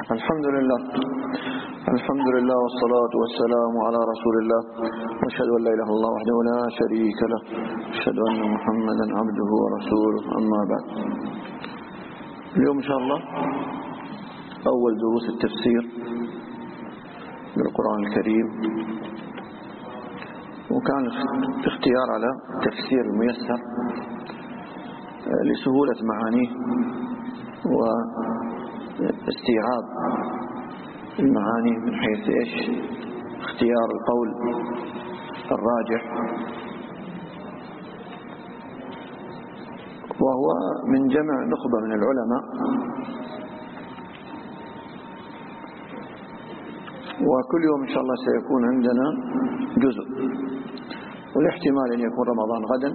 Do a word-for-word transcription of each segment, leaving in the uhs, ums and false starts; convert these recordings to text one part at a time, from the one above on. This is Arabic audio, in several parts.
الحمد لله الحمد لله والصلاة والسلام على رسول الله وأشهد أن لا إله إلا الله وحده لا شريك له أشهد أن محمدا عبده ورسوله أما بعد. اليوم إن شاء الله أول دروس التفسير للقرآن الكريم، وكان الاختيار على تفسير الميسر لسهولة معانيه واستيعاب المعاني من حيث إيش اختيار القول الراجح، وهو من جمع نخبة من العلماء، وكل يوم إن شاء الله سيكون عندنا جزء، والاحتمال أن يكون رمضان غدا.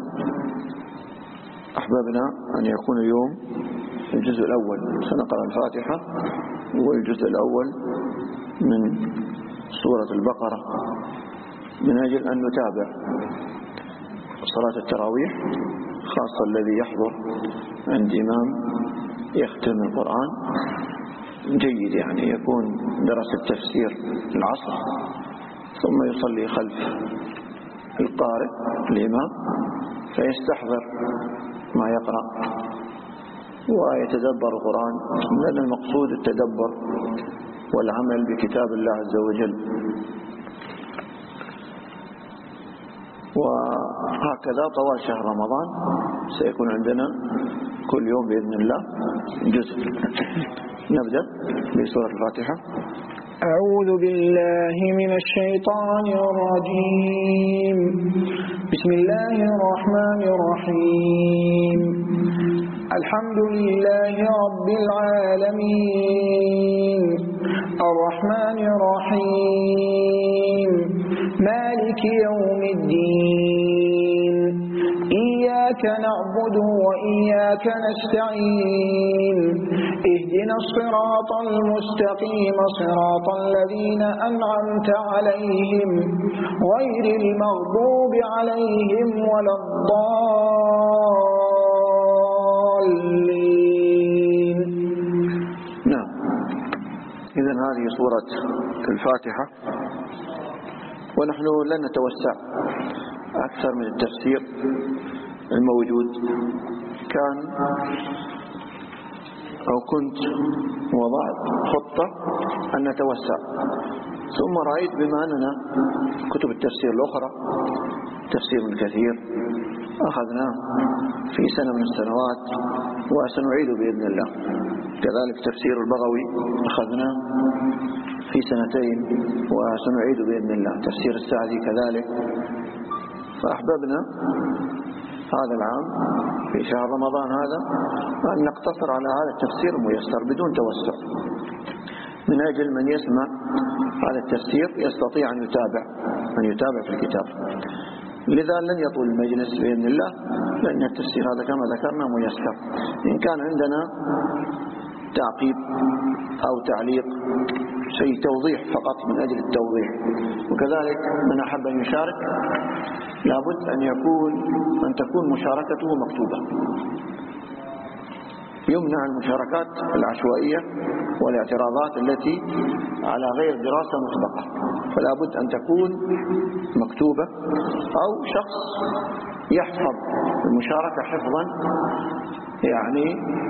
أحببنا أن يكون اليوم الجزء الأول، سنقرأ الفاتحة والجزء الأول من سورة البقرة من أجل أن نتابع صلاة التراويح، خاصة الذي يحضر عند إمام يختم القرآن جيد، يعني يكون درس التفسير العصر ثم يصلي خلف القارئ الإمام فيستحضر ما يقرأ ويتدبر القرآن، لأن المقصود التدبر والعمل بكتاب الله عز وجل. وهكذا طوال شهر رمضان سيكون عندنا كل يوم بإذن الله جزء. نبدأ بسورة الفاتحة. أعوذ بالله من الشيطان الرجيم. بسم الله الرحمن الرحيم. الحمد لله رب العالمين الرحمن الرحيم مالك يوم الدين إياك نعبد وإياك نستعين اهدنا الصراط المستقيم صراط الذين أنعمت عليهم غير المغضوب عليهم ولا الضالين. نعم، إذن هذه سورة الفاتحة، ونحن لن نتوسع أكثر من التفسير الموجود. كان أو كنت وضعت خطة أن نتوسع، ثم رأيت بما أننا كتب التفسير الأخرى تفسير كثير أخذناه في سنة من السنوات وسنعيده بإذن الله، كذلك تفسير البغوي أخذناه في سنتين وسنعيده بإذن الله، تفسير السعدي كذلك. فأحببنا هذا العام في شهر رمضان هذا أن نقتصر على هذا التفسير الميسر بدون توسع، من أجل من يسمع هذا التفسير يستطيع أن يتابع أن يتابع في الكتاب. لذا لن يطول المجلس بإذن الله، لأن التفسير هذا كما ذكرنا ميسر. إن كان عندنا تعقيب أو تعليق شيء توضيح فقط من أجل التوضيح، وكذلك من أحب أن يشارك لابد أن يكون أن تكون مشاركته مكتوبة. يمنع المشاركات العشوائية والاعتراضات التي على غير دراسة مسبقة، فلا بد أن تكون مكتوبة، أو شخص يحفظ المشاركة حفظا، يعني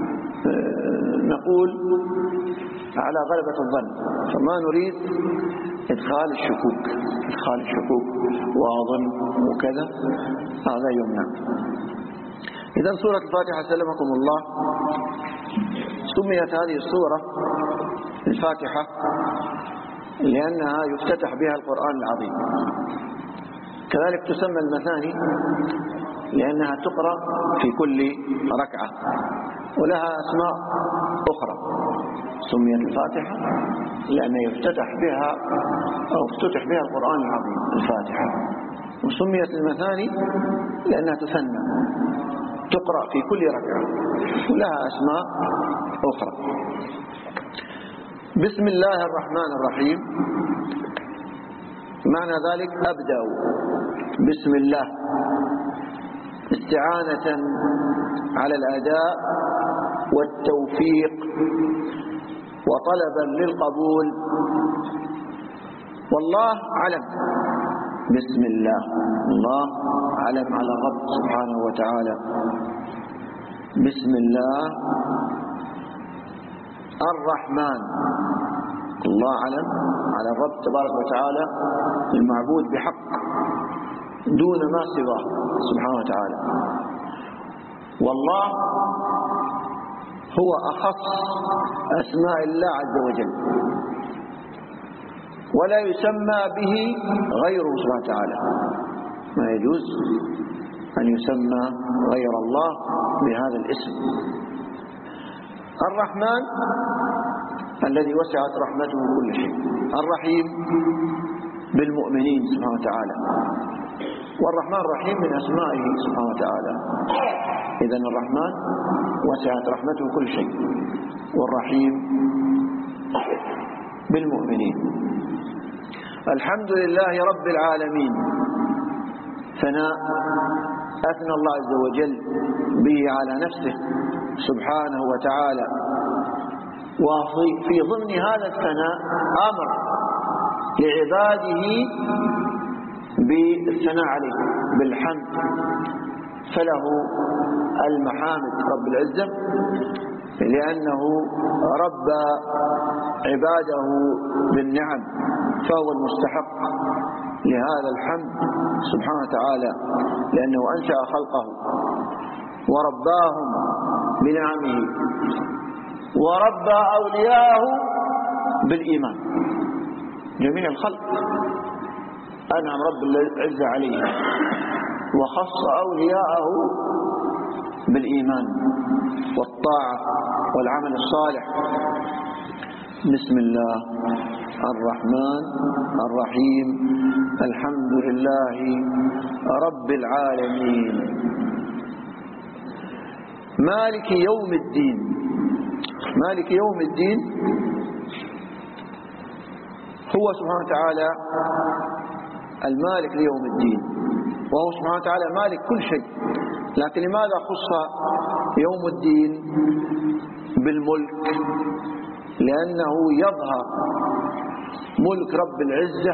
نقول على غلبة الظن، فما نريد إدخال الشكوك إدخال الشكوك وأظن وكذا، هذا يمنع. إذن سورة الفاتحة سلمكم الله سميت هذه السورة الفاتحة لأنها يفتتح بها القرآن العظيم، كذلك تسمى المثاني لأنها تقرأ في كل ركعة، ولها أسماء أخرى. سميت الفاتحة لأن يفتتح بها أو افتتح بها القرآن العظيم الفاتحة، وسميت المثاني لأنها تثنى تقرأ في كل ركعة، ولها أسماء أخرى. بسم الله الرحمن الرحيم، معنى ذلك أبدأ بسم الله استعانة على الأداء والتوفيق وطلبا للقبول. والله علم، بسم الله، الله علم على الرب سبحانه وتعالى. بسم الله الرحمن، الله علم على الرب تبارك وتعالى المعبود بحق دون ما سواه سبحانه وتعالى. والله هو أخص أسماء الله عز وجل، ولا يسمى به غيره سبحانه وتعالى، ما يجوز أن يسمى غير الله بهذا الاسم. الرحمن الذي وسعت رحمته كل شيء، الرحيم بالمؤمنين سبحانه وتعالى، والرحمن الرحيم من أسمائه سبحانه وتعالى. إذن الرحمن وسعت رحمته كل شيء، والرحيم بالمؤمنين. الحمد لله رب العالمين، ثناء أثنى الله عز وجل به على نفسه سبحانه وتعالى، وفي ضمن هذا الثناء أمر لعباده بالثناء عليه بالحمد، فله المحامد رب العزة لأنه ربى عباده بالنعم، فهو المستحق لهذا الحمد سبحانه وتعالى، لأنه أنشأ خلقه ورباهم بنعمه، وربى أولياءه بالإيمان. جميع الخلق أنعم رب العزة عليه، وخص أولياءه بالإيمان والطاعة والعمل الصالح. بسم الله الرحمن الرحيم، الحمد لله رب العالمين، مالك يوم الدين. مالك يوم الدين هو سبحانه وتعالى المالك ليوم الدين، وهو سبحانه وتعالى مالك كل شيء. لكن لماذا خص يوم الدين بالملك؟ لأنه يظهر ملك رب العزة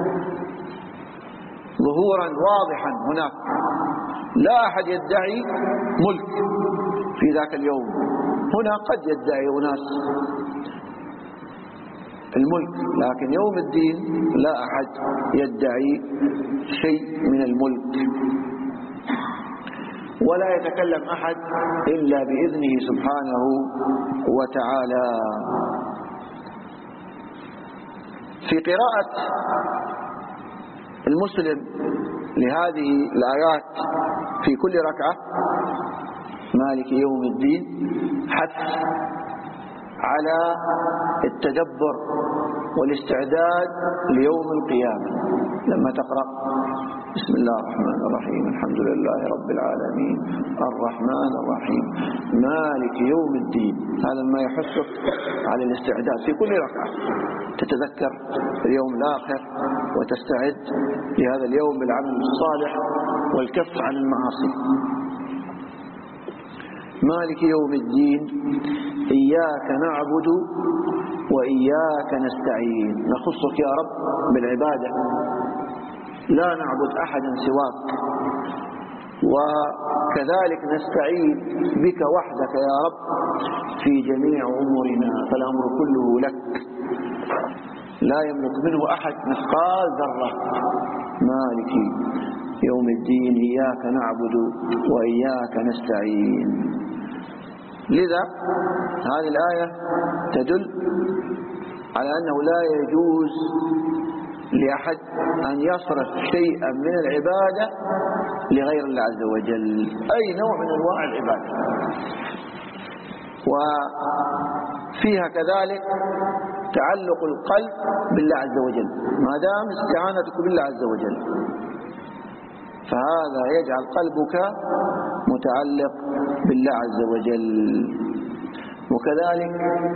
ظهورا واضحا هناك، لا أحد يدعي ملك في ذاك اليوم. هنا قد يدعي أناس الملك، لكن يوم الدين لا أحد يدعي شيء من الملك، ولا يتكلم أحد إلا بإذنه سبحانه وتعالى. في قراءة المسلم لهذه الآيات في كل ركعة مالك يوم الدين حث على التدبر والاستعداد ليوم القيامة. لما تقرأ بسم الله الرحمن الرحيم، الحمد لله رب العالمين، الرحمن الرحيم، مالك يوم الدين، هذا ما يحثك على الاستعداد في كل ركعة، تتذكر اليوم الآخر وتستعد لهذا اليوم بالعمل الصالح والكف عن المعاصي. مالك يوم الدين، إياك نعبد وإياك نستعين، نخصك يا رب بالعبادة، لا نعبد أحدا سواك، وكذلك نستعين بك وحدك يا رب في جميع أمورنا، فالأمر كله لك، لا يملك منه أحد مثقال ذرة. مالك يوم الدين، إياك نعبد وإياك نستعين. لذا هذه الآية تدل على أنه لا يجوز لأحد أن يصرف شيئا من العبادة لغير الله عز وجل، أي نوع من أنواع العبادة. وفيها كذلك تعلق القلب بالله عز وجل، ما دام استعانتك بالله عز وجل، فهذا يجعل قلبك متعلق بالله عز وجل، وكذلك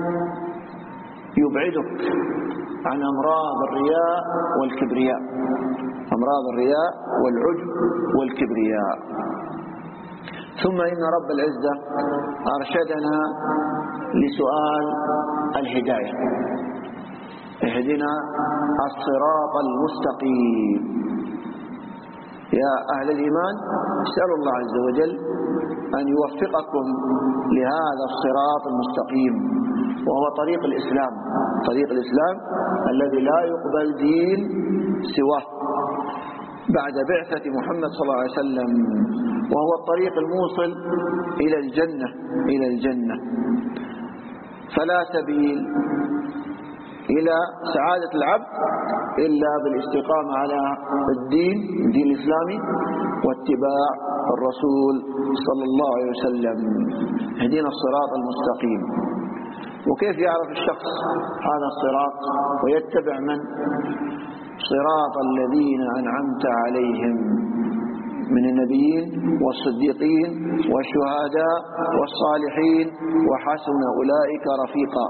يبعدك عن أمراض الرياء والكبرياء، أمراض الرياء والعجب والكبرياء. ثم إن رب العزة أرشدنا لسؤال الهداية: اهدنا الصراط المستقيم. يا أهل الإيمان، اسألوا الله عز وجل أن يوفقكم لهذا الصراط المستقيم، وهو طريق الإسلام، طريق الإسلام الذي لا يقبل دين سواه بعد بعثة محمد صلى الله عليه وسلم، وهو الطريق الموصل إلى الجنة إلى الجنة. فلا سبيل إلى سعادة العبد إلا بالاستقامة على الدين الدين الإسلامي واتباع الرسول صلى الله عليه وسلم. اهدنا الصراط المستقيم. وكيف يعرف الشخص هذا الصراط ويتبع من؟ صراط الذين أنعمت عليهم من النبيين والصديقين والشهداء والصالحين وحسن أولئك رفيقا.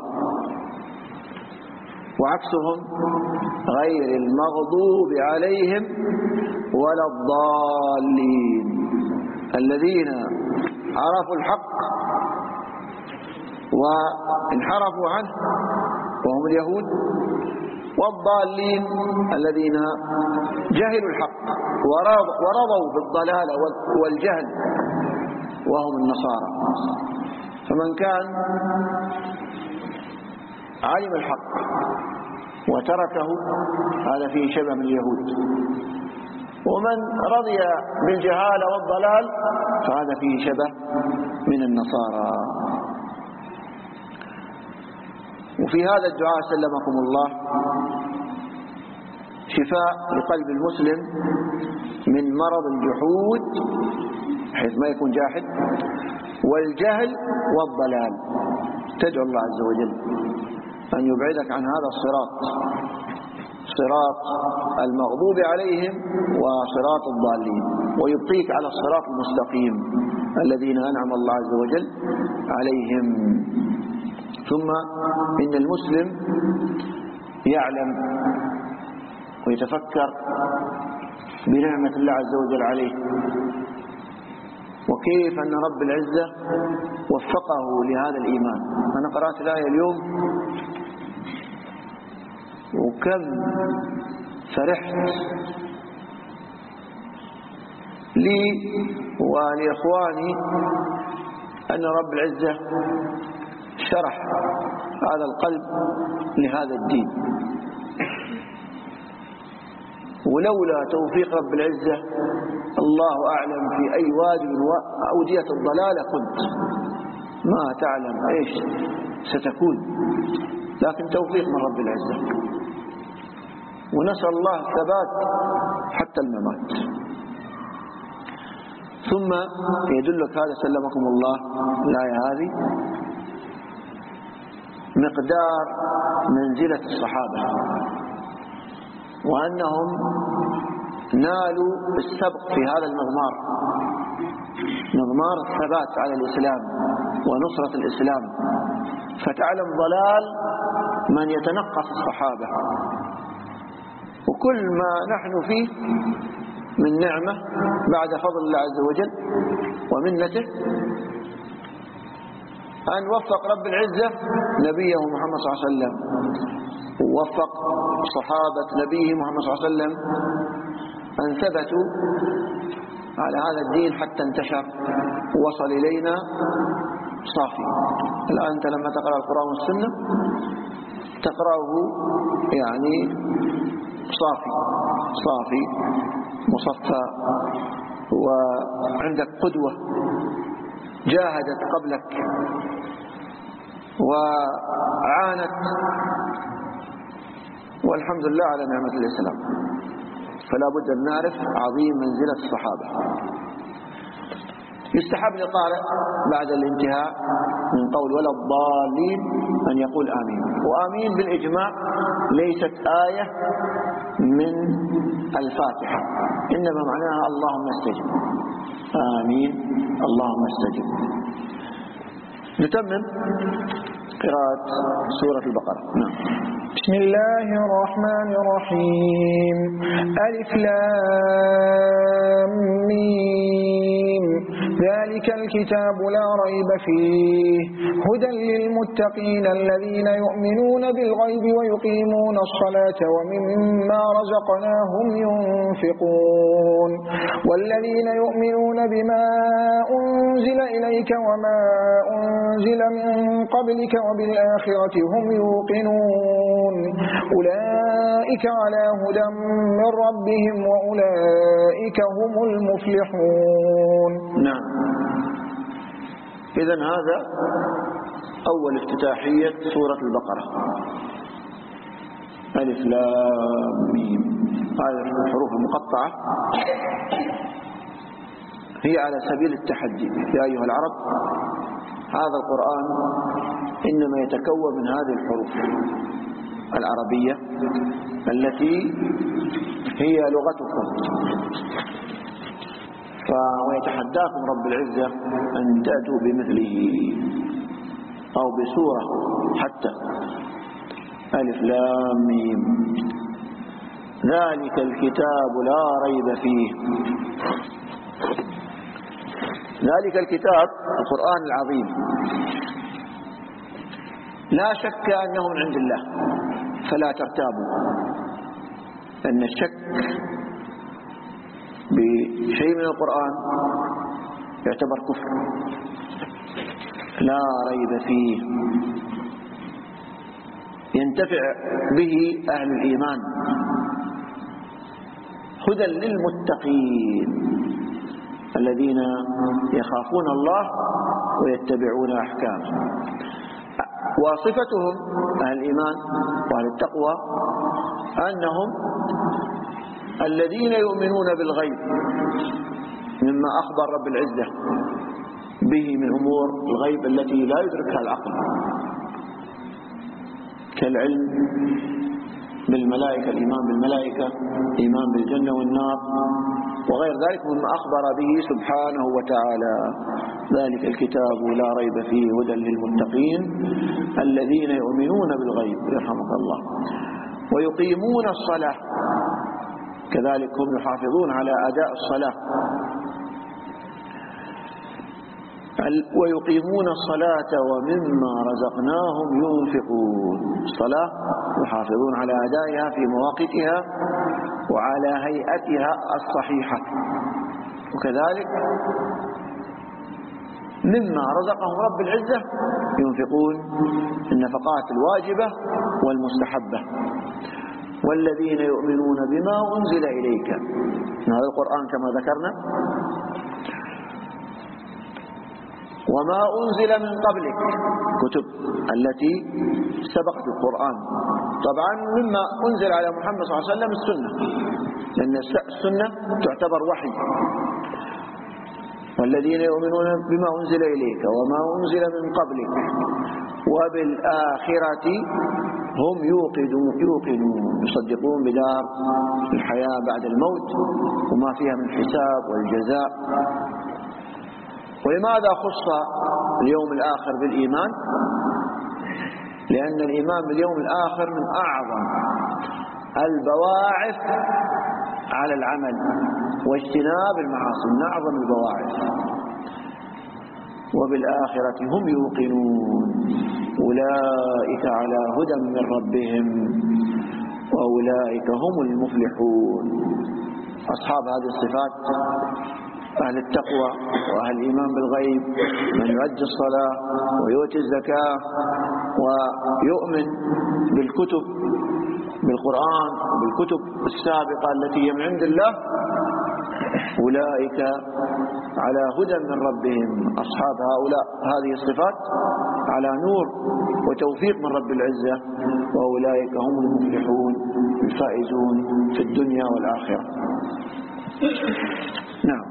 وعكسهم غير المغضوب عليهم ولا الضالين، الذين عرفوا الحق وانحرفوا عنه وهم اليهود، والضالين الذين جهلوا الحق ورضوا بالضلال والجهل وهم النصارى. فمن كان علم الحق وتركه هذا فيه شبه من اليهود، ومن رضي بالجهالة والضلال فهذا فيه شبه من النصارى. وفي هذا الدعاء سلمكم الله شفاء لقلب المسلم من مرض الجحود حيث ما يكون جاحد والجهل والضلال. تدعو الله عز وجل أن يبعدك عن هذا الصراط، صراط المغضوب عليهم وصراط الضالين، ويبقيك على الصراط المستقيم الذين أنعم الله عز وجل عليهم. ثم إن المسلم يعلم ويتفكر بنعمة الله عز وجل عليه، وكيف أن رب العزة وفقه لهذا الإيمان. أنا قرأت الآية اليوم وكم فرحت لي ولإخواني أن رب العزة شرح هذا القلب لهذا الدين. ولولا توفيق رب العزة الله أعلم في أي واد من أودية الضلالة كنت، ما تعلم إيش ستكون، لكن توفيق من رب العزة. ونسأل الله الثبات حتى الممات. ثم يدلك هذا سلمكم الله الآية هذه مقدار منزلة الصحابة، وأنهم نالوا السبق في هذا المضمار، مضمار الثبات على الإسلام ونصرة الإسلام. فتعلم ضلال من يتنقص الصحابة. وكل ما نحن فيه من نعمة بعد فضل الله عز وجل ومنته أن وفق رب العزة نبيه محمد صلى الله عليه وسلم، ووفق صحابة نبيه محمد صلى الله عليه وسلم أن ثبتوا على هذا الدين حتى انتشر ووصل إلينا صافي. الآن أنت لما تقرأ القرآن والسنة تقرأه يعني صافي صافي مصفى، وعندك قدوة جاهدت قبلك وعانت، والحمد لله على نعمة الإسلام. فلا بد أن نعرف عظيم منزلة الصحابة. يستحب للقارئ بعد الانتهاء من قول ولا الضالين أن يقول آمين. وآمين بالإجماع ليست آية من الفاتحة، إنما معناها اللهم استجب. آمين اللهم استجب. نتمم قراءة سورة البقرة. نعم. بسم الله الرحمن الرحيم. ألف لام ميم. ذلك الكتاب لا ريب فيه هدى للمتقين الذين يؤمنون بالغيب ويقيمون الصلاة ومما رزقناهم ينفقون والذين يؤمنون بما أنزل إليك وما أنزل من قبلك وبالآخرة هم يوقنون أولئك على هدى من ربهم وأولئك هم المفلحون. نعم. إذن هذا أول افتتاحية سورة البقرة، ألف لام ميم. هذه الحروف المقطعة هي على سبيل التحدي. يا أيها العرب، هذا القرآن إنما يتكون من هذه الحروف العربية التي هي لغتكم، ويتحداكم رب العزة أن تأتوا بمثله أو بسورة حتى. ألف لام ميم. ذلك الكتاب لا ريب فيه. ذلك الكتاب القرآن العظيم لا شك أنه من عند الله، فلا ترتابوا، أن الشك بشيء من القرآن يعتبر كفر. لا ريب فيه ينتفع به أهل الإيمان. هدى للمتقين الذين يخافون الله ويتبعون أحكامه. وصفتهم أهل الإيمان وأهل التقوى أنهم الذين يؤمنون بالغيب مما أخبر رب العزة به من أمور الغيب التي لا يدركها العقل، كالعلم بالملائكة، الإيمان بالملائكة، الإيمان بالجنة والنار وغير ذلك مما أخبر به سبحانه وتعالى. ذلك الكتاب لا ريب فيه هدى للمتقين الذين يؤمنون بالغيب يرحمك الله ويقيمون الصلاة، كذلك هم يحافظون على أداء الصلاة. ويقيمون الصلاة ومما رزقناهم ينفقون. الصلاة يحافظون على أدائها في مواقيتها وعلى هيئتها الصحيحة، وكذلك مما رزقهم رب العزة ينفقون النفقات الواجبة والمستحبة. والذين يؤمنون بما أنزل إليك، هذا القرآن كما ذكرنا، وما أنزل من قبلك، كتب التي سبقت القرآن. طبعا مما أنزل على محمد صلى الله عليه وسلم السنة، لأن السنة تعتبر وحي. والذين يؤمنون بما أنزل إليك وما أنزل من قبلك وبالآخرة هم يوقنون يوقنون يصدقون بدار الحياة بعد الموت وما فيها من حساب والجزاء. ولماذا خص اليوم الآخر بالإيمان؟ لأن الإيمان باليوم الآخر من أعظم البواعث على العمل واجتناب المعاصي، من أعظم البواعث. وبالآخرة هم يوقنون أولئك على هدى من ربهم وأولئك هم المفلحون. أصحاب هذه الصفات أهل التقوى وأهل الإيمان بالغيب، من يؤدي الصلاة ويؤتي الزكاة ويؤمن بالكتب، بالقرآن وبالكتب السابقة التي هي من عند الله، أولئك على هدى من ربهم. أصحاب هؤلاء هذه الصفات على نور وتوفيق من رب العزة، وأولئك هم المفلحون الفائزون في الدنيا والآخرة. نعم.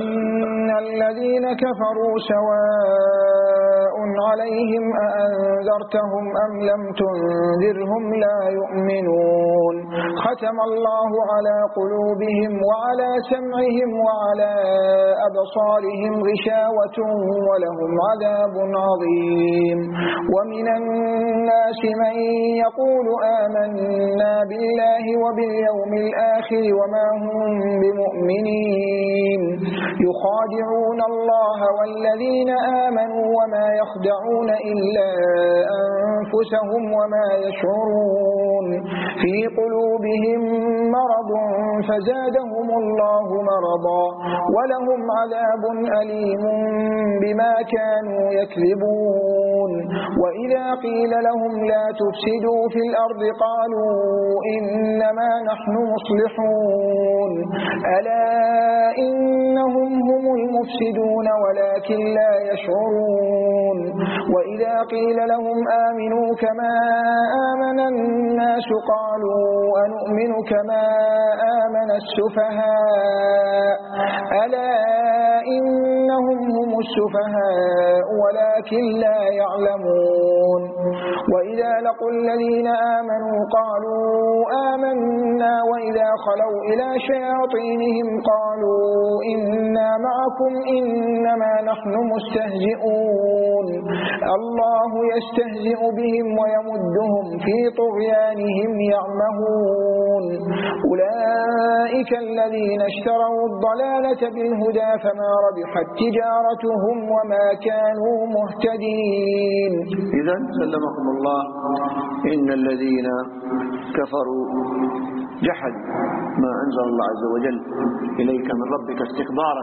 إن الذين كفروا سواء عليهم أأنذرتهم أنذرتهم أم لم تنذرهم لا يؤمنون ختم الله على قلوبهم وعلى سمعهم وعلى أبصارهم غشاوة ولهم عذاب عظيم ومن الناس من يقول آمنا بالله وباليوم الآخر وما هم بمؤمنين يخادعون الله والذين آمنوا وما يخدعون إلا أنفسهم وما يشعرون في قلوبهم مرض فزادهم الله مرضا ولهم عذاب أليم بما كانوا يكذبون وإذا قيل لهم لا تفسدوا في الأرض قالوا إنما نحن مصلحون ألا إنهم هم المفسدون ولكن لا يشعرون وإذا قيل لهم آمنوا كما آمن الناس قالوا أنؤمن كما آمن السفهاء ألا إنهم هم السفهاء ولكن لا يعلمون وإذا لقوا الذين آمنوا قالوا آمنا وإذا خلوا إلى شياطينهم قالوا إنا معكم إنما نحن مستهزئون الله يستهزئ بهم ويمدهم في طغيانهم يعمهون أولئك الذين اشتروا الضلالة بالهدى فما ربحت تجارتهم وما كانوا مهتدين. إذا سلمكم الله إن الذين كفروا جحدوا ما أنزل الله عز وجل إليك من ربك استكبارا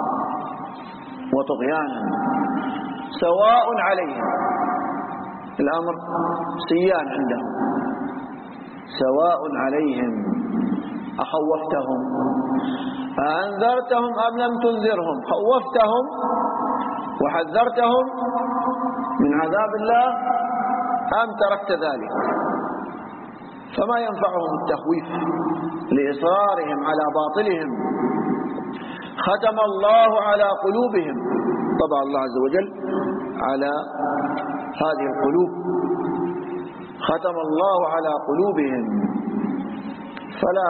وطغيانا سواء عليهم الأمر سيان عندهم سواء عليهم أخوفتهم أنذرتهم أم لم تنذرهم خوفتهم وحذرتهم من عذاب الله أم تركت ذلك فما ينفعهم التخويف لإصرارهم على باطلهم ختم الله على قلوبهم طبع الله عز وجل على هذه القلوب ختم الله على قلوبهم فلا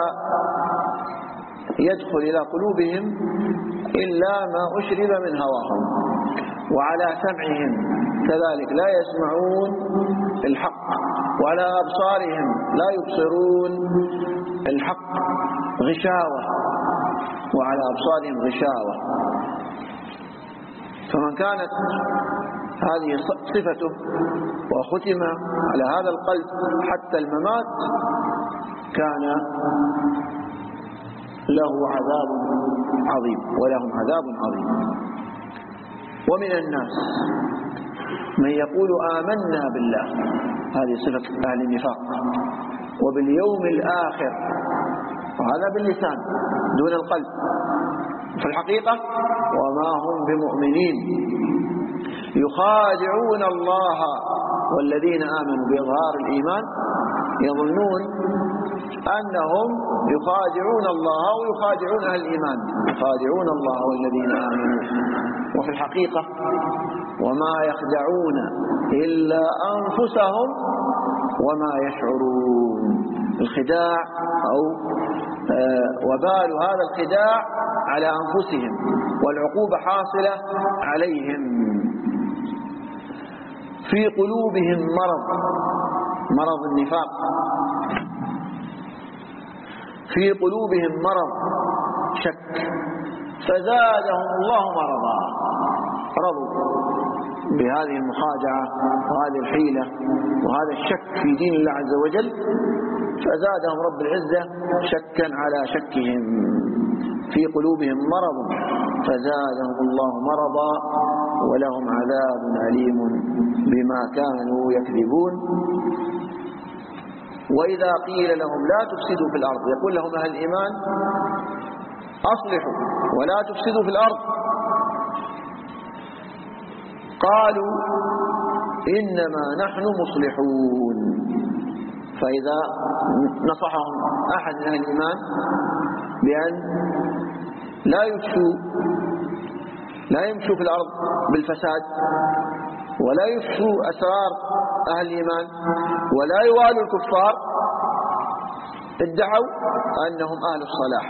يدخل إلى قلوبهم إلا ما أشرب من هواهم وعلى سمعهم كذلك لا يسمعون الحق وعلى أبصارهم لا يبصرون الحق غشاوة وعلى أبصارهم غشاوة فمن كانت هذه صفته وختم على هذا القلب حتى الممات كان له عذاب عظيم ولهم عذاب عظيم. ومن الناس من يقول آمنا بالله هذه صفة أهل النفاق وباليوم الآخر وهذا باللسان دون القلب في الحقيقة وما هم بمؤمنين يخادعون الله والذين آمنوا بإظهار الإيمان يظنون أنهم يخادعون الله ويخادعون أهل الإيمان يخادعون الله والذين آمنوا وفي الحقيقة وما يخدعون إلا أنفسهم وما يشعرون الخداع أو وبال هذا الخداع على أنفسهم والعقوبة حاصلة عليهم. في قلوبهم مرض مرض النفاق في قلوبهم مرض شك فزادهم الله مرضا رضوا بهذه المخادعة وهذه الحيلة وهذا الشك في دين الله عز وجل فزادهم رب العزة شكا على شكهم في قلوبهم مرض فزادهم الله مرضا ولهم عذاب أليم بما كانوا يكذبون. وإذا قيل لهم لا تفسدوا في الأرض يقول لهم أهل الإيمان أصلحوا ولا تفسدوا في الأرض قالوا إنما نحن مصلحون. فإذا نصحهم أحد من أهل الإيمان بأن لا يفسدوا لا يمشوا في الأرض بالفساد ولا يفشوا أسرار أهل الإيمان ولا يوالوا الكفار، ادعوا أنهم أهل الصلاح.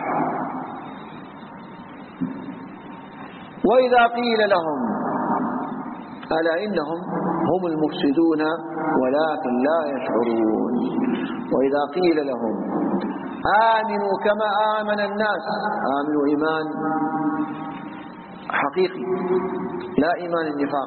وإذا قيل لهم ألا إنهم هم المفسدون ولكن لا يشعرون، وإذا قيل لهم آمنوا كما آمن الناس، آمنوا إيمان حقيقي لا إيمان النفاق،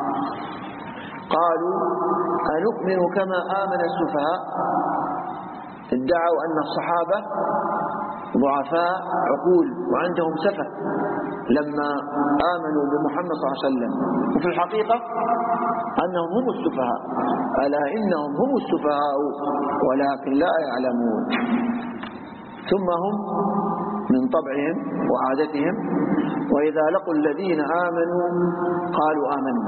قالوا أنؤمن كما آمن السفهاء، ادعوا أن الصحابة ضعفاء عقول وعندهم سفه لما آمنوا بمحمد صلى الله عليه وسلم، وفي الحقيقة أنهم هم السفهاء، ألا إنهم هم السفهاء ولكن لا يعلمون. ثم هم من طبعهم وعادتهم وإذا لقوا الذين آمنوا قالوا آمنا،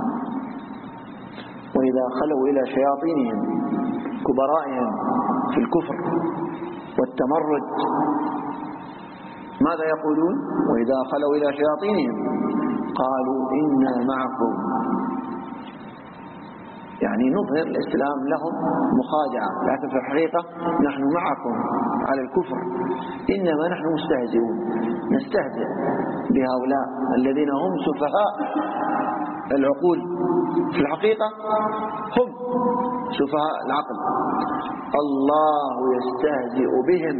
وإذا خلوا إلى شياطينهم كبرائهم في الكفر والتمرد ماذا يقولون؟ وإذا خلوا إلى شياطينهم قالوا إنا معكم، يعني نظهر الإسلام لهم مخادعة، لكن في الحقيقة نحن معكم على الكفر، إنما نحن مستهزئون، نستهزئ بهؤلاء الذين هم سفهاء العقول، في الحقيقة هم سفهاء العقل. الله يستهزئ بهم،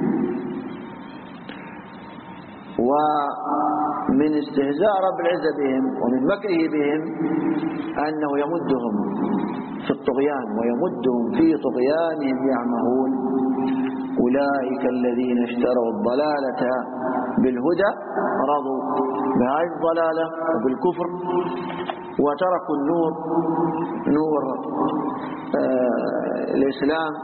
ومن استهزاء رب العزة بهم ومن مكره بهم أنه يمدهم في الطغيان ويمدهم في طغيانهم يعمهون. أولئك الذين اشتروا الضلالة بالهدى رضوا بهذه الضلالة وبالكفر وتركوا النور، نور آه الإسلام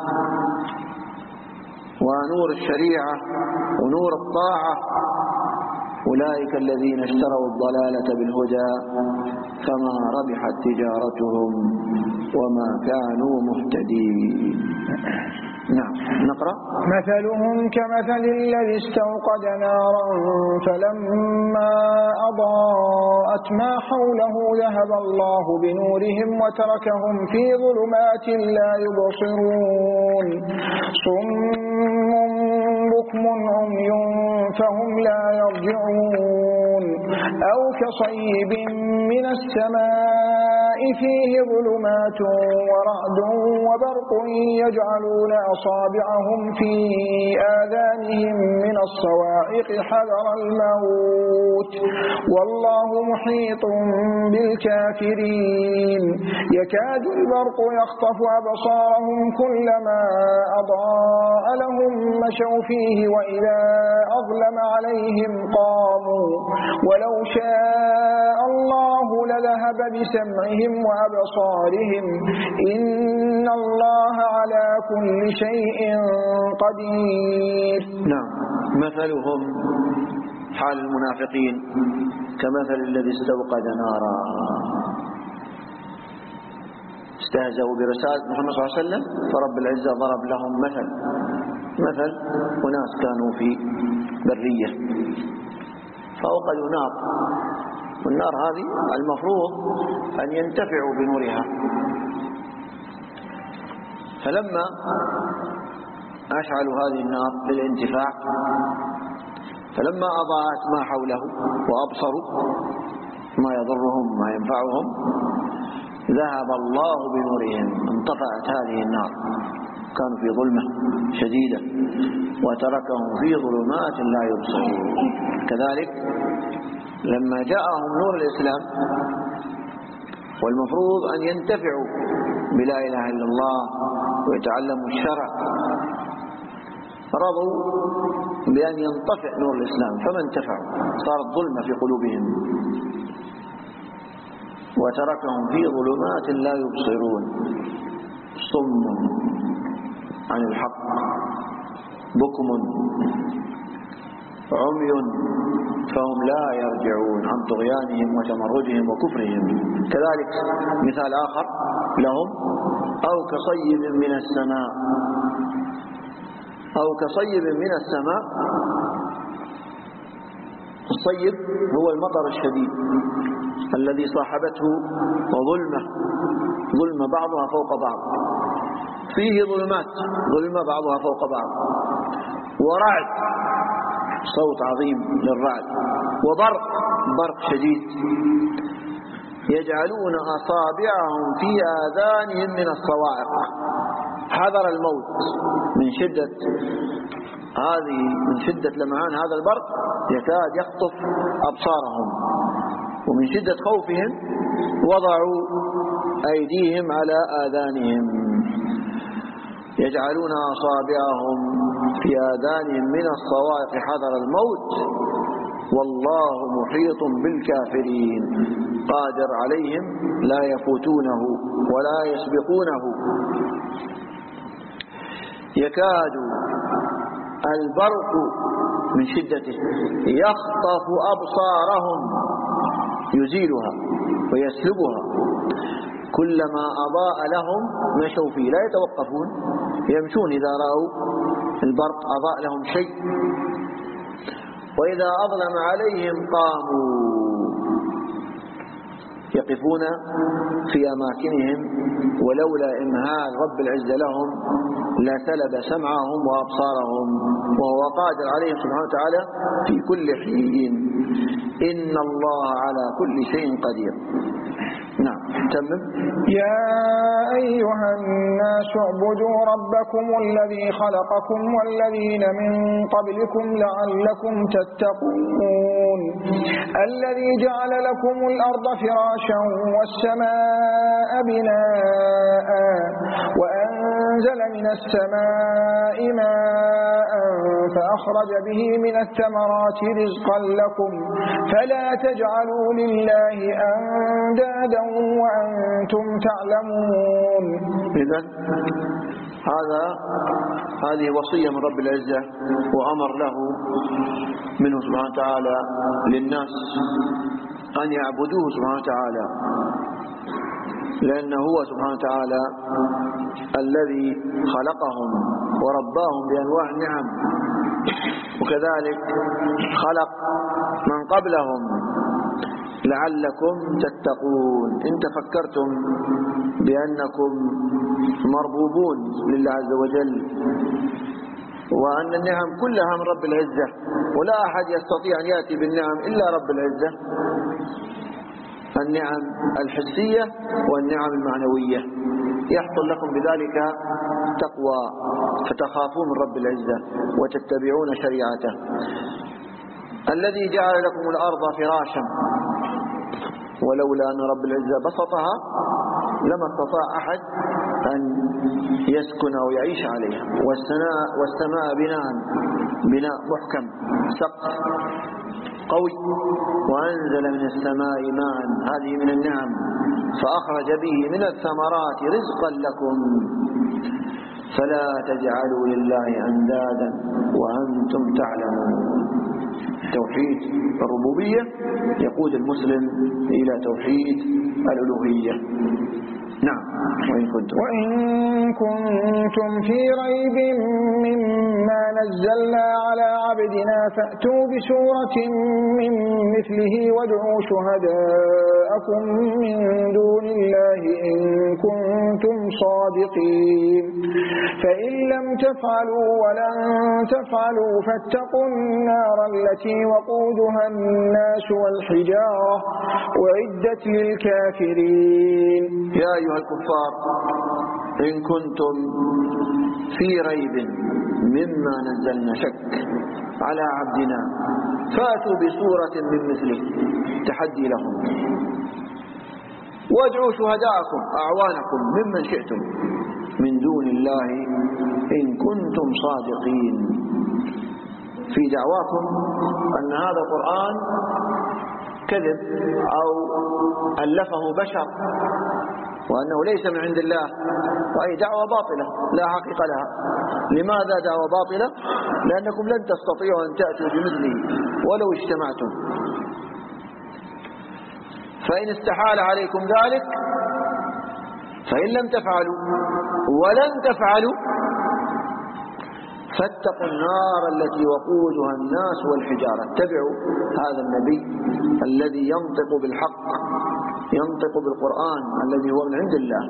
ونور الشريعة ونور الطاعة. أولئك الذين اشتروا الضلالة بالهدى فما ربحت تجارتهم وما كانوا مهتدين. نعم نقرأ. مثلهم كمثل الذي استوقد نارا فلما أضاءت ما حوله ذهب الله بنورهم وتركهم في ظلمات لا يبصرون، صم بكم عمي فهم لا يرجعون، أو كصيب من السماء فيه ظلمات ورعد وبرق يجعلون أصابعهم في آذانهم من الصواعق حذر الموت والله محيط بالكافرين، يكاد البرق يخطف أبصارهم كلما أضاء لهم مشوا فيه وإذا أظلم عليهم قاموا ولو شاء الله لذهب بسمعهم وأبصارهم إن الله على كل شيء قدير. نعم. مثلهم حال المنافقين كمثل الذي استوقد نارا، استهزأوا برسالة محمد صلى الله عليه وسلم فرب العزة ضرب لهم مثل مثل وناس كانوا في برية فأوقدوا نار، والنار هذه المفروض أن ينتفعوا بنورها، فلما أشعلوا هذه النار للانتفاع فلما أضاءت ما حوله وأبصروا ما يضرهم ما ينفعهم ذهب الله بنورهم، انطفأت هذه النار، كانوا في ظلمة شديدة وتركهم في ظلمات لا يبصرون. كذلك لما جاءهم نور الإسلام والمفروض أن ينتفعوا بلا إله إلا الله ويتعلموا الشرع رضوا بأن ينطفئ نور الإسلام فما انتفعوا، صارت ظلمة في قلوبهم وتركهم في ظلمات لا يبصرون، صم عن الحق بكم عمي فهم لا يرجعون عن طغيانهم وتمردهم وكفرهم. كذلك مثال آخر لهم أو كصيب من السماء، أو كصيب من السماء الصيب هو المطر الشديد الذي صاحبته ظلمة ظلمة بعضها فوق بعض، فيه ظلمات ظلمة بعضها فوق بعض، ورعد صوت عظيم للرعد، وبرق برق شديد، يجعلون أصابعهم في آذانهم من الصواعق حذر الموت من شدة هذه من شدة لمعان هذا البرق، يكاد يخطف أبصارهم، ومن شدة خوفهم وضعوا أيديهم على آذانهم، يجعلون أصابعهم في آذانهم من الصواعق حذر الموت، والله محيط بالكافرين قادر عليهم لا يفوتونه ولا يسبقونه. يكاد البرق من شدته يخطف أبصارهم يزيلها ويسلبها، كلما أضاء لهم مشوا فيه لا يتوقفون، يمشون إذا رأوا البرق أضاء لهم شيء، وإذا أظلم عليهم قاموا يقفون في أماكنهم، ولولا إمهال رب العزة لهم لسلب سمعهم وأبصارهم، وهو قادر عليهم سبحانه وتعالى في كل حين. إن الله على كل شيء قدير. نعم تمام. يا أيها الناس اعبدوا ربكم الذي خلقكم والذين من قبلكم لعلكم تتقون، الذي جعل لكم الأرض فراشا والسماء بناء وأنزل من السماء ماء فأخرج به من الثمرات رزقا لكم فلا تجعلوا لله أندادا وأنتم تعلمون. إذن هذا هذه وصية من رب العزة وأمر له منه سبحانه وتعالى للناس أن يعبدوه سبحانه وتعالى، لأنه هو سبحانه وتعالى الذي خلقهم ورباهم بأنواع النعم، وكذلك خلق من قبلهم لعلكم تتقون، إن تفكرتم بأنكم مربوبون لله عز وجل، وأن النعم كلها من رب العزة، ولا أحد يستطيع أن يأتي بالنعم إلا رب العزة، النعم الحسية والنعم المعنوية، يحصل لكم بذلك تقوى فتخافون من رب العزة وتتبعون شريعته. الذي جعل لكم الأرض فراشا، ولولا أن رب العزة بسطها لما استطاع أحد أن يسكن أو يعيش عليها، والسماء والسماء بناء بناء محكم سقف قوي، وأنزل من السماء ماء، هذه من النعم، فأخرج به من الثمرات رزقا لكم فلا تجعلوا لله أندادا وأنتم تعلمون. توحيد الربوبية يقود المسلم إلى توحيد الألوهية. نعم. وإن كنتم, وإن كنتم في ريب مما نزلنا على عبدنا فأتوا بسورة من مثله وادعوا شهداءكم من دون الله إن كنتم صادقين، فإن لم تفعلوا ولن تفعلوا فاتقوا النار التي وقودها الناس والحجارة أعدت للكافرين. يا أيها الكفار إن كنتم في ريب مما نزلنا، شك على عبدنا، فاتوا بسورة من مثله، تحدي لهم، وادعوا شهداءكم أعوانكم ممن شئتم من دون الله إن كنتم صادقين في دعواكم أن هذا القرآن كذب أو ألفه بشر وأنه ليس من عند الله، وأي دعوة باطلة لا حقيقة لها. لماذا دعوة باطلة؟ لأنكم لن تستطيعوا أن تأتوا بمثله ولو اجتمعتم، فإن استحال عليكم ذلك فإن لم تفعلوا ولن تفعلوا فاتقوا النار التي وقودها الناس والحجارة. اتبعوا هذا النبي الذي ينطق بالحق، ينطق بالقرآن الذي هو من عند الله.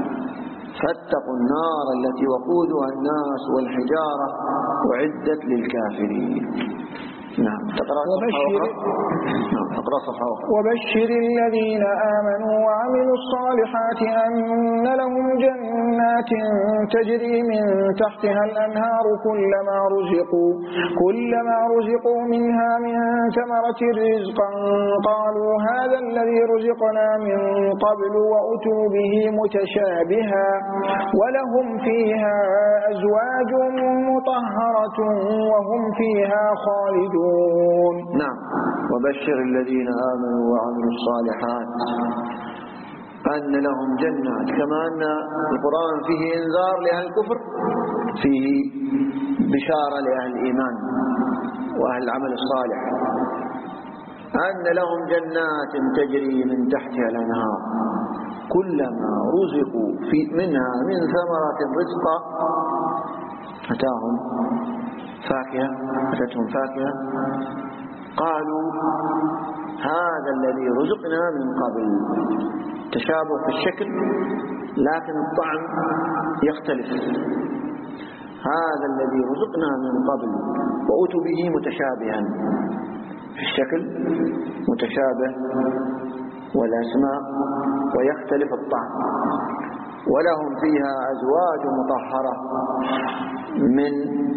فاتقوا النار التي وقودها الناس والحجارة أعدت للكافرين. نعم. تقرأ وبشر, نعم. تقرأ صفحة أخرى. وبشر الذين آمنوا وعملوا الصالحات أن لهم جنات تجري من تحتها الأنهار كلما رزقوا, كلما رزقوا منها من ثمرة رزقا قالوا هذا الذي رزقنا من قبل وأتوا به متشابها ولهم فيها أزواج مطهرة وهم فيها خالدون. نعم. وبشر الذين آمنوا وعملوا الصالحات أن لهم جنات، كما أن القرآن فيه إنذار لأهل الكفر فيه بشارة لأهل الإيمان وأهل العمل الصالح، أن لهم جنات تجري من تحتها الأنهار كلما رزقوا في منها من ثمرة رزقا أتاهم فاكهة أتتهم فاكهة قالوا هذا الذي رزقنا من قبل. تشابه في الشكل لكن الطعم يختلف. هذا الذي رزقنا من قبل وأتوا به متشابها في الشكل متشابه والأسماء ويختلف الطعم. ولهم فيها أزواج مطهرة من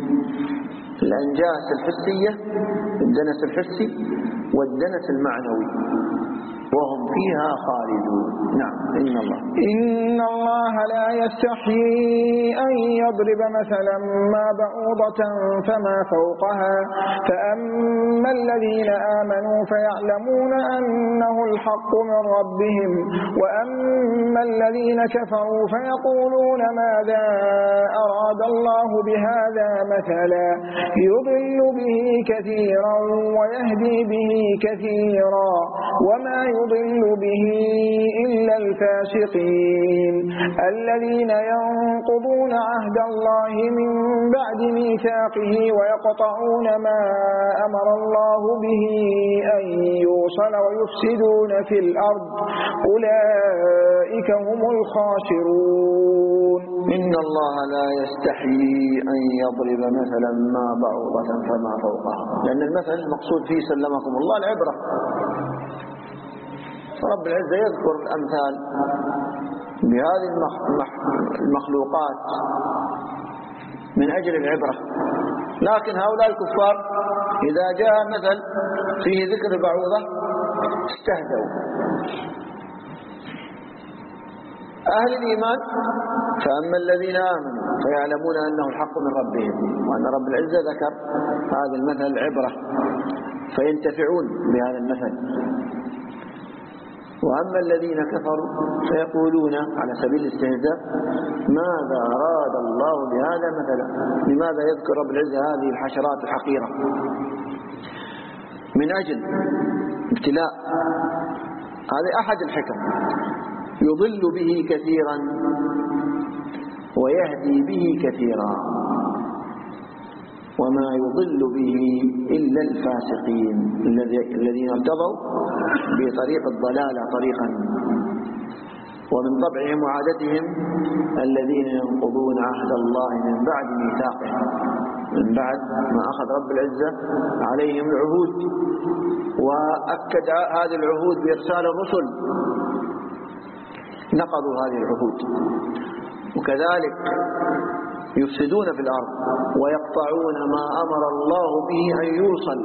الأنجاس الحسية، الدنس الحسي والدنس المعنوي، وهم فيها خالدون. نعم. إن الله إن الله لا يستحيي أن يضرب مثلا ما بعوضة فما فوقها فأما الذين آمنوا فيعلمون أنه الحق من ربهم وأما الذين كفروا فيقولون ماذا أراد الله بهذا مثلا يضل به كثيرا ويهدي به كثيرا وما يضل به إلا الفاسقين الذين ينقضون عهد الله من بعد ميثاقه ويقطعون ما أمر الله به أن يوصل ويفسدون في الأرض أولئك هم الخاسرون. إن الله لا يستحيي أن يضرب مثلا ما بعوضة فما فوقها، لأن المثل المقصود فيه سلمكم الله العبرة. رب العزة يذكر الأمثال بهذه المخلوقات من أجل العبرة، لكن هؤلاء الكفار إذا جاء مثل فيه ذكر بعوضة استهزوا. أهل الإيمان فأما الذين آمنوا فيعلمون أنه الحق من ربهم وأن رب العزة ذكر هذا المثل عبرة فينتفعون بهذا المثل. وأما الذين كفروا فيقولون على سبيل الاستهزاء ماذا أراد الله بهذا مثلا. لماذا يذكر رب العزة هذه الحشرات الحقيرة؟ من أجل ابتلاء. هذه أحد الحكم. يضل به كثيرا ويهدي به كثيرا وما يضل به إلا الفاسقين الذين ارتضوا بطريق الضلالة طريقا. ومن طبعهم وعادتهم الذين ينقضون عهد الله من بعد ميثاقه، من بعد ما أخذ رب العزة عليهم العهود وأكد هذه العهود بإرسال الرسل نقضوا هذه العهود، وكذلك يفسدون في الأرض ويقطعون ما أمر الله به أن يوصل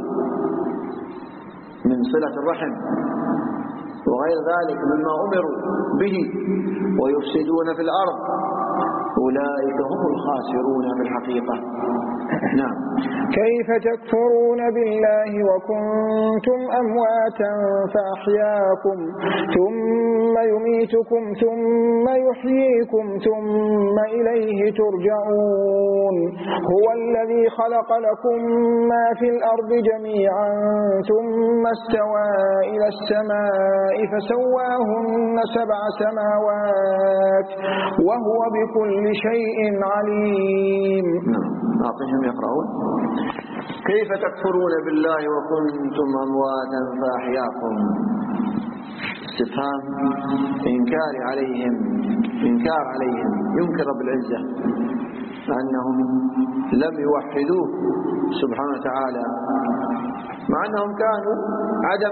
من صلة الرحم وغير ذلك مما أمروا به ويفسدون في الأرض أولئك هم الخاسرون في الحقيقة. نعم. كيف تكفرون بالله وكنتم أمواتا فأحياكم ثم يميتكم ثم يحييكم ثم إليه ترجعون هو الذي خلق لكم ما في الأرض جميعا ثم استوى إلى السماء فسواهن سبع سماوات وهو بكل شيء عليم. أعطهم يقرؤون. كيف تكفرون بالله وكنتم أمواتا فأحياكم. استفهام إنكار عليهم، إنكار عليهم، ينكر رب العزة أنهم لم يوحدوه سبحانه وتعالى مع أنهم كانوا عدم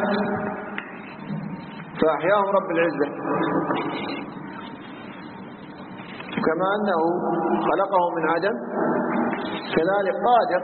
فأحياهم رب العزة، كما أنه خلقهم من عدم كذلك قادر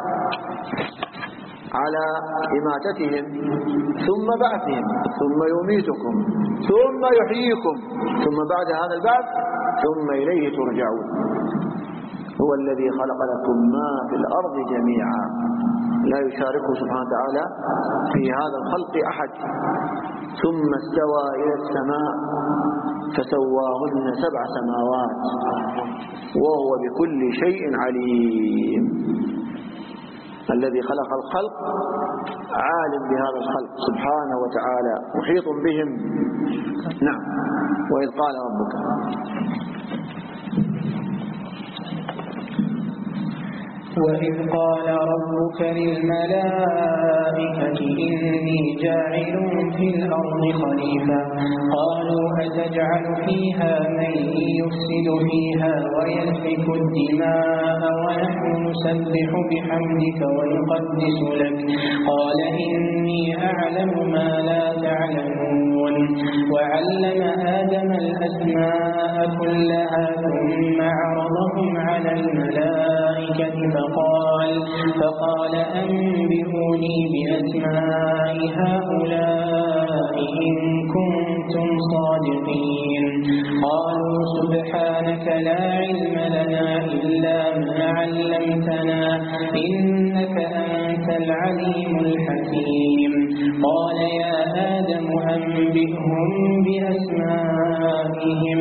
على إماتتهم ثم بعثهم ثم يميتكم ثم يحييكم ثم بعد هذا البعث ثم إليه ترجعون. هو الذي خلق لكم ما في الأرض جميعا، لا يشاركه سبحانه وتعالى في هذا الخلق أحد. ثم استوى إلى السماء فسواهن سبع سماوات وهو بكل شيء عليم. الذي خلق الخلق عالم بهذا الخلق سبحانه وتعالى، محيط بهم. نعم. وإذ قال ربك وإذ قال ربك للملائكة إني جاعل في الأرض خليفة قالوا أتجعل فيها من يفسد فيها ويسفك الدماء ونحن نسبح بحمدك ونقدس لك قال إني أعلم ما لا تعلمون. وعلم آدم الأسماء كلها ثم عرضهم على الملائكة فقال فقال أنبئوني بأسماء هؤلاء إن كنتم صادقين. قالوا سبحانك لا علم لنا إلا ما علمتنا إنك أنت العليم الحكيم. قال يا آدم أنبئهم بأسمائهم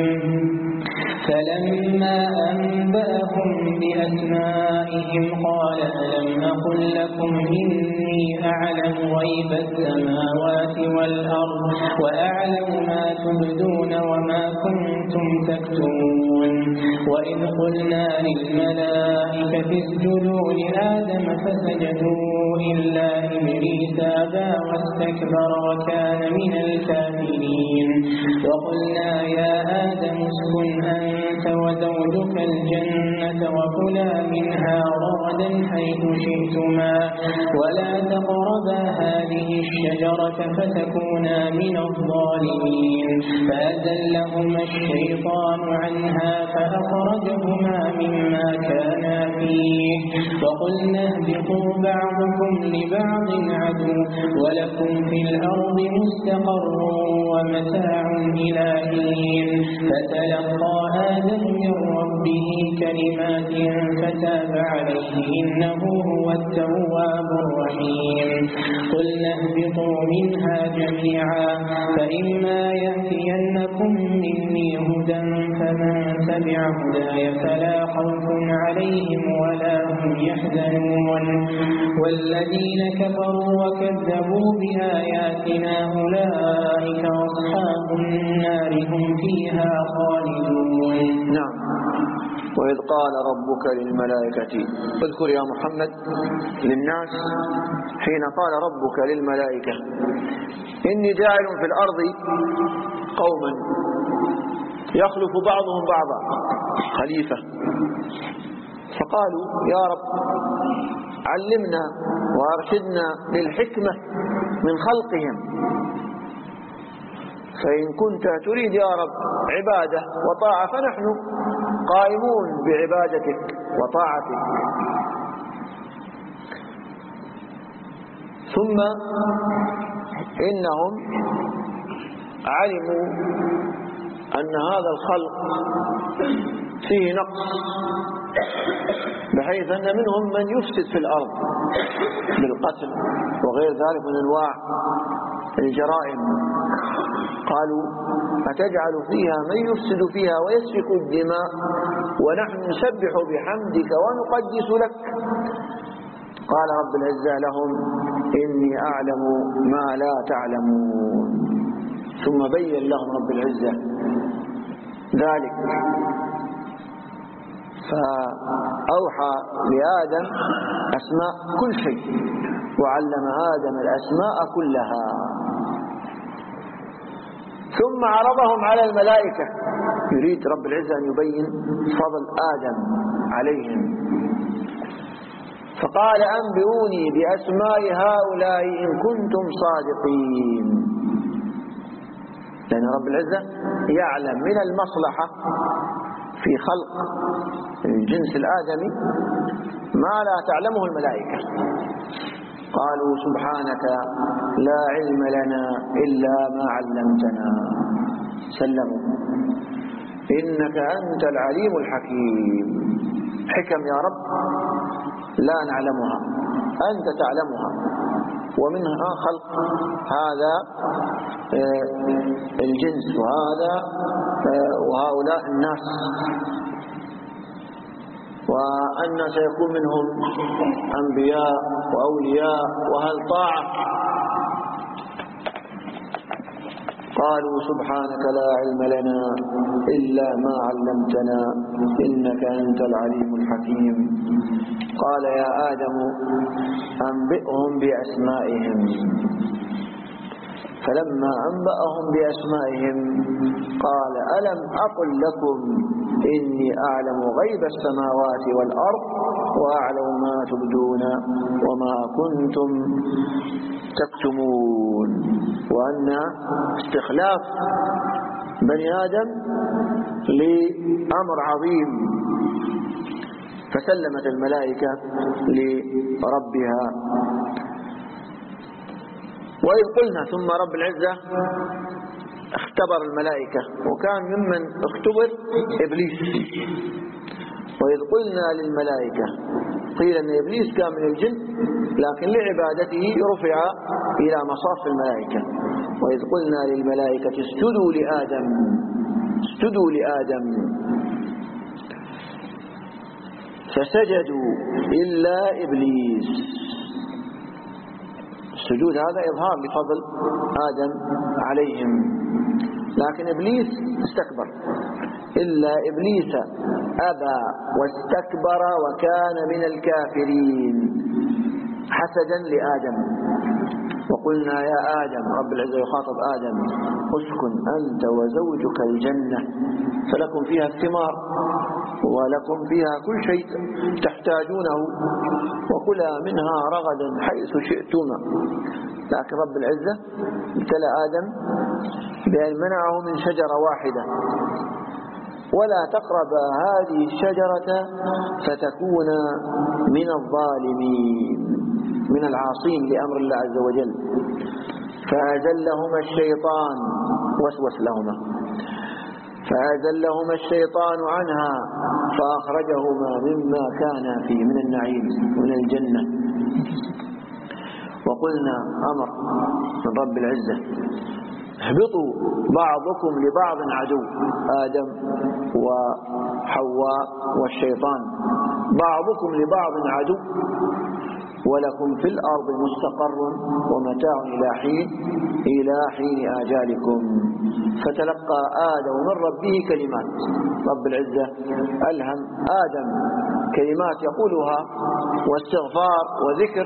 فلما أنبأهم بأسمائهم قال ألم أقل لكم إني أعلم غيب السماوات والأرض وأعلم ما تبدون وما كنتم تكتمون. وإذ قلنا للملائكة اسجدوا لآدم فسجدوا إلا إبليس أبى واستكبر وكان من الكافرين. وقلنا يا آدم اسكن أنت وزوجك الجنة وكلا منها رغدا حيث شئتما ولا تقربا هذه الشجرة فتكونا من الظالمين. فأزلهما الشيطان عنها فأخرجهما مما كانا فيه وقلنا اهبطوا بعضكم لبعض عدو ولكم في الأرض مستقر ومتاع إلى حين. فتلقى آدم من ربه كلمات فتاب عليه إنه هو التواب الرحيم. قلنا اهبطوا منها جميعا فإما يأتينكم مني هدى فمن تبع هداي فلا خوف عليهم ولا هم يحزنون. والذين كفروا وكذبوا بآياتنا أولئك أصحاب النار هم فيها خالدون. نعم. وإذ قال ربك للملائكة اذكر يا محمد للناس حين قال ربك للملائكة إني جاعل في الأرض قوما يخلف بعضهم بعضا خليفة. فقالوا يا رب علمنا وأرشدنا للحكمة من خلقهم، فإن كنت تريد يا رب عبادة وطاعة فنحن قائمون بعبادتك وطاعتك. ثم إنهم علموا أن هذا الخلق فيه نقص بحيث أن منهم من يفسد في الأرض بالقتل وغير ذلك من أنواع الجرائم. قالوا أتجعل فيها من يفسد فيها ويسفك الدماء ونحن نسبح بحمدك ونقدس لك. قال رب العزة لهم إني أعلم ما لا تعلمون. ثم بين لهم رب العزة ذلك فأوحى لآدم أسماء كل شيء وعلم آدم الأسماء كلها، ثم عرضهم على الملائكة. يريد رب العزة أن يبين فضل آدم عليهم، فقال أنبئوني بأسماء هؤلاء إن كنتم صادقين، لأن رب العزة يعلم من المصلحة في خلق الجنس الآدمي ما لا تعلمه الملائكة. قالوا سبحانك لا علم لنا إلا ما علمتنا، سلموا، إنك أنت العليم الحكيم. حكم يا رب لا نعلمها، أنت تعلمها، ومنها خلق هذا الجنس وهذا وهؤلاء الناس، وأن سيكون منهم أنبياء وأولياء وهل طاعة. قالوا سبحانك لا علم لنا إلا ما علمتنا إنك أنت العليم الحكيم. قال يا آدم أنبئهم بأسمائهم، فلما أنبأهم بأسمائهم قال ألم أقل لكم إني أعلم غيب السماوات والأرض وأعلم ما تبدون وما كنتم تكتمون. وأن استخلاف بني آدم لأمر عظيم، فسلمت الملائكة لربها. وإذ قلنا، ثم رب العزة اختبر الملائكة، وكان ممن اختبر إبليس. وإذ قلنا للملائكة، قيل أن إبليس كان من الجن لكن لعبادته رفع إلى مصاف الملائكة. وإذ قلنا للملائكة اسجدوا لآدم اسجدوا لآدم فسجدوا إلا إبليس. السجود هذا إظهار لفضل آدم عليهم، لكن إبليس استكبر. إلا إبليس أبى واستكبر وكان من الكافرين حسدا لآدم. وقلنا يا آدم، رب العزة يخاطب آدم، اسكن أنت وزوجك الجنة فلكم فيها الثمار ولكم فيها كل شيء تحتاجونه وكلا منها رغدا حيث شئتما. لكن رب العزة ابتلى آدم بأن منعه من شجرة واحدة، ولا تقرب هذه الشجرة فتكون من الظالمين من العاصين لأمر الله عز وجل. فأزلهما الشيطان وسوس لهما فأزلهما الشيطان عنها فأخرجهما مما كان فيه من النعيم من الجنة. وقلنا أمر من رب العزة اهبطوا بعضكم لبعض عدو، آدم وحواء والشيطان، بعضكم لبعض عدو ولكم في الأرض مستقر ومتاع إلى حين إلى حين آجالكم. فتلقى آدم من ربه كلمات، رب العزة ألهم آدم كلمات يقولها واستغفار وذكر،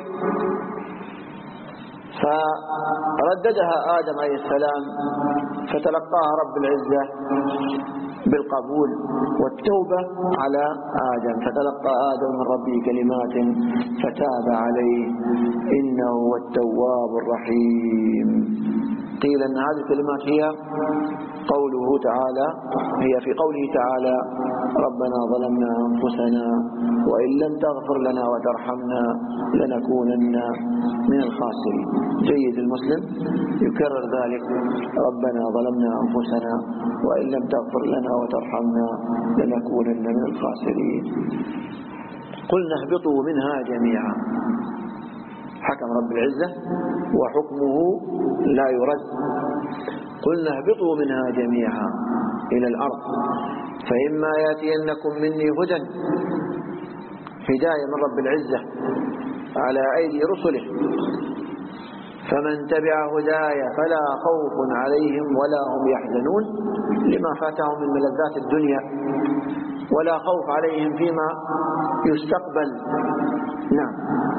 فرددها آدم عليه السلام فتلقاها رب العزة بالقبول والتوبة على آدم. فتلقى آدم من ربه كلمات فتاب عليه إنه هو التواب الرحيم. قيل أن هذه الكلمات هي قوله تعالى هي في قوله تعالى ربنا ظلمنا أنفسنا وإن لم تغفر لنا وترحمنا لنكونن من الخاسرين. جيد المسلم يكرر ذلك، ربنا ظلمنا أنفسنا وإن لم تغفر لنا وترحمنا لنكونن من الخاسرين. قلنا اهبطوا منها جميعا، حكم رب العزة وحكمه لا يرد. قلنا اهبطوا منها جميعا إلى الأرض فإما يأتينكم مني هدى، هداية من رب العزة على أيدي رسله، فمن تبع هدايا فلا خوف عليهم ولا هم يحزنون لما فاتهم من ملذات الدنيا ولا خوف عليهم فيما يستقبل. نعم.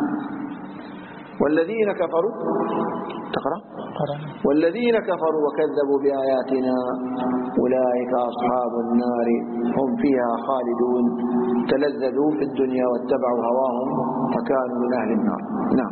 والذين كفروا تقرأ والذين كفروا وكذبوا بآياتنا أولئك أصحاب النار هم فيها خالدون تلذذوا في الدنيا واتبعوا هواهم فكانوا من أهل النار. نعم.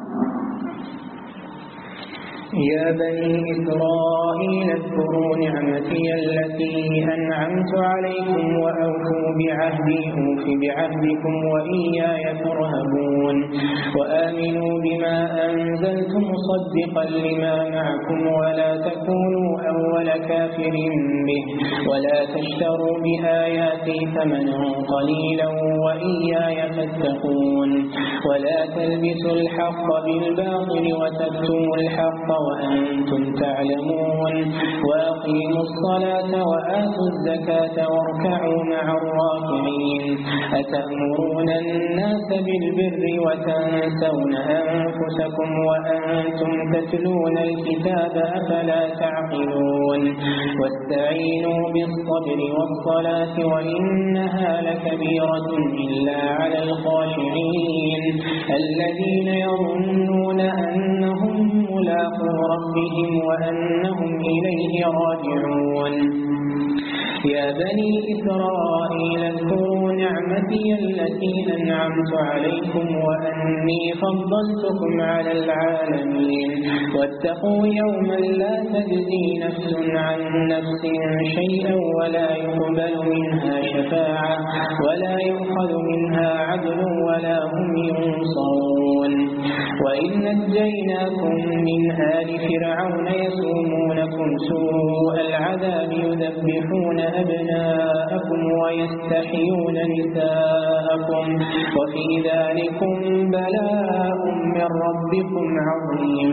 يا بني إسرائيل اذكروا نعمتي التي أنعمت عليكم وأوفوا بعهدي أوف بعهدكم وإياي فارهبون وآمنوا بما أنزلت مصدقا لما معكم ولا تكونوا أول كافر به ولا تشتروا بآياتي ثمنا قليلا وإياي فاتقون ولا تلبسوا الحق بالباطل وتكتموا الحق وأنتم تعلمون وأقيموا الصلاة وآتوا الزكاة واركعوا مع الراكعين أتأمرون الناس بالبر وتنسون أنفسكم وأنتم تتلون الكتاب أفلا تعقلون واستعينوا بالصبر والصلاة وإنها لكبيرة إلا على الخاشعين الذين يظنون أنهم ملاقو ربهم وأنهم إليه راجعون. يا بني إسرائيل اذكروا نعمتي التي أنعمت عليكم وأني فضلتكم على العالمين واتقوا يوما لا تجزي نفس عن نفس شيئا ولا يقبل منها شفاعة ولا يؤخذ منها عدل ولا هم ينصرون. وإذ نجيناكم من آل فرعون يسومونكم سوء العذاب يذبحون أبناءكم ويستحيون نساءكم وفي ذلكم بلاء من ربكم عظيم.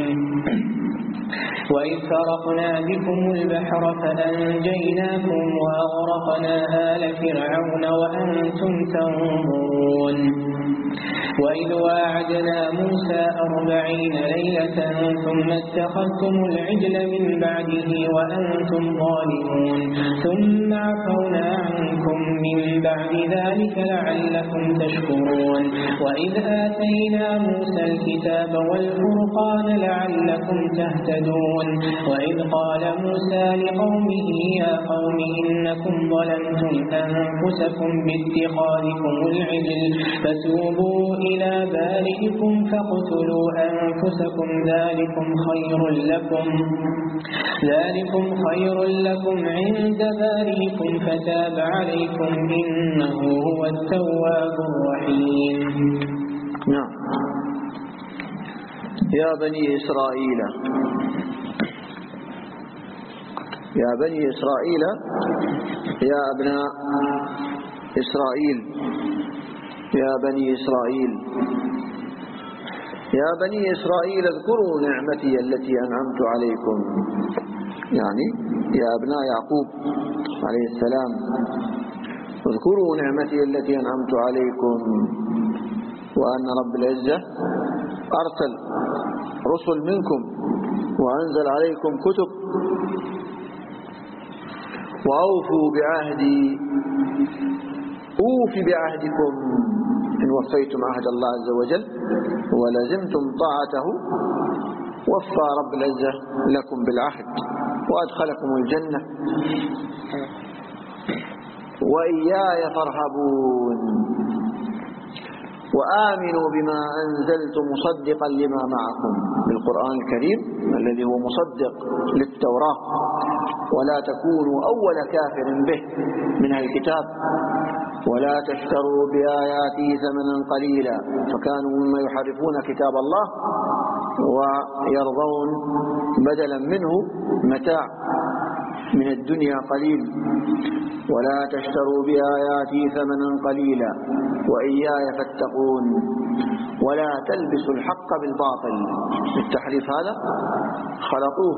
وإذ فرقنا بكم البحر فأنجيناكم وأغرقنا آل فرعون وأنتم تنظرون. وإذ واعدنا موسى أربعين ليلة ثم اتخذتم العجل من بعده وأنتم ظالمون ثم عفونا عنكم من بعد ذلك لعلكم تشكرون. وإذ آتينا موسى الكتاب والفرقان لعلكم تهتدون. وإذ قال موسى لقومه يا قوم إنكم ظلمتم أنفسكم باتخاذكم العجل فتوبوا إلى بارئكم فاقتلوا أنفسكم ذلكم خير لكم ذلكم خير لكم عند بارئكم فتاب عليكم إنه هو التواب الرحيم. نعم. يا بني إسرائيل يا بني إسرائيل يا أبناء إسرائيل يا بني إسرائيل يا بني إسرائيل اذكروا نعمتي التي أنعمت عليكم، يعني يا أبناء يعقوب عليه السلام اذكروا نعمتي التي أنعمت عليكم وأن رب العزة أرسل رسل منكم وأنزل عليكم كتب وأوفوا بعهدي أوف بعهدكم إن وفيتم عهد الله عز وجل ولزمتم طاعته وفى رب العزة لكم بالعهد وأدخلكم الجنة وإياي فارهبون وآمنوا بما أنزلت مصدقا لما معكم بالقرآن الكريم الذي هو مصدق للتوراة ولا تكونوا أول كافر به من الكتاب ولا تشتروا بآياتي ثمنا قليلا فكانوا مما يحرفون كتاب الله ويرضون بدلا منه متاع من الدنيا قليل ولا تشتروا بآياتي ثمنا قليلا وإياي فاتقون ولا تلبسوا الحق بالباطل. التحريف هذا خلطوه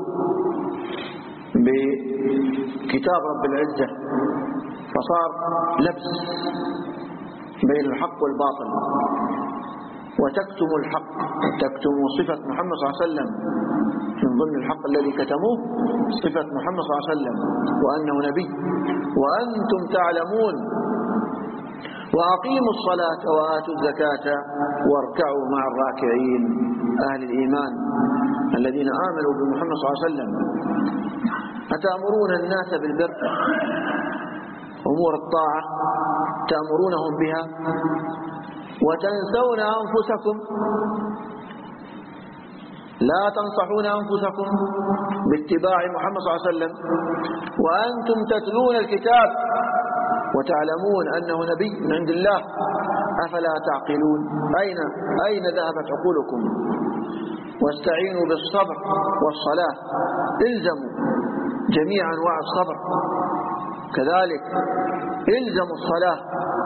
بكتاب رب العزة فصار لبس بين الحق والباطل وتكتم الحق تكتموا صفة محمد صلى الله عليه وسلم من ضمن الحق الذي كتموه صفة محمد صلى الله عليه وسلم وأنه نبي وأنتم تعلمون وأقيموا الصلاة وآتوا الزكاة واركعوا مع الراكعين. أهل الإيمان الذين آمنوا بمحمد صلى الله عليه وسلم، أتأمرون الناس بالبر، أمور الطاعة تأمرونهم بها، وتنسون أنفسكم، لا تنصحون أنفسكم باتباع محمد صلى الله عليه وسلم وأنتم تتلون الكتاب وتعلمون أنه نبي من عند الله، أفلا تعقلون؟ أين أين ذهبت عقولكم؟ واستعينوا بالصبر والصلاة، الزموا جميع أنواع الصبر، كذلك الزموا الصلاة،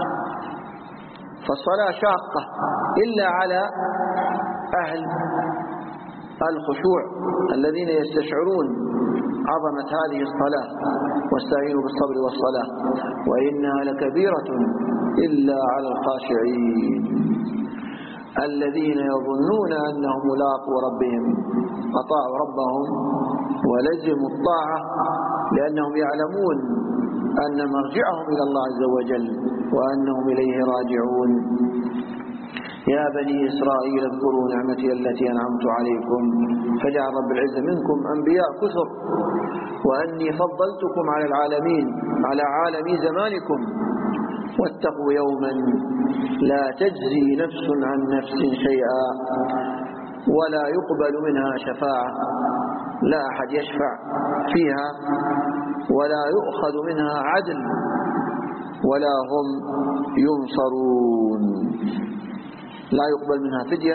فالصلاة شاقة إلا على أهل الخشوع الذين يستشعرون عظمة هذه الصلاة. واستعينوا بالصبر والصلاة وإنها لكبيرة إلا على الخاشعين الذين يظنون أنهم ملاقو ربهم، أطاعوا ربهم ولزموا الطاعة لأنهم يعلمون أن مرجعهم إلى الله عز وجل وأنهم إليه راجعون. يا بني إسرائيل اذكروا نعمتي التي أنعمت عليكم فجعل رب العزة منكم أنبياء كثر، وأني فضلتكم على العالمين، على عالم زمانكم. واتقوا يوما لا تجزي نفس عن نفس شيئا ولا يقبل منها شفاعة، لا أحد يشفع فيها ولا يؤخذ منها عدل ولا هم ينصرون. لا يقبل منها فدية،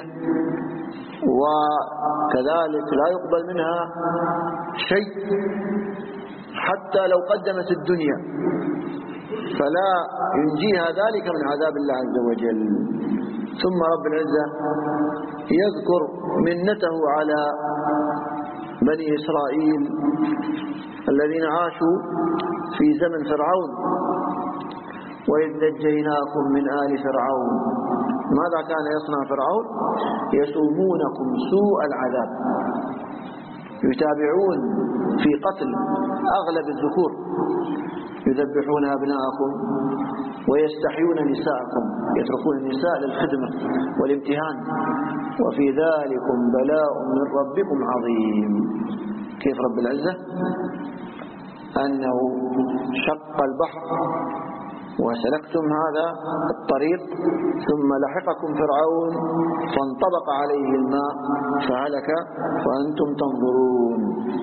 وكذلك لا يقبل منها شيء حتى لو قدمت الدنيا، فلا ينجيها ذلك من عذاب الله عز وجل. ثم رب العزة يذكر منته على بني إسرائيل الذين عاشوا في زمن فرعون: وإذ نجيناكم من آل فرعون. ماذا كان يصنع فرعون؟ يسومونكم سوء العذاب، يتابعون في قتل أغلب الذكور، يذبحون أبناءكم ويستحيون نساءكم، يتركون النساء للخدمة والامتهان، وفي ذلكم بلاء من ربكم عظيم. كيف رب العزة؟ أنه شق البحر وسلكتم هذا الطريق ثم لحقكم فرعون فانطبق عليه الماء فهلك وأنتم تنظرون.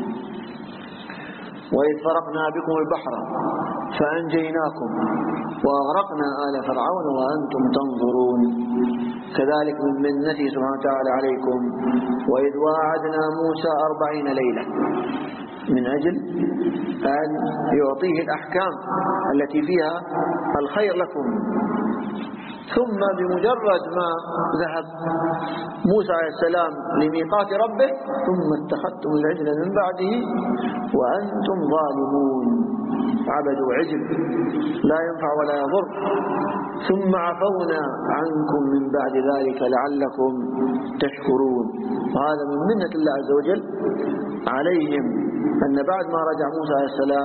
وإذ فرقنا بكم البحر فأنجيناكم وأغرقنا آل فرعون وأنتم تنظرون. كذلك من منته سبحانه وتعالى عليكم: وإذ واعدنا موسى أربعين ليلة، من أجل أن يعطيه الأحكام التي فيها الخير لكم. ثم بمجرد ما ذهب موسى عليه السلام لميقات ربه ثم اتخذتم العجل من بعده وأنتم ظالمون، عبدوا عجل لا ينفع ولا يضر، ثم عفونا عنكم من بعد ذلك لعلكم تشكرون. وهذا من منة الله عز وجل عليهم، أن بعد ما رجع موسى عليه السلام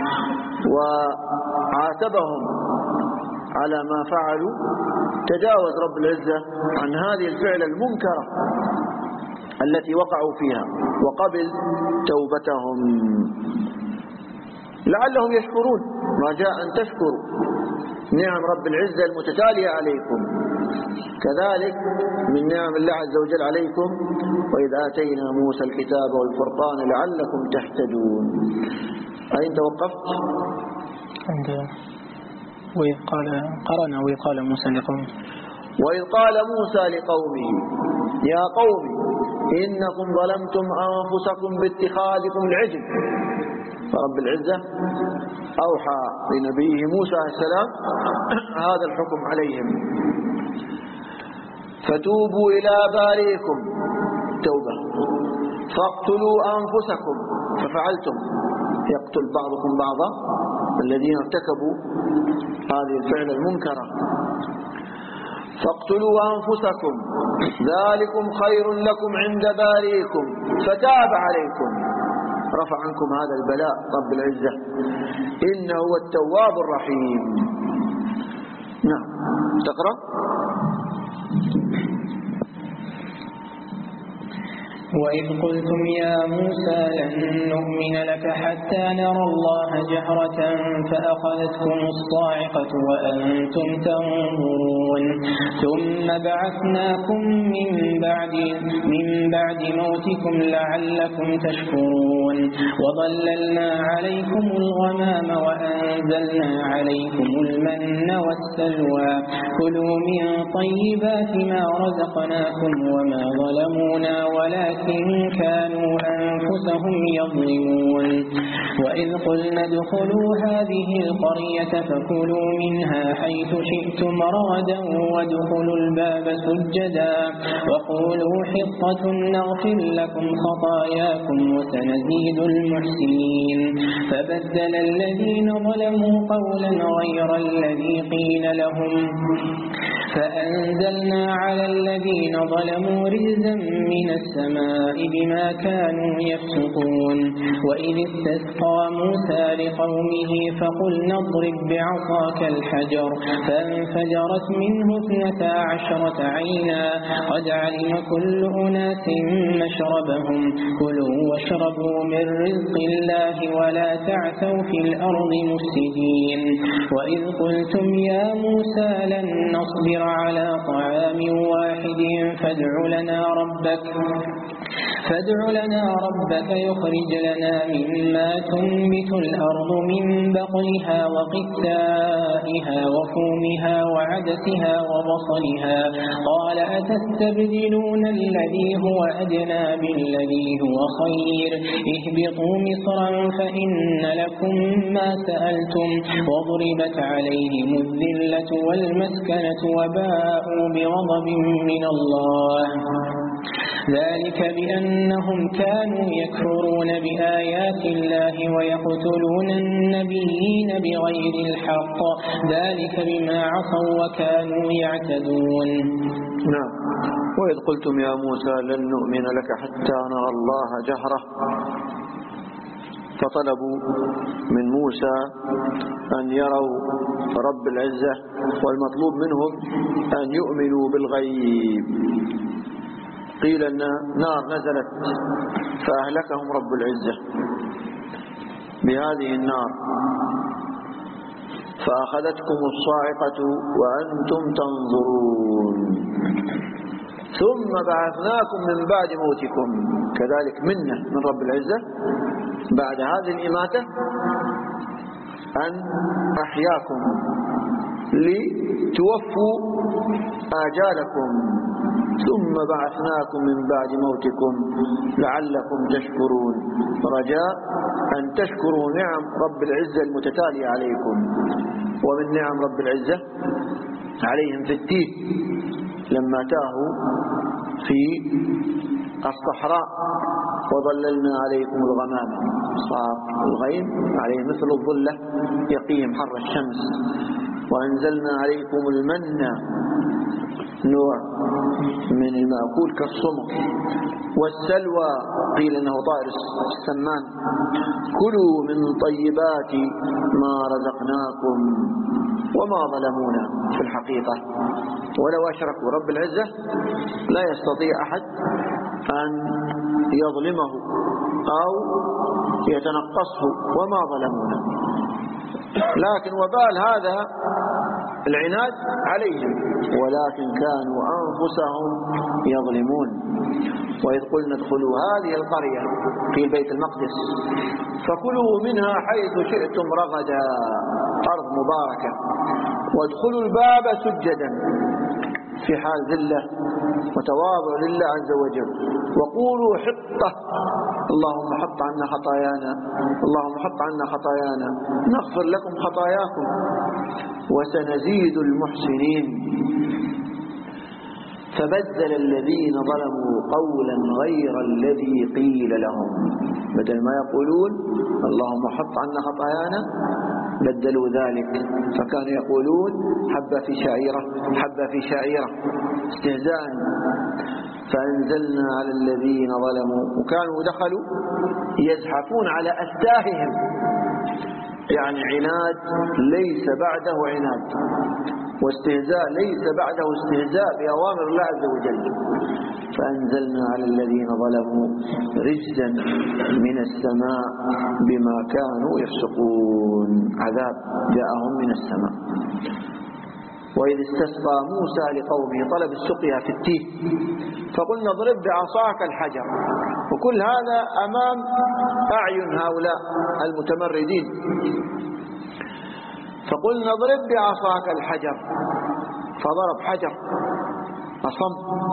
وعاتبهم على ما فعلوا تجاوز رب العزة عن هذه الفعل المنكرة التي وقعوا فيها وقبل توبتهم لعلهم يشكرون، رجاء أن تشكروا نعم رب العزة المتتالية عليكم. كذلك من نعم الله عز وجل عليكم: وإذ آتينا موسى الكتاب والفرقان لعلكم تهتدون. أين توقفت؟ عند وإذ قال قرنا وإذ قال موسى لقومه وإذ قال موسى لقومه يا قوم إنكم ظلمتم أنفسكم باتخاذكم العجل. فرب العزة أوحى لنبيه موسى عليه السلام هذا الحكم عليهم: فتوبوا إلى بارئكم توبة، فاقتلوا أنفسكم، ففعلتم، يقتل بعضكم بعضا الذين ارتكبوا هذه الفعل المنكرة. فاقتلوا أنفسكم ذلكم خير لكم عند بارئكم فتاب عليكم، رفع عنكم هذا البلاء رب العزة، إنه هو التواب الرحيم. نعم تقرأ. وإذ قلتم يا موسى لن نؤمن لك حتى نرى الله جهرة فأخذتكم الصاعقة وأنتم تنظرون ثم بعثناكم من بعد من بعد موتكم لعلكم تشكرون وظللنا عليكم الغمام وأنزلنا عليكم المن والسلوى كلوا من طيبات ما رزقناكم وما ظلمونا ولكن إن كانوا أنفسهم يظلمون وإذ قلنا ادخلوا هذه القرية فكلوا منها حيث شئتم رغدا وادخلوا الباب سجدا وقولوا حطة نغفر لكم خطاياكم وسنزيد المحسنين فبدل الذين ظلموا قولا غير الذي قيل لهم فأنزلنا على الذين ظلموا رجزا من السماء بما كانوا يفسقون وإذ استسقى موسى لقومه فقلنا اضرب بعصاك الحجر فانفجرت منه اثنتا عشرة عينا قد علم كل أناس مشربهم كلوا واشربوا من رزق الله ولا تعثوا في الأرض مفسدين وإذ قلتم يا موسى لن نصبر على طعام واحد فادع لنا ربك فادع لنا ربك يخرج لنا مما تنبت الأرض من بقلها وقثائها وفومها وعدسها وبصلها قال أتستبدلون الذي هو أدنى بالذي هو خير اهبطوا مصرا فإن لكم ما سألتم وضربت عليهم الذلة والمسكنة وباءوا بغضب من الله ذلك بأنهم كانوا يكفرون بآيات الله ويقتلون النبيين بغير الحق ذلك بما عصوا وكانوا يعتدون. نعم. وإذ قلتم يا موسى لن نؤمن لك حتى نرى الله جهرة فطلبوا من موسى أن يروا رب العزة والمطلوب منهم أن يؤمنوا بالغيب. قيل أن نار نزلت فأهلكهم رب العزة بهذه النار فأخذتكم الصاعقة وأنتم تنظرون ثم بعثناكم من بعد موتكم كذلك منة من رب العزة بعد هذه الإماتة أن أحياكم لتوفوا آجالكم ثم بعثناكم من بعد موتكم لعلكم تشكرون رجاء أن تشكروا نعم رب العزة المتتالية عليكم. ومن نعم رب العزة عليهم في التيه لما تاهوا في الصحراء وظللنا عليكم الغمام صار الغيم عليه مثل الظلة يقيهم حر الشمس وأنزلنا عليكم المن نوع من المأكول كالصمغ والسلوى قيل أنه طائر السمان كلوا من طيبات ما رزقناكم وما ظلمونا في الحقيقة ولو أشركوا رب العزة لا يستطيع أحد أن يظلمه أو يتنقصه وما ظلمونا لكن وبال هذا العناد عليهم ولكن كانوا أنفسهم يظلمون. وإذ قلنا ادخلوا هذه القرية في بيت المقدس فكلوا منها حيث شئتم رغدا أرض مباركة وادخلوا الباب سجدا في حال ذلة وتواضع لله عز وجل وقولوا حطة اللهم حط عنا خطايانا اللهم حط عنا خطايانا نغفر لكم خطاياكم وسنزيد المحسنين. فبدل الذين ظلموا قولا غير الذي قيل لهم بدل ما يقولون اللهم حط عنا خطايانا بدلوا ذلك فكانوا يقولون حبة في شعيرة حبة في شعيرة استهزاء. فأنزلنا على الذين ظلموا وكانوا دخلوا يزحفون على أستاههم يعني عناد ليس بعده عناد واستهزاء ليس بعده استهزاء بأوامر الله عز وجل. فأنزلنا على الذين ظلموا رجزا من السماء بما كانوا يفسقون، عذاب جاءهم من السماء. وإذ استسقى موسى لقومه، طلب السقيا في التيه، فقلنا اضرب بعصاك الحجر. وكل هذا أمام أعين هؤلاء المتمردين. فقلنا اضرب بعصاك الحجر، فضرب حجر أصم،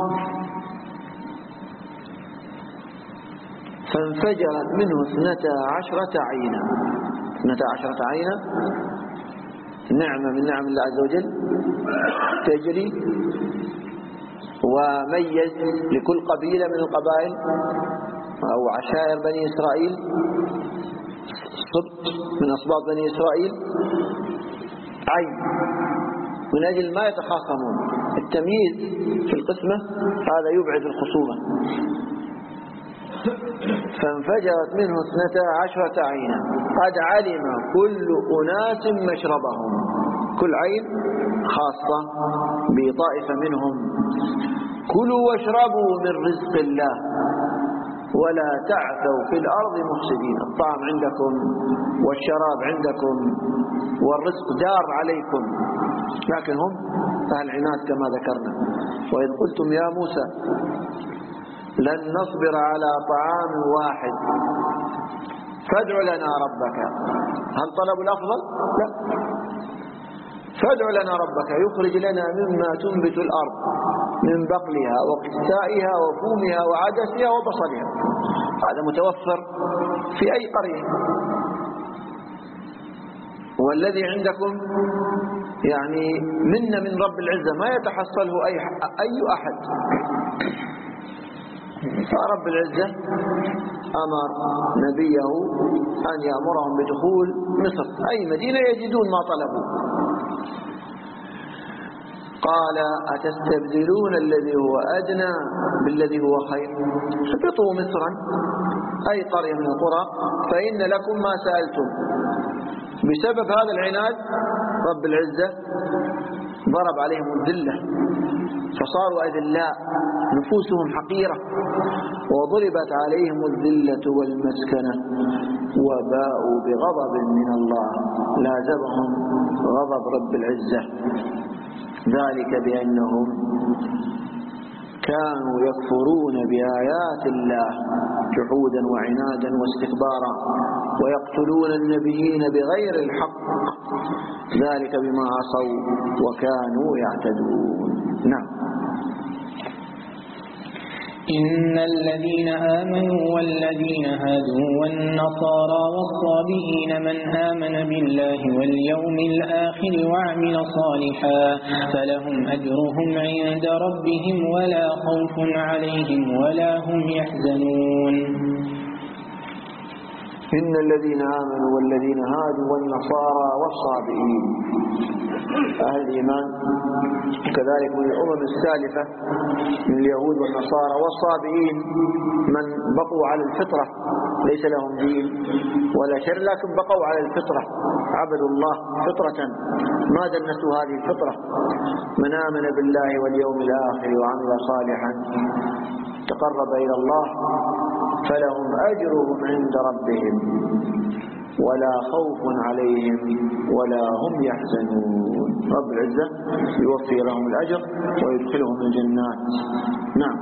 فانفجرت منه اثنتا عشرة عينا. اثنتا عشرة عينا نعمة من نعم الله عز وجل تجري، وميز لكل قبيلة من القبائل أو عشائر بني إسرائيل، سبط من أسباط بني إسرائيل، عين من أجل ما يتخاصمون. التمييز في القسمة هذا يبعد الخصومة. فانفجرت منه اثنتا عشرة عينا قد علم كل أناس مشربهم، كل عين خاصة بطائفة منهم. كلوا واشربوا من رزق الله ولا تعثوا في الأرض مفسدين. الطعام عندكم والشراب عندكم والرزق دار عليكم، لكن هم أهل عناد كما ذكرنا. وإذ قلتم يا موسى لن نصبر على طعام واحد فادع لنا ربك. هل طلبوا الأفضل؟ لا. فادع لنا ربك يخرج لنا مما تنبت الأرض من بقلها وقثائها وفومها وعدسها وبصلها. هذا متوفر في أي قرية. والذي عندكم يعني منا من رب العزة ما يتحصله أي أي أحد. فرب العزة أمر نبيه أن يأمرهم بدخول مصر، أي مدينة يجدون ما طلبوا. قال أتستبدلون الذي هو أدنى بالذي هو خير، اهبطوا مصرا أي قرية من القرى فإن لكم ما سألتم. بسبب هذا العناد رب العزة ضرب عليهم الذلة فصاروا أذلاء، نفوسهم حقيرة، وضربت عليهم الذلة والمسكنة وباءوا بغضب من الله، لازمهم غضب رب العزة. ذلك بأنهم كانوا يكفرون بآيات الله جحودا وعنادا واستكبارا ويقتلون النبيين بغير الحق، ذلك بما عصوا وكانوا يعتدون. نعم. إن الذين آمنوا والذين هادوا والنصارى والصابئين من آمن بالله واليوم الآخر وعمل صالحا فلهم أجرهم عند ربهم ولا خوف عليهم ولا هم يحزنون. إن الذين آمنوا والذين هادوا والنصارى والصابئين، أهل الإيمان كذلك من الأمم السالفة من اليهود والنصارى والصابئين من بقوا على الفطرة ليس لهم دين ولا شر لكن بقوا على الفطرة، عبدوا الله فطرة ما دنسوا هذه الفطرة. من آمن بالله واليوم الآخر وعمل صالحا تقرب إلى الله فلهم أجرهم عند ربهم ولا خوف عليهم ولا هم يحزنون. رب العزة يوفي لهم الأجر ويدخلهم الجنات. نعم.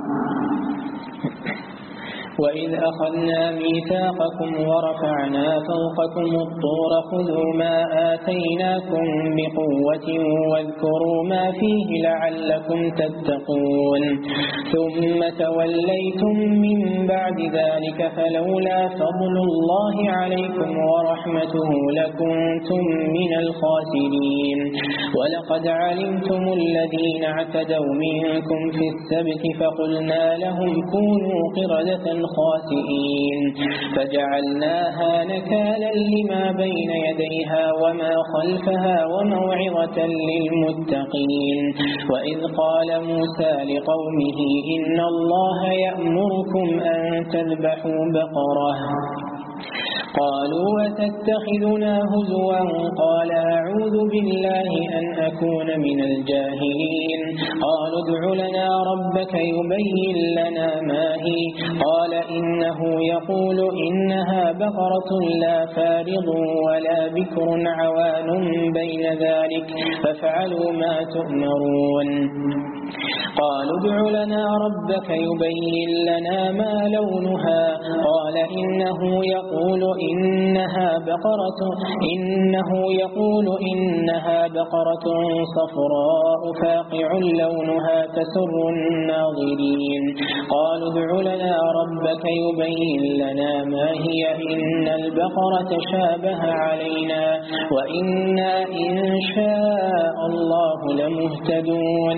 وإذ أخذنا ميثاقكم ورفعنا فوقكم الطور خذوا ما آتيناكم بقوة واذكروا ما فيه لعلكم تتقون ثم توليتم من بعد ذلك فلولا فضل الله عليكم ورحمته لكنتم من الخاسرين. ولقد علمتم الذين اعتدوا منكم في السبت فقلنا لهم كونوا قردة خاسئين فجعلناها نكالا لما بين يديها وما خلفها وموعظة للمتقين. وإذ قال موسى لقومه إن الله يأمركم أن تذبحوا بقرة قالوا أتتخذنا هزوا قال أعوذ بالله أن أكون من الجاهلين قالوا ادع لنا ربك يبين لنا ما هي قال إنه يقول إنها بقرة لا فارض ولا بكر عوان بين ذلك فافعلوا ما تؤمرون قالوا ادع لنا ربك يبين لنا ما لونها قال إنه يقول إنها بقرة إنه يقول إنها بقرة صفراء فاقع لونها تسر الناظرين قالوا ادع لنا ربك يبين لنا ما هي إن البقرة شابه علينا وإنا إن شاء الله لمهتدون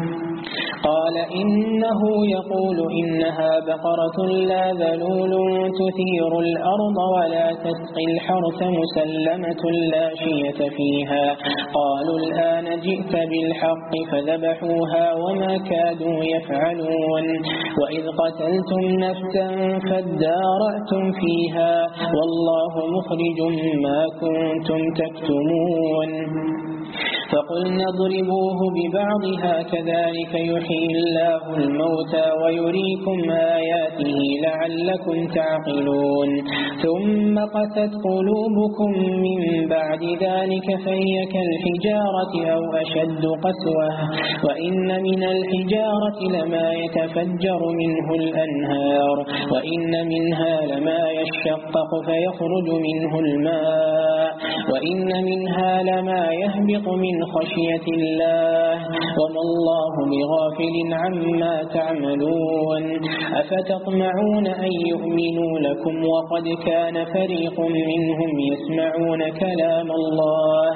قال إنه يقول إنها بقرة لا ذلول تثير الأرض ولا تسقي الحرث مسلمة لا شية فيها قالوا الآن جئت بالحق فذبحوها وما كادوا يفعلون وإذ قتلتم نفسا فادارأتم فيها والله مخرج ما كنتم تكتمون فقلنا اضربوه ببعضها كذلك يحيي الله الموتى ويريكم آياته لعلكم تعقلون ثم قست قلوبكم من بعد ذلك فهي كالحجارة أو أشد قسوة وإن من الحجارة لما يتفجر منه الأنهار وإن منها لما يشقق فيخرج منه الماء وإن منها لما يهبط من خشية الله وما الله بغافل عما تعملون أفتطمعون أن يؤمنوا لكم وقد كان فريق منهم يسمعون كلام الله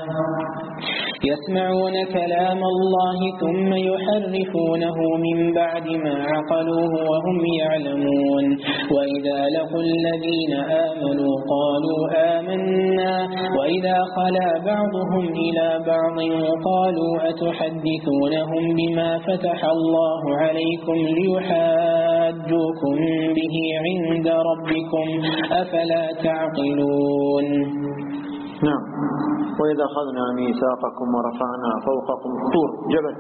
يسمعون كلام الله ثم يحرفونه من بعد ما عقلوه وهم يعلمون وإذا لقوا الذين آمنوا قالوا آمنا وإذا خلا بعضهم إلى بعض قالوا أتحدثونهم بما فتح الله عليكم ليحاجوكم به عند ربكم أفلا تعقلون. نعم. وإذا أخذنا ميثاقكم ورفعنا فوقكم الطور جبل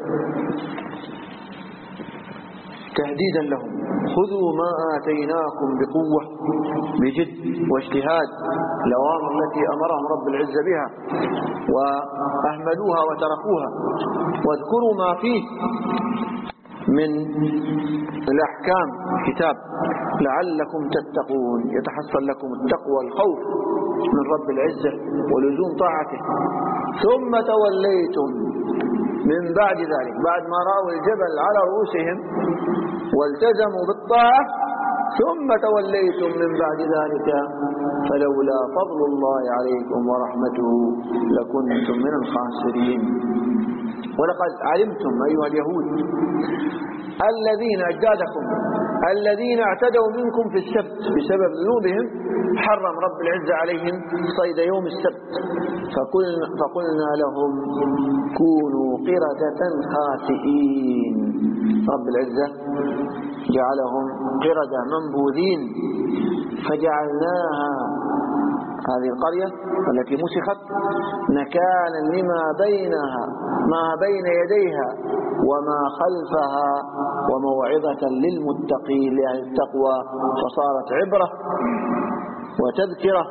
تهديدا لهم خذوا ما آتيناكم بقوة بجد واجتهاد الأوامر التي أمرهم رب العزة بها وأهملوها وتركوها واذكروا ما فيه من الأحكام كتاب لعلكم تتقون يتحصل لكم التقوى الخوف من رب العزة ولزوم طاعته. ثم توليتم من بعد ذلك بعد ما رأوا الجبل على رؤوسهم والتزموا بالطاعة ثم توليتم من بعد ذلك فلولا فضل الله عليكم ورحمته لكنتم من الخاسرين. ولقد علمتم أيها اليهود الذين أجدادكم الذين اعتدوا منكم في السبت بسبب ذنوبهم حرم رب العزة عليهم صيد يوم السبت فقلنا, فقلنا لهم كونوا قردة خاسئين. رب العزة جعلهم قردة منبوذين فجعلناها هذه القرية التي مسخت نكالا لما بينها ما بين يديها وما خلفها وموعظة للمتقين لأهل التقوى فصارت عبرة وتذكرة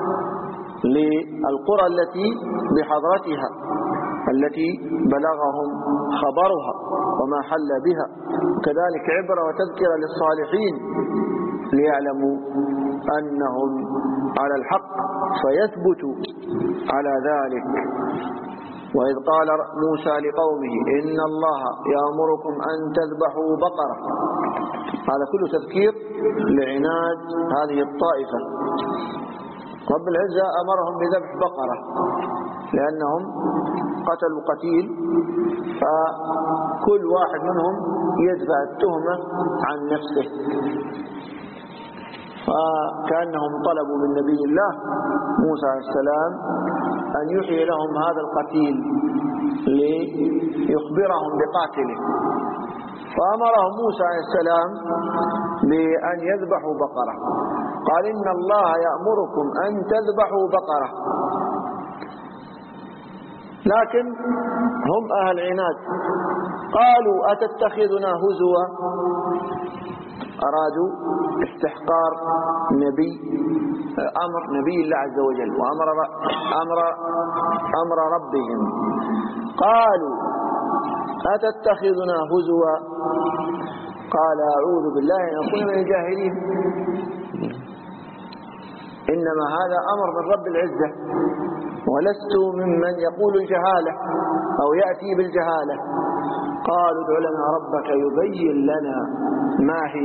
للقرى التي بحضرتها التي بلغهم خبرها وما حل بها وكذلك عبرة وتذكرة للصالحين ليعلموا أنهم على الحق فيثبتوا على ذلك. وإذ قال موسى لقومه إن الله يأمركم أن تذبحوا بقرة هذا كله تذكير لعناد هذه الطائفة. رب العزة أمرهم بذبح بقرة لأنهم قتلوا قتيل فكل واحد منهم يدفع التهمة عن نفسه فكأنهم طلبوا من نبي الله موسى عليه السلام أن يحيي لهم هذا القتيل ليخبرهم بقاتله فأمرهم موسى عليه السلام بأن يذبحوا بقرة قال إن الله يأمركم أن تذبحوا بقرة. لكن هم أهل عناد قالوا أتتخذنا هزوا، أرادوا استحقار نبي أمر نبي الله عز وجل وأمر أمر أمر ربهم. قالوا أتتخذنا هزوا قال أعوذ بالله أن أكون من الجاهلين. إنما هذا أمر من رب العزة ولست ممن يقول الجهالة أو يأتي بالجهالة. قالوا ادع لنا ربك يبين لنا ما هي.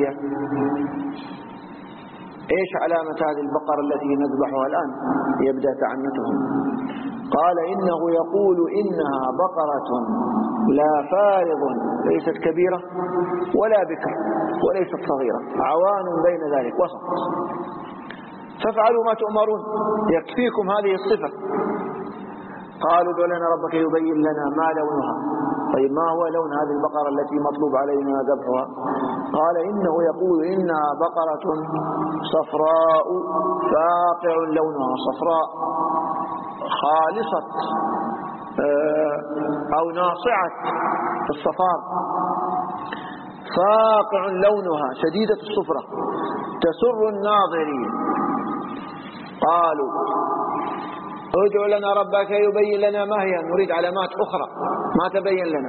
إيش علامة هذه البقرة التي نذبحها الآن؟ يبدأ تعنتهم. قال إنه يقول إنها بقرة لا فارض ليست كبيرة ولا بكر وليست صغيرة، عوان بين ذلك وسط، فافعلوا ما تؤمرون يكفيكم هذه الصفة. قالوا ادع لنا ربك يبين لنا ما لونها. طيب ما هو لون هذه البقرة التي مطلوب علينا ذبحها؟ قال إنه يقول إنها بقرة صفراء فاقع لونها، صفراء خالصة أو ناصعة الصفار، فاقع لونها شديدة الصفرة تسر الناظرين. قالوا ادع لنا ربك يبين لنا ما هي. نريد علامات أخرى ما تبين لنا.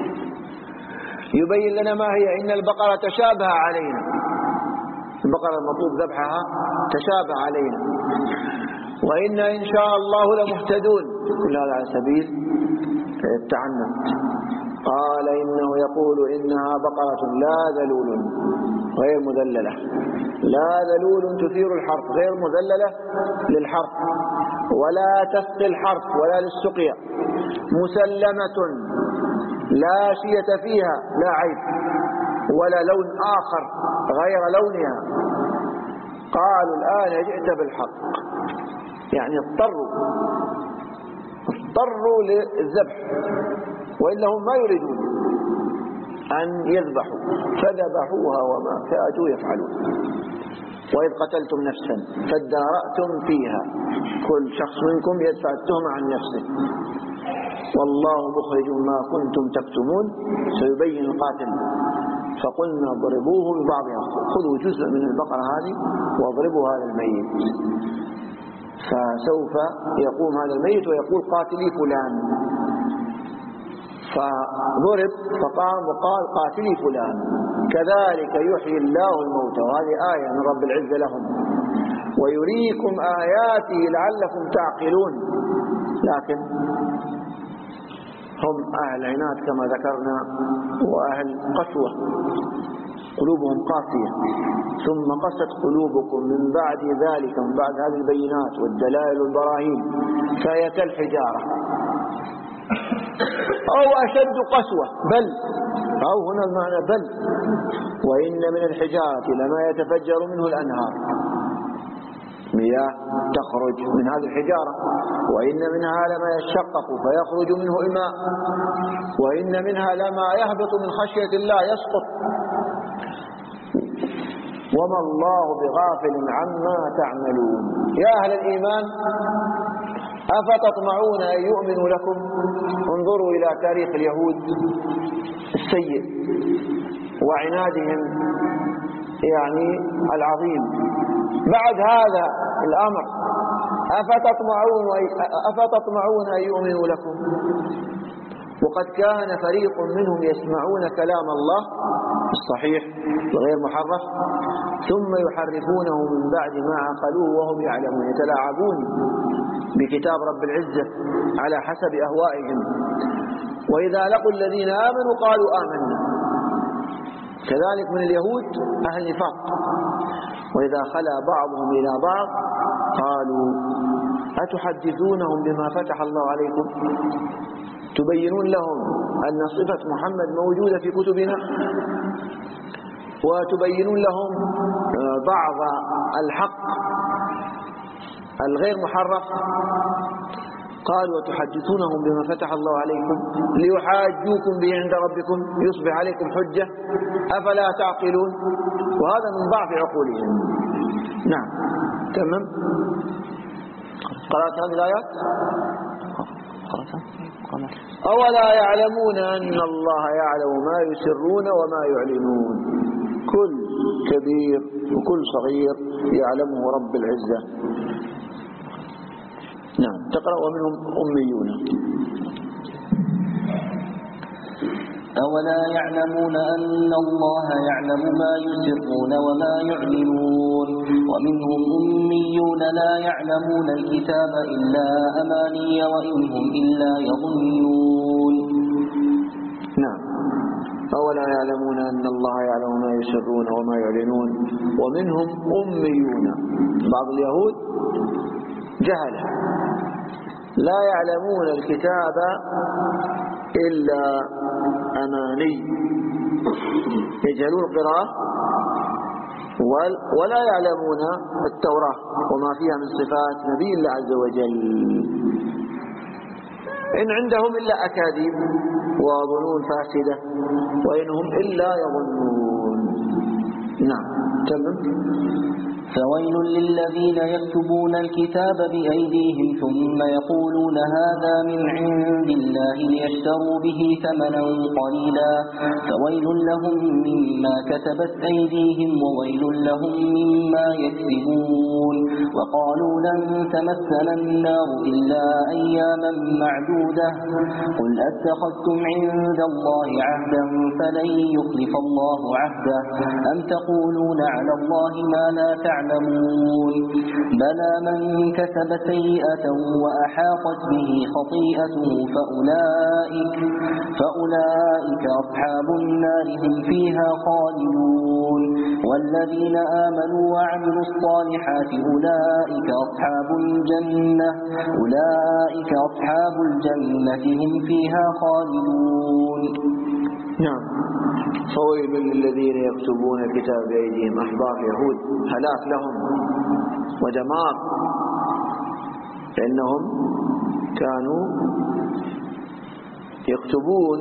يبين لنا ما هي. إن البقرة تشابه علينا، البقرة المطلوب ذبحها تشابه علينا، وإن إن شاء الله لمهتدون. كل هذا على سبيل التعنت. قال إنه يقول إنها بقرة لا ذلول غير مذللة، لا ذلول تثير الحرث، غير مذللة للحرث ولا تسقي الحرث ولا للسقيا، مسلمة لا شية فيها، لا عيب ولا لون آخر غير لونها. قالوا الآن جئت بالحق، يعني اضطروا اضطروا للذبح، وإلا هم ما يريدون أن يذبحوا، فذبحوها وما كادوا يفعلون. وإذ قتلتم نفسا فادارأتم فيها، كل شخص منكم يدفع التهمة عن نفسه، والله مخرج ما كنتم تكتمون سيبين القاتل. فقلنا اضربوه ببعضها، خذوا جزء من البقرة هذه واضربوا هذا الميت، فسوف يقوم هذا الميت ويقول قاتلي فلان. فضرب فقام وقال قاتلي فلان. كذلك يحيي الله الموتى، وهذه آية من رب العزة لهم، ويريكم آياته لعلكم تعقلون. لكن هم أهل عناد كما ذكرنا، وأهل قسوة، قلوبهم قاسية. ثم قست قلوبكم من بعد ذلك، من بعد هذه البينات والدلائل والبراهين، فهي كالحجارة أو أشد قسوة، بل أو هنا المعنى بل، وإن من الحجارة لما يتفجر منه الأنهار، مياه تخرج من هذه الحجارة، وإن منها لما يشقق فيخرج منه الماء، وإن منها لما يهبط من خشية الله يسقط، وما الله بغافل عما تعملون. يا أهل الإيمان أفتطمعون أن يؤمنوا لكم؟ انظروا إلى تاريخ اليهود السيء وعنادهم يعني العظيم. بعد هذا الأمر أفتطمعون أفتطمعون أن يؤمنوا لكم؟ وقد كان فريق منهم يسمعون كلام الله الصحيح وغير محرف ثم يحرفونه من بعد ما عقلوه وهم يعلمون، يتلاعبون بكتاب رب العزة على حسب أهوائهم. وإذا لقوا الذين آمنوا قالوا آمنا. كذلك من اليهود أهل نفاق، وإذا خلا بعضهم إلى بعض قالوا أتحدثونهم بما فتح الله عليكم؟ تبينون لهم أن صفة محمد موجودة في كتبنا، وتبينون لهم بعض الحق الغير محرف. قالوا وتحدثونهم بما فتح الله عليكم ليحاجوكم به عند ربكم يصبح عليكم حجة أفلا تعقلون. وهذا من ضعف عقولهم. نعم تمام. قرأت هذه الآيات؟ أولا يعلمون أن الله يعلم ما يسرون وما يعلنون. كل كبير وكل صغير يعلمه رب العزة. نعم تقرأ ومنهم أميون. أولا يعلمون أن الله يعلم ما يسرون وما يعلنون ومنهم أميون لا يعلمون الكتاب إلا أماني وإن هم إلا يظنون. نعم أولا يعلمون أن الله يعلم ما يسرون وما يعلنون ومنهم أميون. بعض اليهود جهلة لا يعلمون الكتاب إلا أماني، يجهلون القراءة ولا يعلمون التوراة وما فيها من صفات نبي الله عز وجل. إن عندهم إلا أكاذيب وظنون فاسدة وإنهم إلا يظنون. نعم تمام. فويل للذين يكتبون الكتاب بأيديهم ثم يقولون هذا من عند الله ليشتروا به ثمنا قليلا فويل لهم مما كتبت أيديهم وويل لهم مما يكسبون. وقالوا لن تمسنا النار إلا أياما معدودة قل أتخذتم عند الله عهدا فلن يخلف الله عهده أم تقولون على الله ما لا تعلمون. بلى من كسب سيئة وأحاطت به خطيئته فأولئك, فأولئك أصحاب النار هم فيها خالدون. والذين آمنوا وعملوا الصالحات أولئك أصحاب الجنة أولئك أصحاب الجنة هم فيها خالدون. نعم فويل للذين يكتبون الكتاب بأيديهم. أحبار يهود هلاك لهم ودمار لأنهم كانوا يكتبون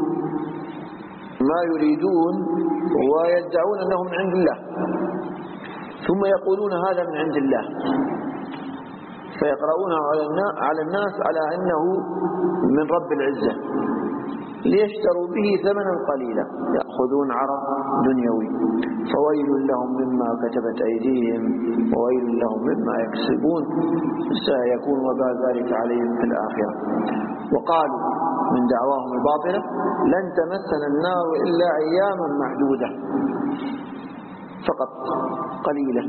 ما يريدون ويدعون أنهم من عند الله ثم يقولون هذا من عند الله فيقرؤون على الناس على أنه من رب العزة ليشتروا به ثمنا قليلا يأخذون عرض دنيوي. فويل لهم مما كتبت أيديهم وويل لهم مما يكسبون سيكون وبال ذلك عليهم في الآخرة. وقالوا من دعواهم الباطلة لن تمسنا النار إلا أياما معدودة فقط قليلة.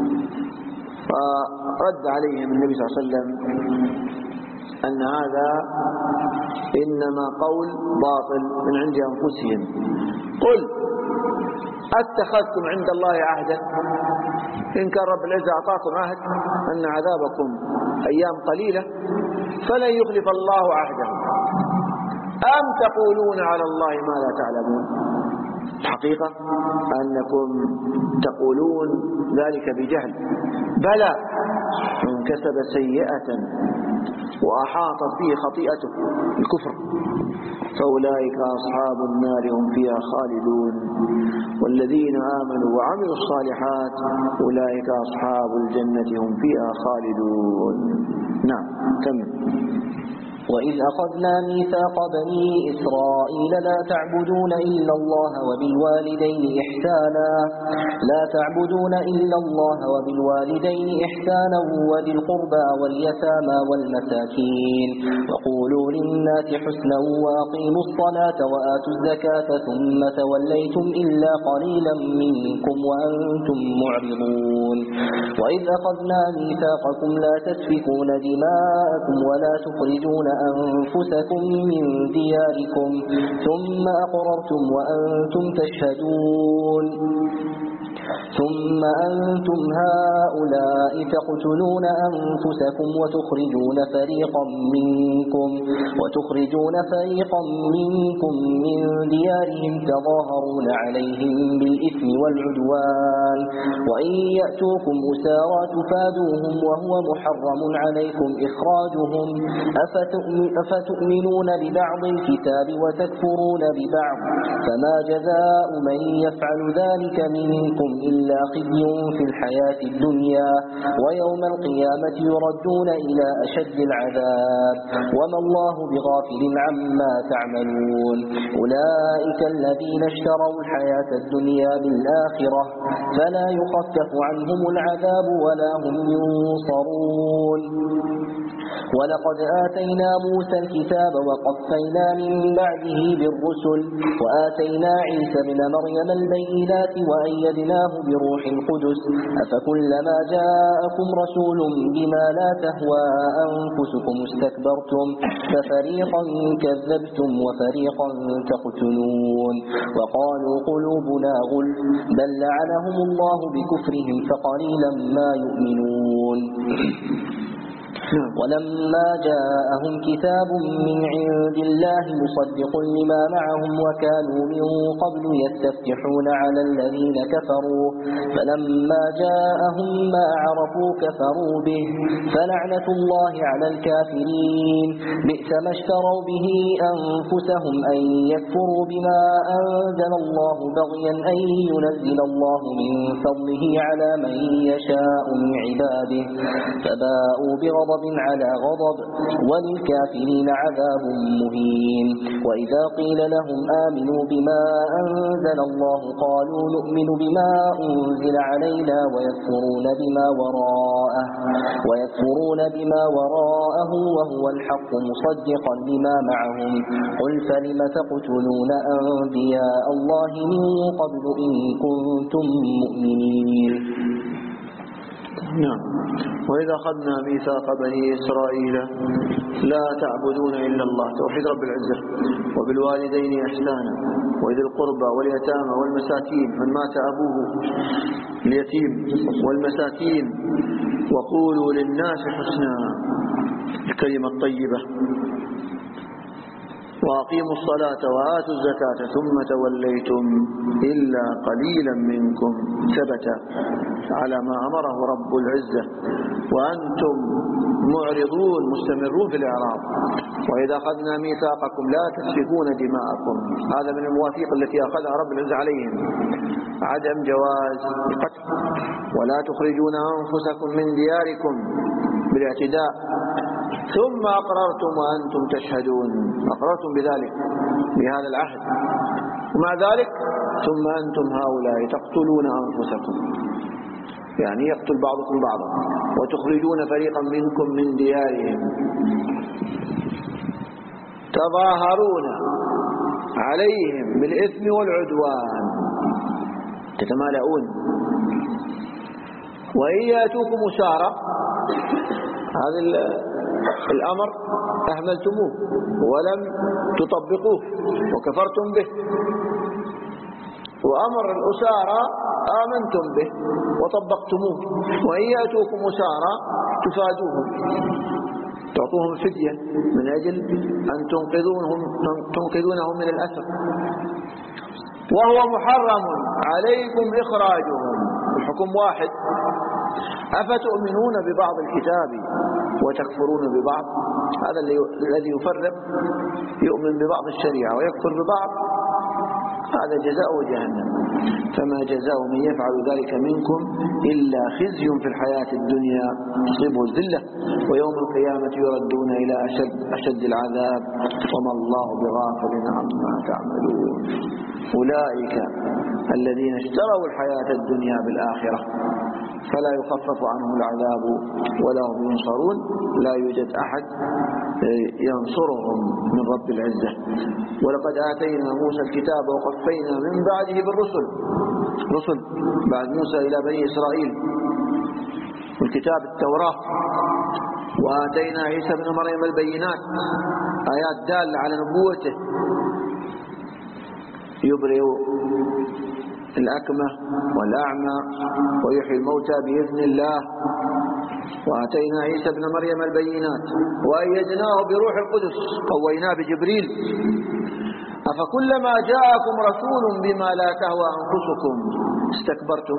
فرد عليهم النبي صلى الله عليه وسلم أن هذا إنما قول باطل من عند أنفسهم. قل أتخذتم عند الله عهدا إن كان رب العزة أعطاكم عهد أن عذابكم أيام قليلة فلن يخلف الله عهده أم تقولون على الله ما لا تعلمون. الحقيقة أنكم تقولون ذلك بجهل. بلى من كسب سيئة وأحاطت به خطيئته الكفر فأولئك أصحاب النار هم فيها خالدون. والذين آمنوا وعملوا الصالحات أولئك أصحاب الجنة هم فيها خالدون. نعم كمل. وإذ أخذنا ميثاق بني إسرائيل لا تعبدون إلا الله وبالوالدين إحسانا لا تعبدون إلا الله وبالوالدين إحسانا وذي القربى واليتامى والمساكين وقولوا للناس حسنا وأقيموا الصلاة وآتوا الزكاة ثم توليتم إلا قليلا منكم وأنتم معرضون. وإذ أخذنا ميثاقكم لا تسفكون دماءكم ولا تخرجون أنفسكم من دياركم ثم أقررتم وأنتم تشهدون ثم أنتم هؤلاء تقتلون أنفسكم وتخرجون فريقا منكم وتخرجون فريقا منكم من ديارهم تظاهرون عليهم بالإثم والعدوان وإن يأتوكم أسارى تفادوهم وهو محرم عليكم إخراجهم أفتؤمنون ببعض الكتاب وتكفرون ببعض فما جزاء من يفعل ذلك منكم إلا خزي في الحياة الدنيا ويوم القيامة يردون إلى أشد العذاب وما الله بغافل عما تعملون أولئك الذين اشتروا الحياة الدنيا بالآخرة فلا يخفف عنهم العذاب ولا هم ينصرون ولقد آتينا موسى الكتاب وقفينا من بعده بالرسل وآتينا عيسى ابن مريم البينات وأيدناه بروح القدس أفكلما جاءكم رسول بما لا تهوى أنفسكم استكبرتم ففريقا كذبتم وفريقا تقتلون وقالوا قلوبنا غلف بل لعنهم الله بكفرهم فقليلا ما يؤمنون ولما جاءهم كتاب من عند الله مصدق لما معهم وكانوا من قبل يستفتحون على الذين كفروا فلما جاءهم ما عرفوا كفروا به فلعنة الله على الكافرين بئس ما اشتروا به أنفسهم أن يكفروا بما أنزل الله بغيا أن ينزل الله من فضله على من يشاء من عباده فباءوا بغضب على غضب وللكافرين عذاب مهين وإذا قيل لهم آمنوا بما أنزل الله قالوا نؤمن بما أنزل علينا ويكفرون بما وراءه ويكفرون بما وراءه وهو الحق مصدقا لما معهم قل فلم تقتلون أنبياء الله من قبل إن كنتم مؤمنين. نعم. وإذا أخذنا ميثاق بني إسرائيل لا تعبدون إلا الله توحيد رب العزة وبالوالدين إحسانا وذي القربى واليتامى والمساكين من مات أبوه اليتيم والمساكين وقولوا للناس حسنا الكلمة الطيبة وأقيموا الصلاة وآتوا الزكاة ثم توليتم إلا قليلا منكم ثبت على ما أمره رب العزة وأنتم معرضون مستمرون في الإعراض. وإذا أخذنا ميثاقكم لا تسفكون دماءكم هذا من المواثيق التي أخذها رب العزة عليهم عدم جواز القتل ولا تخرجون أنفسكم من دياركم بالاعتداء ثم أقررتم وأنتم تشهدون أقررتم بذلك بهذا العهد ومع ذلك ثم أنتم هؤلاء تقتلون أنفسكم يعني يقتل بعضكم بعضا وتخرجون فريقا منكم من ديارهم تظاهرون عليهم بالإثم والعدوان تتمالؤون وإن يأتوكم أسارى هذا الأمر أهملتموه ولم تطبقوه وكفرتم به وأمر الأسارى آمنتم به وطبقتموه وإن يأتوكم أسارى تفادوهم تعطوهم فدية من أجل أن تنقذونهم, تنقذونهم من الأسر وهو محرم عليكم إخراجهم الحكم واحد أفتؤمنون ببعض الكتاب وتكفرون ببعض هذا الذي يفرق يؤمن ببعض الشريعة ويكفر ببعض هذا جزاء جهنم فما جزاء من يفعل ذلك منكم إلا خزي في الحياة الدنيا تصيبه الذلة ويوم القيامة يردون إلى أشد, أشد العذاب وما الله بغافل عما تعملون. أولئك الذين اشتروا الحياة الدنيا بالآخرة فلا يخفف عنهم العذاب ولا هم ينصرون لا يوجد أحد ينصرهم من رب العزة. ولقد آتينا موسى الكتاب وقفينا من بعده بالرسل رسل بعد موسى إلى بني إسرائيل والكتاب التوراة وآتينا عيسى بن مريم البينات آيات دالة على نبوته يبرئ الأكمة والأعمى ويحيي الموتى بإذن الله وآتينا عيسى بن مريم البينات وأيدناه بروح القدس قويناه بجبريل أفكلما جاءكم رسول بما لا تهوى أنفسكم استكبرتم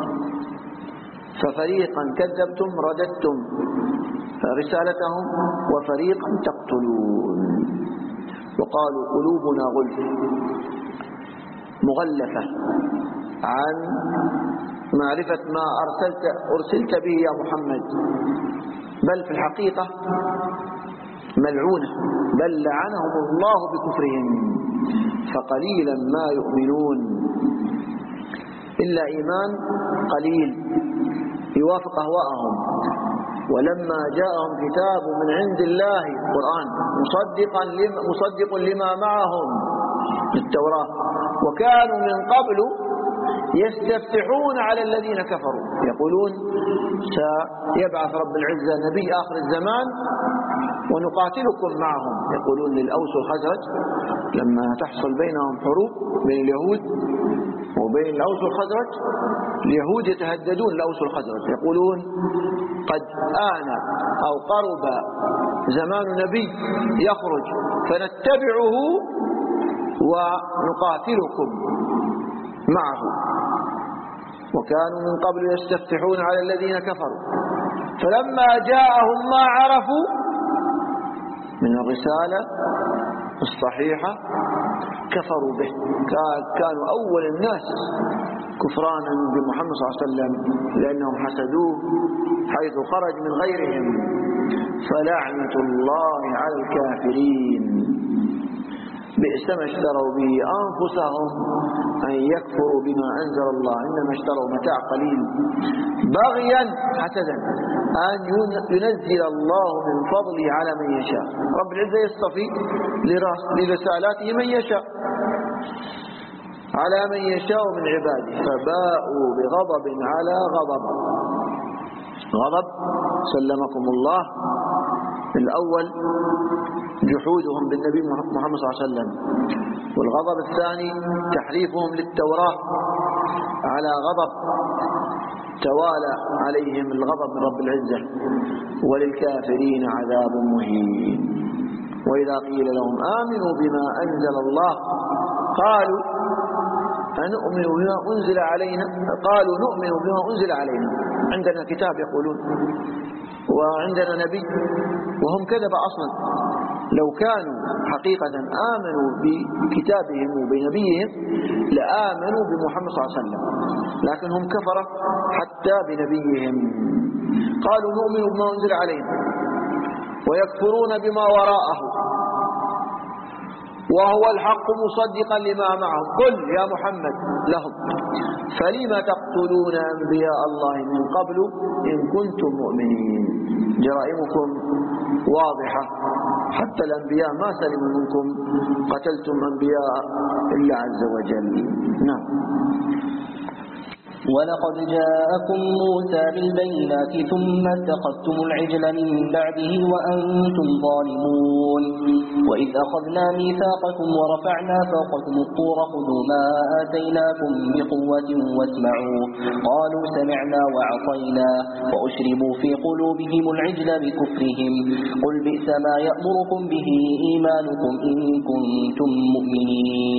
ففريقا كذبتم رددتم رسالتهم وفريقا تقتلون. وقالوا قلوبنا غلف مغلفة عن معرفة ما أرسلت, أرسلت به يا محمد، بل في الحقيقة ملعونة، بل لعنهم الله بكفرهم فقليلا ما يؤمنون، إلا إيمان قليل يوافق أهواءهم. ولما جاءهم كتاب من عند الله القرآن مصدقا لما, مصدق لما معهم التوراة، وكانوا من قبل يستفتحون على الذين كفروا يقولون سيبعث رب العزة نبي آخر الزمان ونقاتلكم معهم. يقولون للأوس والخزرج لما تحصل بينهم حروب بين اليهود وبين الأوس والخزرج، اليهود يتهددون الأوس والخزرج يقولون قد آن أو قرب زمان نبي يخرج فنتبعه ونقاتلكم معه، وكانوا من قبل يستفتحون على الذين كفروا فلما جاءهم ما عرفوا من الرسالة الصحيحة كفروا به. كانوا أول الناس كفرانا بمحمد صلى الله عليه وسلم لأنهم حسدوه حيث خرج من غيرهم، فلعنة الله على الكافرين. بئس ما اشتروا به أنفسهم أن يكفروا بما أنزل الله، إنما اشتروا متاع قليل بغيا حسدا أن ينزل الله من فضله على من يشاء. رب العزة يصطفي لرسالاته من يشاء على من يشاء من عباده، فباءوا بغضب على غضب. غضب سلمكم الله الأول جحودهم بالنبي محمد صلى الله عليه وسلم، والغضب الثاني تحريفهم للتوراة على غضب توالى عليهم الغضب من رب العزة. وللكافرين عذاب مهين. وإذا قيل لهم آمنوا بما أنزل الله قالوا أنؤمن بما أنزل علينا قالوا نؤمن بما أنزل علينا، عندنا كتاب يقولون وعندنا نبي، وهم كذب أصلا. لو كانوا حقيقة آمنوا بكتابهم وبنبيهم لآمنوا بمحمد صلى الله عليه وسلم، لكن هم كفرة حتى بنبيهم. قالوا نؤمن بما أنزل علينا ويكفرون بما وراءه وهو الحق مصدقا لما معهم. قل يا محمد لهم فلم تقتلون أنبياء الله من قبل إن كنتم مؤمنين. جرائمكم واضحة، حتى الأنبياء ما سلموا منكم، قتلتم أنبياء الله عز وجل. نعم. ولقد جاءكم موسى بالبينات ثم اتخذتم العجل من بعده وأنتم ظالمون. وإذ أخذنا ميثاقكم ورفعنا فوقكم الطور خذوا ما آتيناكم بقوة واسمعوا قالوا سمعنا وعصينا وأشربوا في قلوبهم العجل بكفرهم قل بئس ما يأمركم به إيمانكم إن كنتم مؤمنين.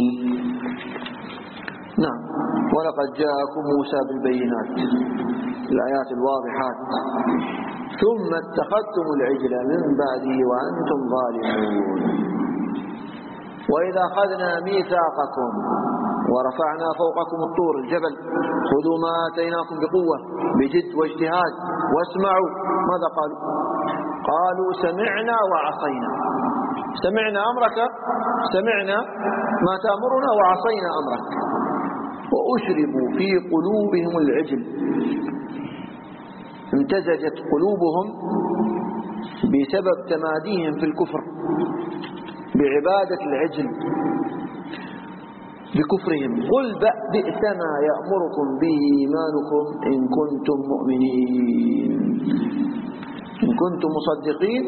نعم. ولقد جاءكم موسى بالبينات الآيات الواضحات ثم اتخذتم العجل من بعده وأنتم ظالمون. وإذا أخذنا ميثاقكم ورفعنا فوقكم الطور الجبل خذوا ما آتيناكم بقوة بجد واجتهاد واسمعوا. ماذا قالوا؟ قالوا سمعنا وعصينا. سمعنا أمرك، سمعنا ما تأمرنا وعصينا أمرك. وأشربوا في قلوبهم العجل، امتزجت قلوبهم بسبب تماديهم في الكفر بعبادة العجل بكفرهم. قل بئس ما يأمركم به إيمانكم إن كنتم مؤمنين. إن كنتم مصدقين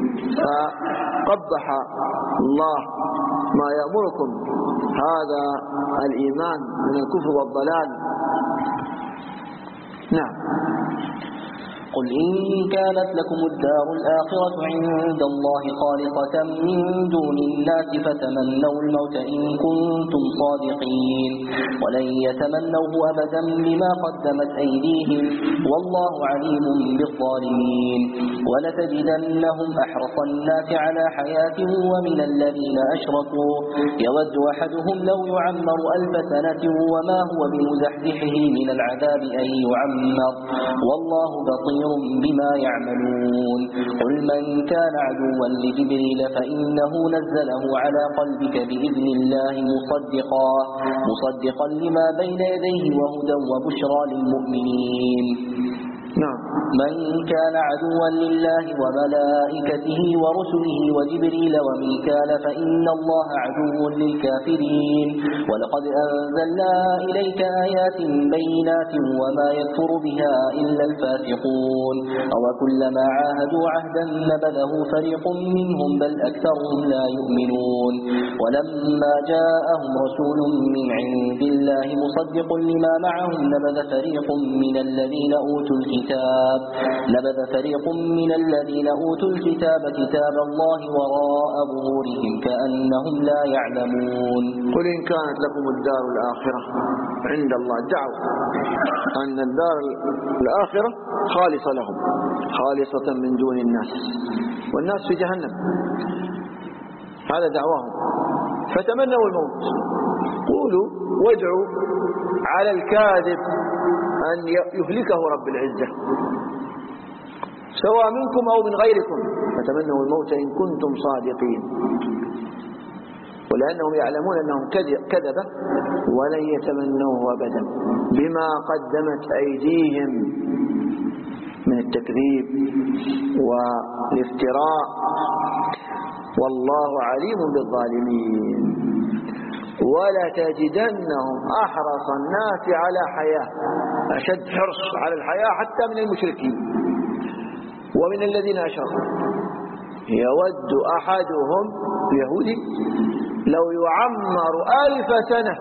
فقبح الله ما يأمركم هذا الإيمان من الكفر والضلال. نعم. قل إن كانت لكم الدار الآخرة عند الله خالصة من دون الناس فتمنوا الموت إن كنتم صادقين ولن يتمنوه أبدا بما قدمت أيديهم والله عليم بالظالمين ولتجدنهم أحرص الناس على حياة ومن الذين أشركوا يود أحدهم لو يعمر ألف سنة وما هو بمزحزحه من العذاب أن يعمر والله بصير بما يعملون قل من كان عدوا لجبريل فإنه نزله على قلبك بإذن الله مصدقا مصدقا لما بين يديه وهدى وبشرى للمؤمنين نعم. من كان عدوا لله وملائكته ورسله وجبريل وميكال فإن الله عدو للكافرين ولقد أنزلنا إليك آيات بينات وما يكفر بها إلا الفاسقون أو كلما عاهدوا عهدا نبذه فريق منهم بل أكثرهم لا يؤمنون ولما جاءهم رسول من عند الله مصدق لما معهم نبذ فريق من الذين أوتوا الكتاب نبذ فريق من الذين أوتوا الكتاب كتاب الله وراء ظهورهم كأنهم لا يعلمون قل إن كانت لكم الدار الآخرة عند الله دعوا أن الدار الآخرة خالصة لهم خالصة من دون الناس والناس في جهنم هذا دعواهم فتمنوا الموت قولوا وادعوا على الكاذب أن يهلكه رب العزة سواء منكم أو من غيركم فتمنوا الموت إن كنتم صادقين ولأنهم يعلمون أنهم كذبة ولن يتمنوه أبدا بما قدمت أيديهم من التكذيب والافتراء والله عليم بالظالمين ولتجدنهم أحرص الناس على حياة أشد حرص على الحياة حتى من المشركين ومن الذين أشركوا يود أحدهم يهودي لو يعمر ألف سنة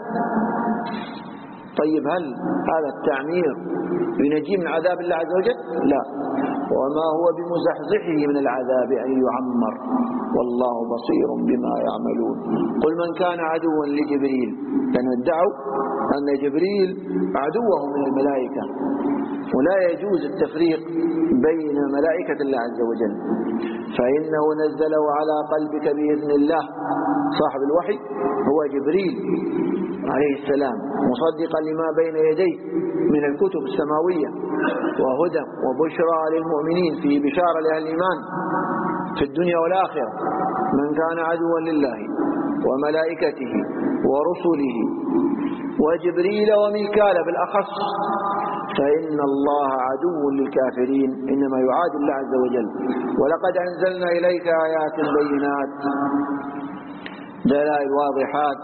طيب هل هذا التعمير ينجي من عذاب الله عز وجل؟ لا وما هو بمزحزحه من العذاب أن يعمر والله بصير بما يعملون قل من كان عدوا لجبريل لأنه ادعوا أن جبريل عدوه من الملائكة ولا يجوز التفريق بين ملائكة الله عز وجل فإنه نزله على قلبك بإذن الله صاحب الوحي هو جبريل عليه السلام مصدقا لما بين يديه من الكتب السماوية وهدى وبشرى للمؤمنين في بشارة لأهل الإيمان في الدنيا والآخرة من كان عدوا لله وملائكته ورسله وجبريل وميكال بالأخص فإن الله عدو للكافرين إنما يعادي الله عز وجل ولقد أنزلنا إليك آيات بينات دلائل واضحات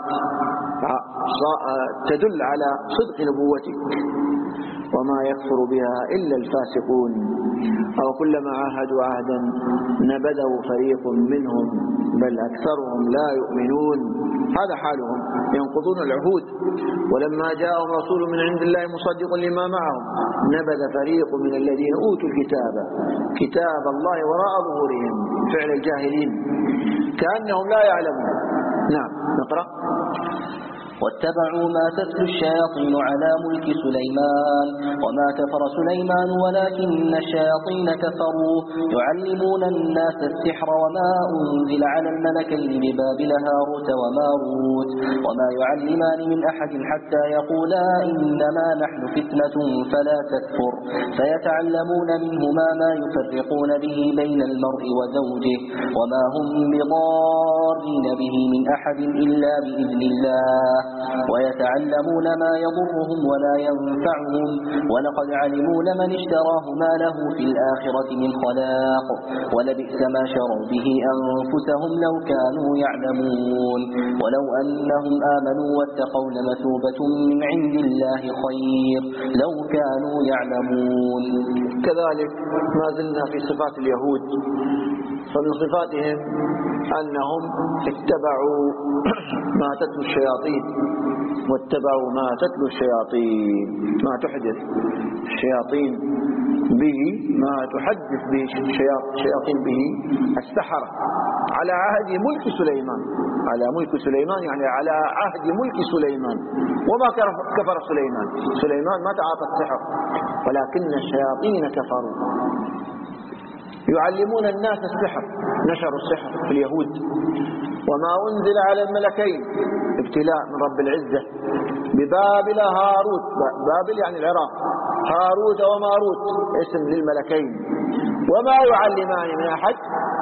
تدل على صدق نبوتك وما يكفر بها إلا الفاسقون أو كلما عاهدوا عهدا نبذه فريق منهم بل أكثرهم لا يؤمنون هذا حالهم ينقضون العهود ولما جاءهم رسول من عند الله مصدق لما معهم نبذ فريق من الذين أوتوا الكتاب كتاب الله وراء ظهورهم فعل الجاهلين كأنهم لا يعلمون. نعم نقرأ واتبعوا ما تتلو الشياطين على ملك سليمان وما كفر سليمان ولكن الشياطين كفروا يعلمون الناس السحر وما أنزل على الملكين ببابل هاروت وماروت وما يعلمان من أحد حتى يقولا إنما نحن فتنة فلا تكفر فيتعلمون منهما ما يفرقون به بين المرء وزوجه وما هم بضارين به من أحد إلا بإذن الله ويتعلمون ما يضرهم ولا ينفعهم ولقد علموا لمن اشتراه ما له في الآخرة من خلاق ولبئس ما شروا به أنفسهم لو كانوا يعلمون ولو أنهم آمنوا واتقوا لمثوبة من عند الله خير لو كانوا يعلمون. كذلك ما زلنا في صفات اليهود فمن صفاتهم أنهم اتبعوا ما تتلو الشياطين واتبعوا ما تتلو الشياطين، ما تحدث الشياطين به، ما تحدث به الشياطين به السحرة على عهد ملك سليمان، على ملك سليمان يعني على عهد ملك سليمان. وما كفر سليمان، سليمان ما تعاطى السحر، ولكن الشياطين كفروا يعلمون الناس السحر، نشروا السحر في اليهود. وما أنزل على الملكين، ابتلاء من رب العزة، ببابل هاروت، بابل يعني العراق، هاروت وماروت اسم للملكين. وما يعلمان من أحد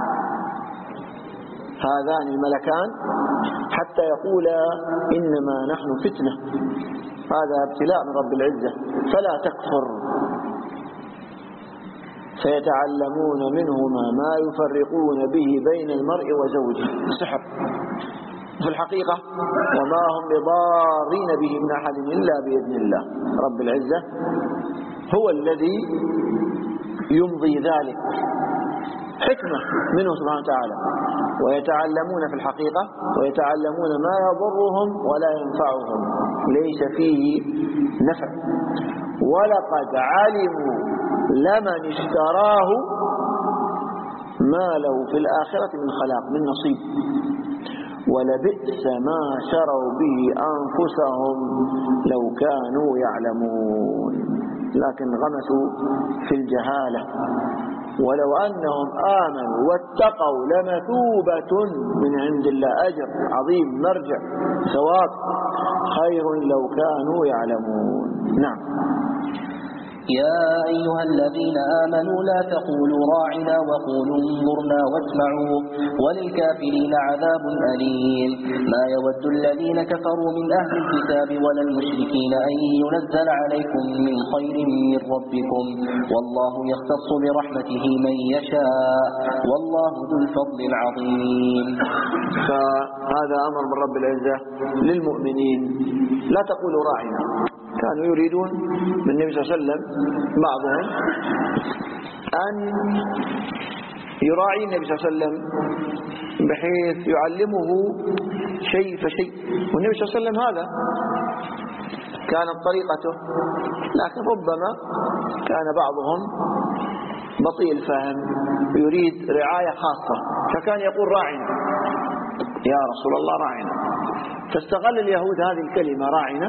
هذان الملكان حتى يقولا إنما نحن فتنة، هذا ابتلاء من رب العزة فلا تكفر. فيتعلمون منهما ما يفرقون به بين المرء وزوجه، سحر في الحقيقة، وما هم بضارين به من أحد إلا بإذن الله. رب العزة هو الذي يمضي ذلك، حكمة منه سبحانه وتعالى. ويتعلمون في الحقيقة، ويتعلمون ما يضرهم ولا ينفعهم، ليس فيه نفع. ولقد علموا لمن اشتراه ما له في الآخرة من خلاق، من نصيب، ولبئس ما شروا به أنفسهم لو كانوا يعلمون. لكن غمسوا في الجهالة. ولو أنهم آمنوا واتقوا لمثوبة من عند الله، أجر عظيم، مرجع، ثواب خير لو كانوا يعلمون. نعم. يا أيها الذين آمنوا لا تقولوا راعنا وقولوا انظرنا واسمعوا وللكافرين عذاب أليم. ما يود الذين كفروا من أهل الكتاب ولا المشركين أن ينزل عليكم من خير من ربكم، والله يختص برحمته من يشاء، والله ذو الفضل العظيم. فهذا أمر من رب العزة للمؤمنين، لا تقولوا راعنا. كانوا يريدون من النبي صلى الله عليه وسلم بعضهم أن يراعي النبي صلى الله عليه وسلم بحيث يعلمه شيء فشيء، والنبي صلى الله عليه وسلم هذا كانت طريقته. لكن ربما كان بعضهم بطيء الفهم يريد رعاية خاصة، فكان يقول راعنا يا رسول الله راعنا. فاستغل اليهود هذه الكلمة راعنا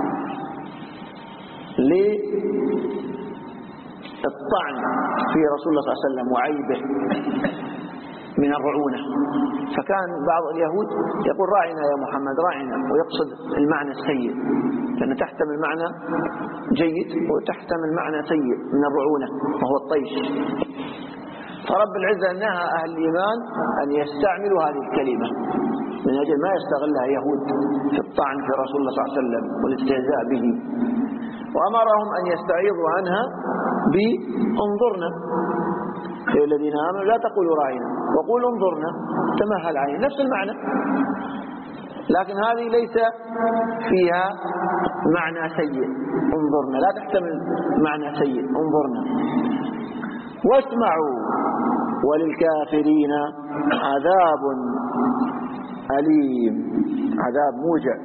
للطعن في رسول الله صلى الله عليه وسلم وعيبه من الرعونة. فكان بعض اليهود يقول راعنا يا محمد راعنا، ويقصد المعنى السيء، لأن تحتمل معنى جيد وتحتمل معنى سيء من الرعونة وهو الطيش. فرب العزة نهى أهل الإيمان أن يستعملوا هذه الكلمة من أجل ما يستغلها يهود في الطعن في رسول الله صلى الله عليه وسلم والاستهزاء به، وأمرهم أن يستعيضوا عنها بانظرنا يا الذين آمنوا لا تقولوا راعنا وقولوا انظرنا تمهل عليه، نفس المعنى، لكن هذه ليس فيها معنى سيء. انظرنا لا تحتمل معنى سيء، انظرنا. واسمعوا وللكافرين عذاب أليم، عذاب موجع.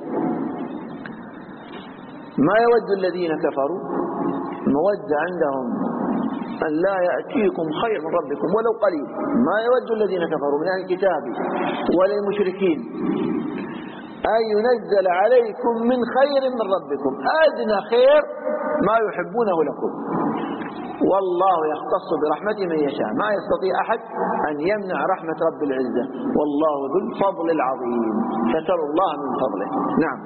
ما يود الذين كفروا، مودة عندهم أن لا يأتيكم خير من ربكم ولو قليل. ما يود الذين كفروا من أهل الكتاب ولا المشركين أن ينزل عليكم من خير من ربكم، أدنى خير ما يحبونه لكم، والله يختص برحمته من يشاء. ما يستطيع أحد أن يمنع رحمة رب العزة، والله ذو الفضل العظيم. فسألوا الله من فضله. نعم.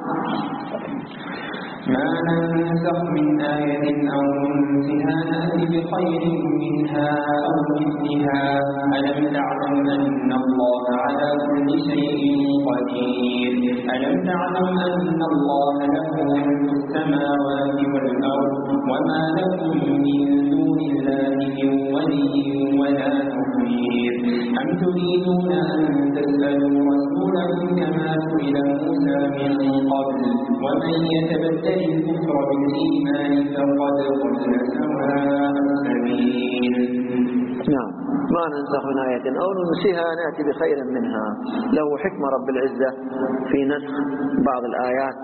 ما ننسخ من آية أو ننسها نأتي بخير منها أو مثلها، ألم تعلم أن الله على كل شيء قدير. ألم تعلم أن الله له ملك السماوات والأرض وما لكم من دون الله من ولي ولا نصير. أم تريدون أن تسألوا رسولكم كما سئل موسى من قبل، ومن يتبدل الكفر بالإيمان فقد ضل سواء السبيل. نعم. ما ما ننسخ من آية أو ننسها نأتي بخير منها. له حكمة رب العزة في نسخ بعض الآيات.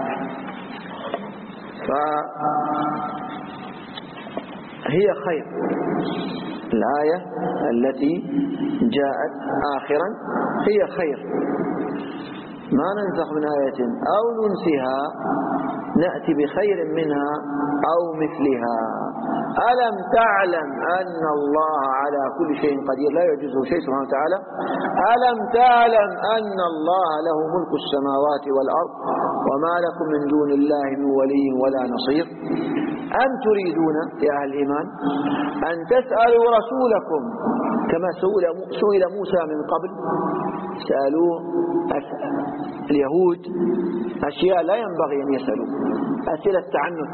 فهي خير الآية التي جاءت آخرا هي خير. ما ننسخ من آية أو ننسها نأتي بخير منها أو مثلها. ألم تعلم أن الله على كل شيء قدير، لا يعجزه شيء سبحانه وتعالى. ألم تعلم أن الله له ملك السماوات والأرض وما لكم من دون الله من ولي ولا نصير. أم تريدون يا أهل الإيمان أن تسألوا رسولكم كما سئل موسى من قبل. سألوه اليهود أشياء لا ينبغي أن يسألوا، أسئلة تعنت،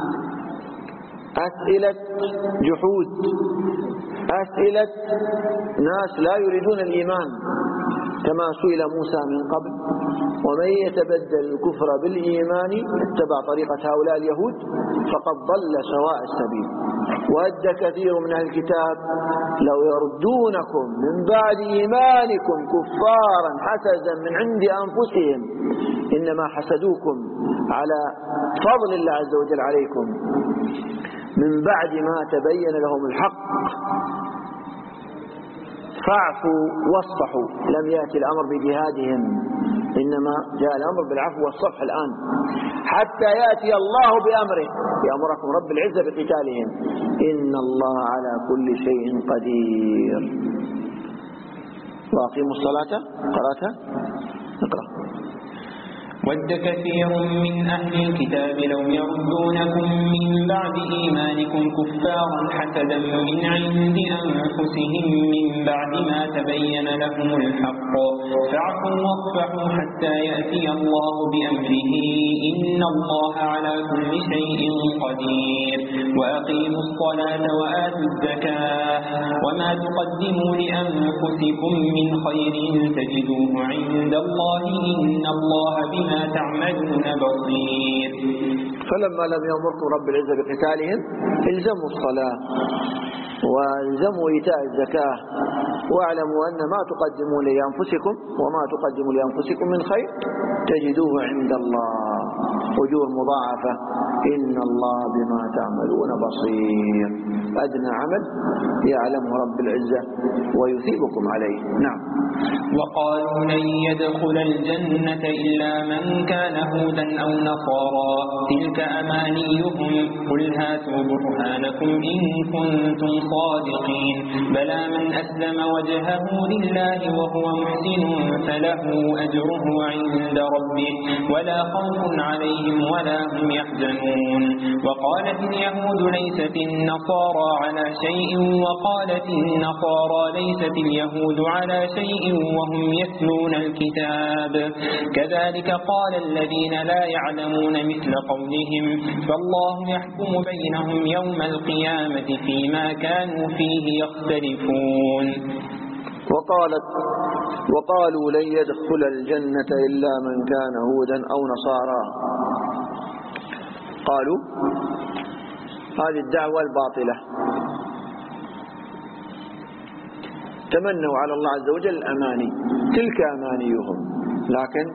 أسئلة جحود، أسئلة ناس لا يريدون الإيمان كما سئل موسى من قبل. ومن يتبدل الكفر بالإيمان اتبع طريقة هؤلاء اليهود فقد ضل سواء السبيل. ود كثير من أهل الكتاب لو يردونكم من بعد إيمانكم كفارا حسدا من عند أنفسهم إنما حسدوكم على فضل الله عز وجل عليكم من بعد ما تبين لهم الحق فاعفوا واصفحوا. لم يأتي الأمر بجهادهم، إنما جاء الأمر بالعفو والصفح الآن حتى يأتي الله بأمره يأمركم رب العزة بقتالهم. إن الله على كل شيء قدير. وأقيموا الصلاة. قرأتها؟ اقرأ. ود كثير من أهل الكتاب لو يردونكم من بعد إيمانكم كفارا حسدا من عند أنفسهم من بعد ما تبين لهم الحق فاعفوا واصفحوا حتى يأتي الله بأمره إن الله على كل شيء قدير. وأقيموا الصلاة وآتوا الزكاة وما تقدموا لأنفسكم من خير تجدوه عند الله إن الله بما تعملون بصير. فلما لم يأمركم رب العزة بقتالهم الزموا الصلاة والزموا إيتاء الزكاة واعلموا أن ما تقدموا لأنفسكم وما تقدموا لأنفسكم من خير تجدوه عند الله أجور مضاعفة إن الله بما تعملون بصير. أدنى عمل يعلمه رب العزة ويثيبكم عليه. نعم. وقالوا لن يدخل الجنة إلا من كان هودا أو نصارى تلك أمانيهم قل هاتوا برهانكم إن كنتم صادقين بلى من أسلم وجهه لله وهو محسن فله أجره عند ربه ولا خوف عليهم ولا هم يحزنون. وقالت اليهود ليست النصارى على شيء وقالت النصارى ليست اليهود على شيء وهم يتلون الكتاب كذلك قال الذين لا يعلمون مثل قولهم فالله يحكم بينهم يوم القيامة فيما كانوا فيه يختلفون. وقالت وقالوا لن يدخل الجنة إلا من كان هودا أو نصارى. قالوا هذه الدعوة الباطلة تمنوا على الله عز وجل الأماني تلك أمانيهم لكن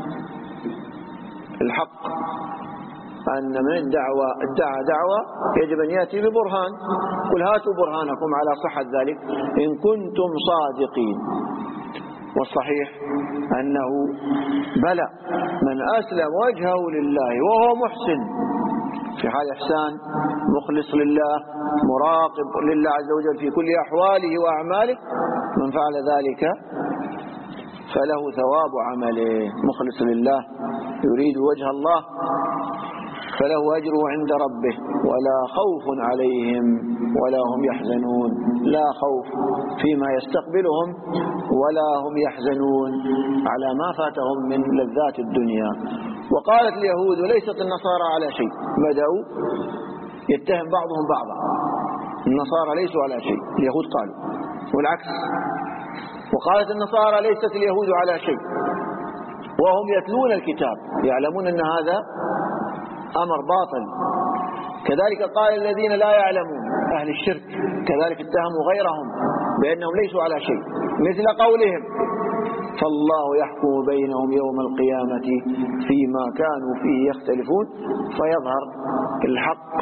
الحق أن من دعوة ادعى دعوة يجب أن يأتي ببرهان. قل هاتوا برهانكم على صحة ذلك إن كنتم صادقين. والصحيح أنه بلى من أسلم وجهه لله وهو محسن في حال إحسان مخلص لله مراقب لله عز وجل في كل أحواله وأعماله من فعل ذلك فله ثواب عمله مخلص لله يريد وجه الله فله أجره عند ربه ولا خوف عليهم ولا هم يحزنون. لا خوف فيما يستقبلهم ولا هم يحزنون على ما فاتهم من لذات الدنيا. وقالت اليهود ليست النصارى على شيء. بدأوا يتهم بعضهم بعضا النصارى ليسوا على شيء اليهود قالوا والعكس. وقالت النصارى ليست اليهود على شيء وهم يتلون الكتاب يعلمون أن هذا أمر باطل. كذلك قال الذين لا يعلمون أهل الشرك كذلك اتهموا غيرهم بأنهم ليسوا على شيء، مثل قولهم فالله يحكم بينهم يوم القيامة فيما كانوا فيه يختلفون فيظهر الحق.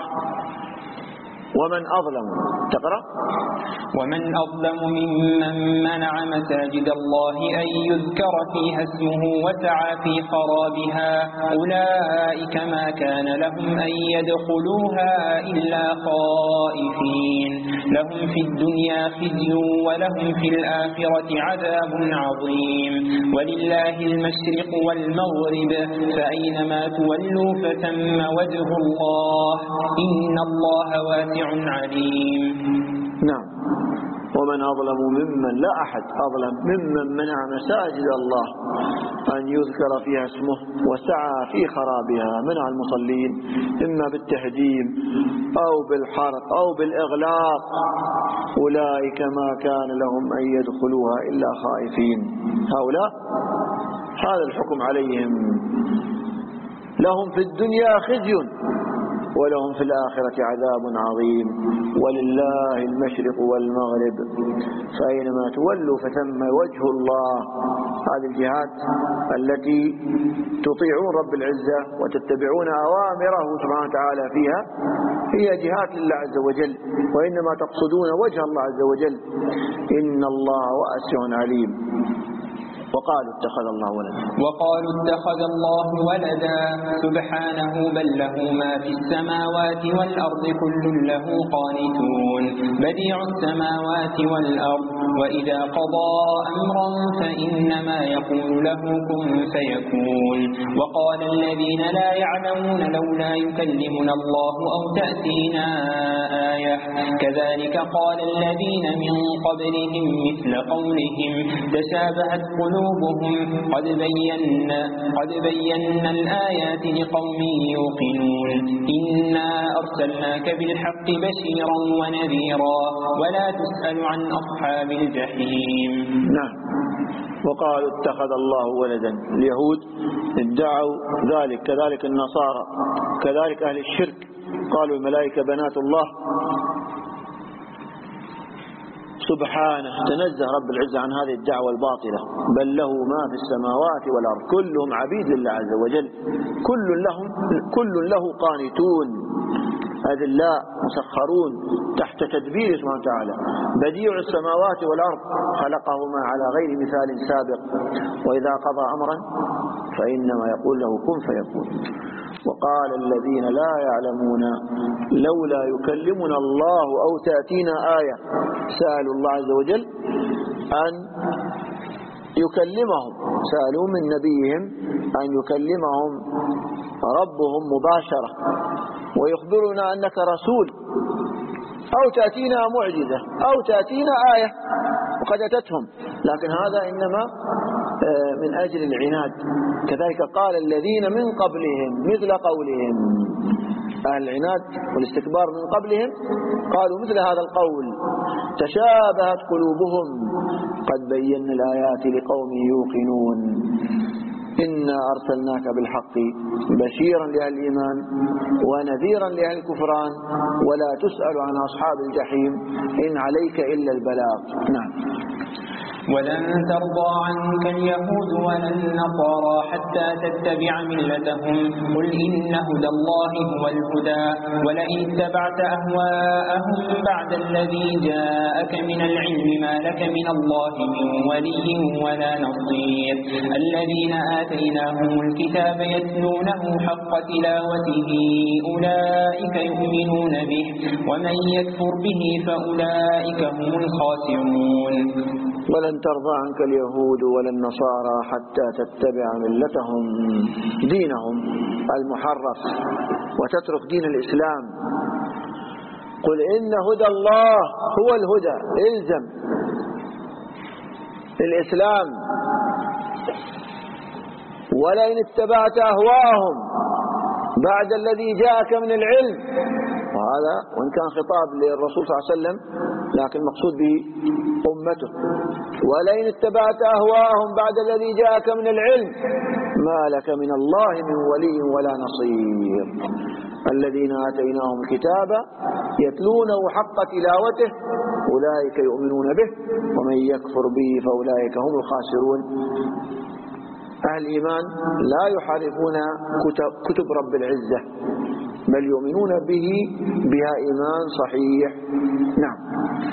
ومن أظلم تقرأ ومن أظلم ممن منع مساجد الله أن يذكر فيها اسمه وسعى في خرابها أولئك ما كان لهم أن يدخلوها إلا خائفين لهم في الدنيا خزي ولهم في الآخرة عذاب عظيم ولله المشرق والمغرب فأينما تولوا فثم وجه الله إن الله واسع عليم. نعم. ومن أظلم ممن لا أحد أظلم ممن منع مساجد الله أن يذكر فيها اسمه وسعى في خرابها، منع المصلين إما بالتهديم أو بالحرق أو بالإغلاق. أولئك ما كان لهم أن يدخلوها إلا خائفين. هؤلاء هذا الحكم عليهم، لهم في الدنيا خزي ولهم في الآخرة عذاب عظيم ولله المشرق والمغرب فأينما تولوا فثم وجه الله. هذه الجهات التي تطيعون رب العزة وتتبعون أوامره سبحانه وتعالى فيها هي جهات لله عز وجل، وإنما تقصدون وجه الله عز وجل. إن الله واسع عليم. وقالوا اتخذ الله ولدا وقالوا اتخذ الله ولدا سبحانه بل له ما في السماوات والأرض كل له قانتون بديع السماوات والأرض وإذا قضى أمرا فإنما يقول له كن فيكون. وقال الذين لا يعلمون لولا يكلمنا الله أو تأتينا آية كذلك قال الذين من قبلهم مثل قولهم تشابهت قلوبهم قد بينا قد بينا الآيات لقوم يوقنون إنا أرسلناك بالحق بشيرا ونذيرا ولا تسأل عن أصحاب الجحيم. نعم. وقالوا اتخذ الله ولدا. اليهود ادعوا ذلك، كذلك النصارى، كذلك أهل الشرك قالوا الملائكة بنات الله. سبحانه تنزه رب العزة عن هذه الدعوة الباطلة، بل له ما في السماوات والأرض كلهم عبيد لله عز وجل، كل لهم كل له قانتون أذلاء مسخرون تحت تدبير سبحانه وتعالى. بديع السماوات والأرض خلقهما على غير مثال سابق، وإذا قضى أمرا فإنما يقول له كن فيكون. وقال الذين لا يعلمون لولا يكلمنا الله أو تأتينا آية، سألوا الله عز وجل أن يكلمهم، سألوا من نبيهم أن يكلمهم ربهم مباشرة ويخبرنا أنك رسول، أو تأتينا معجزة أو تأتينا آية، وقد أتتهم، لكن هذا إنما من أجل العناد. كذلك قال الذين من قبلهم مثل قولهم، أهل العناد والاستكبار من قبلهم قالوا مثل هذا القول تشابهت قلوبهم قد بينا الآيات لقوم يوقنون إنا أرسلناك بالحق بشيرا لأهل الإيمان ونذيرا لأهل الكفران ولا تسأل عن أصحاب الجحيم إن عليك إلا البلاغ. نعم. ولن ترضى عنك اليهود ولا النصارى حتى تتبع ملتهم قل إن هدى الله هو الهدى ولئن اتبعت أهواءهم بعد الذي جاءك من العلم ما لك من الله من ولي ولا نصير. الذين آتيناهم الكتاب يتلونه حق تلاوته أولئك يؤمنون به ومن يكفر به فأولئك هم الخاسرون. ولن ترضى عنك اليهود ولا النصارى حتى تتبع ملتهم، دينهم المحرف، وتترك دين الإسلام. قل إن هدى الله هو الهدى، إلزم الإسلام. ولئن اتبعت أهواءهم بعد الذي جاءك من العلم، وهذا وإن كان خطاب للرسول صلى الله عليه وسلم لكن مقصود به أمته. ولئن اتبعت أهواءهم بعد الذي جاءك من العلم ما لك من الله من ولي ولا نصير. الذين آتيناهم الكتاب يتلونه حق تلاوته أولئك يؤمنون به ومن يكفر به فأولئك هم الخاسرون. أهل الإيمان لا يحرفون كتب, كتب رب العزة بل يؤمنون به بها إيمان صحيح. نعم.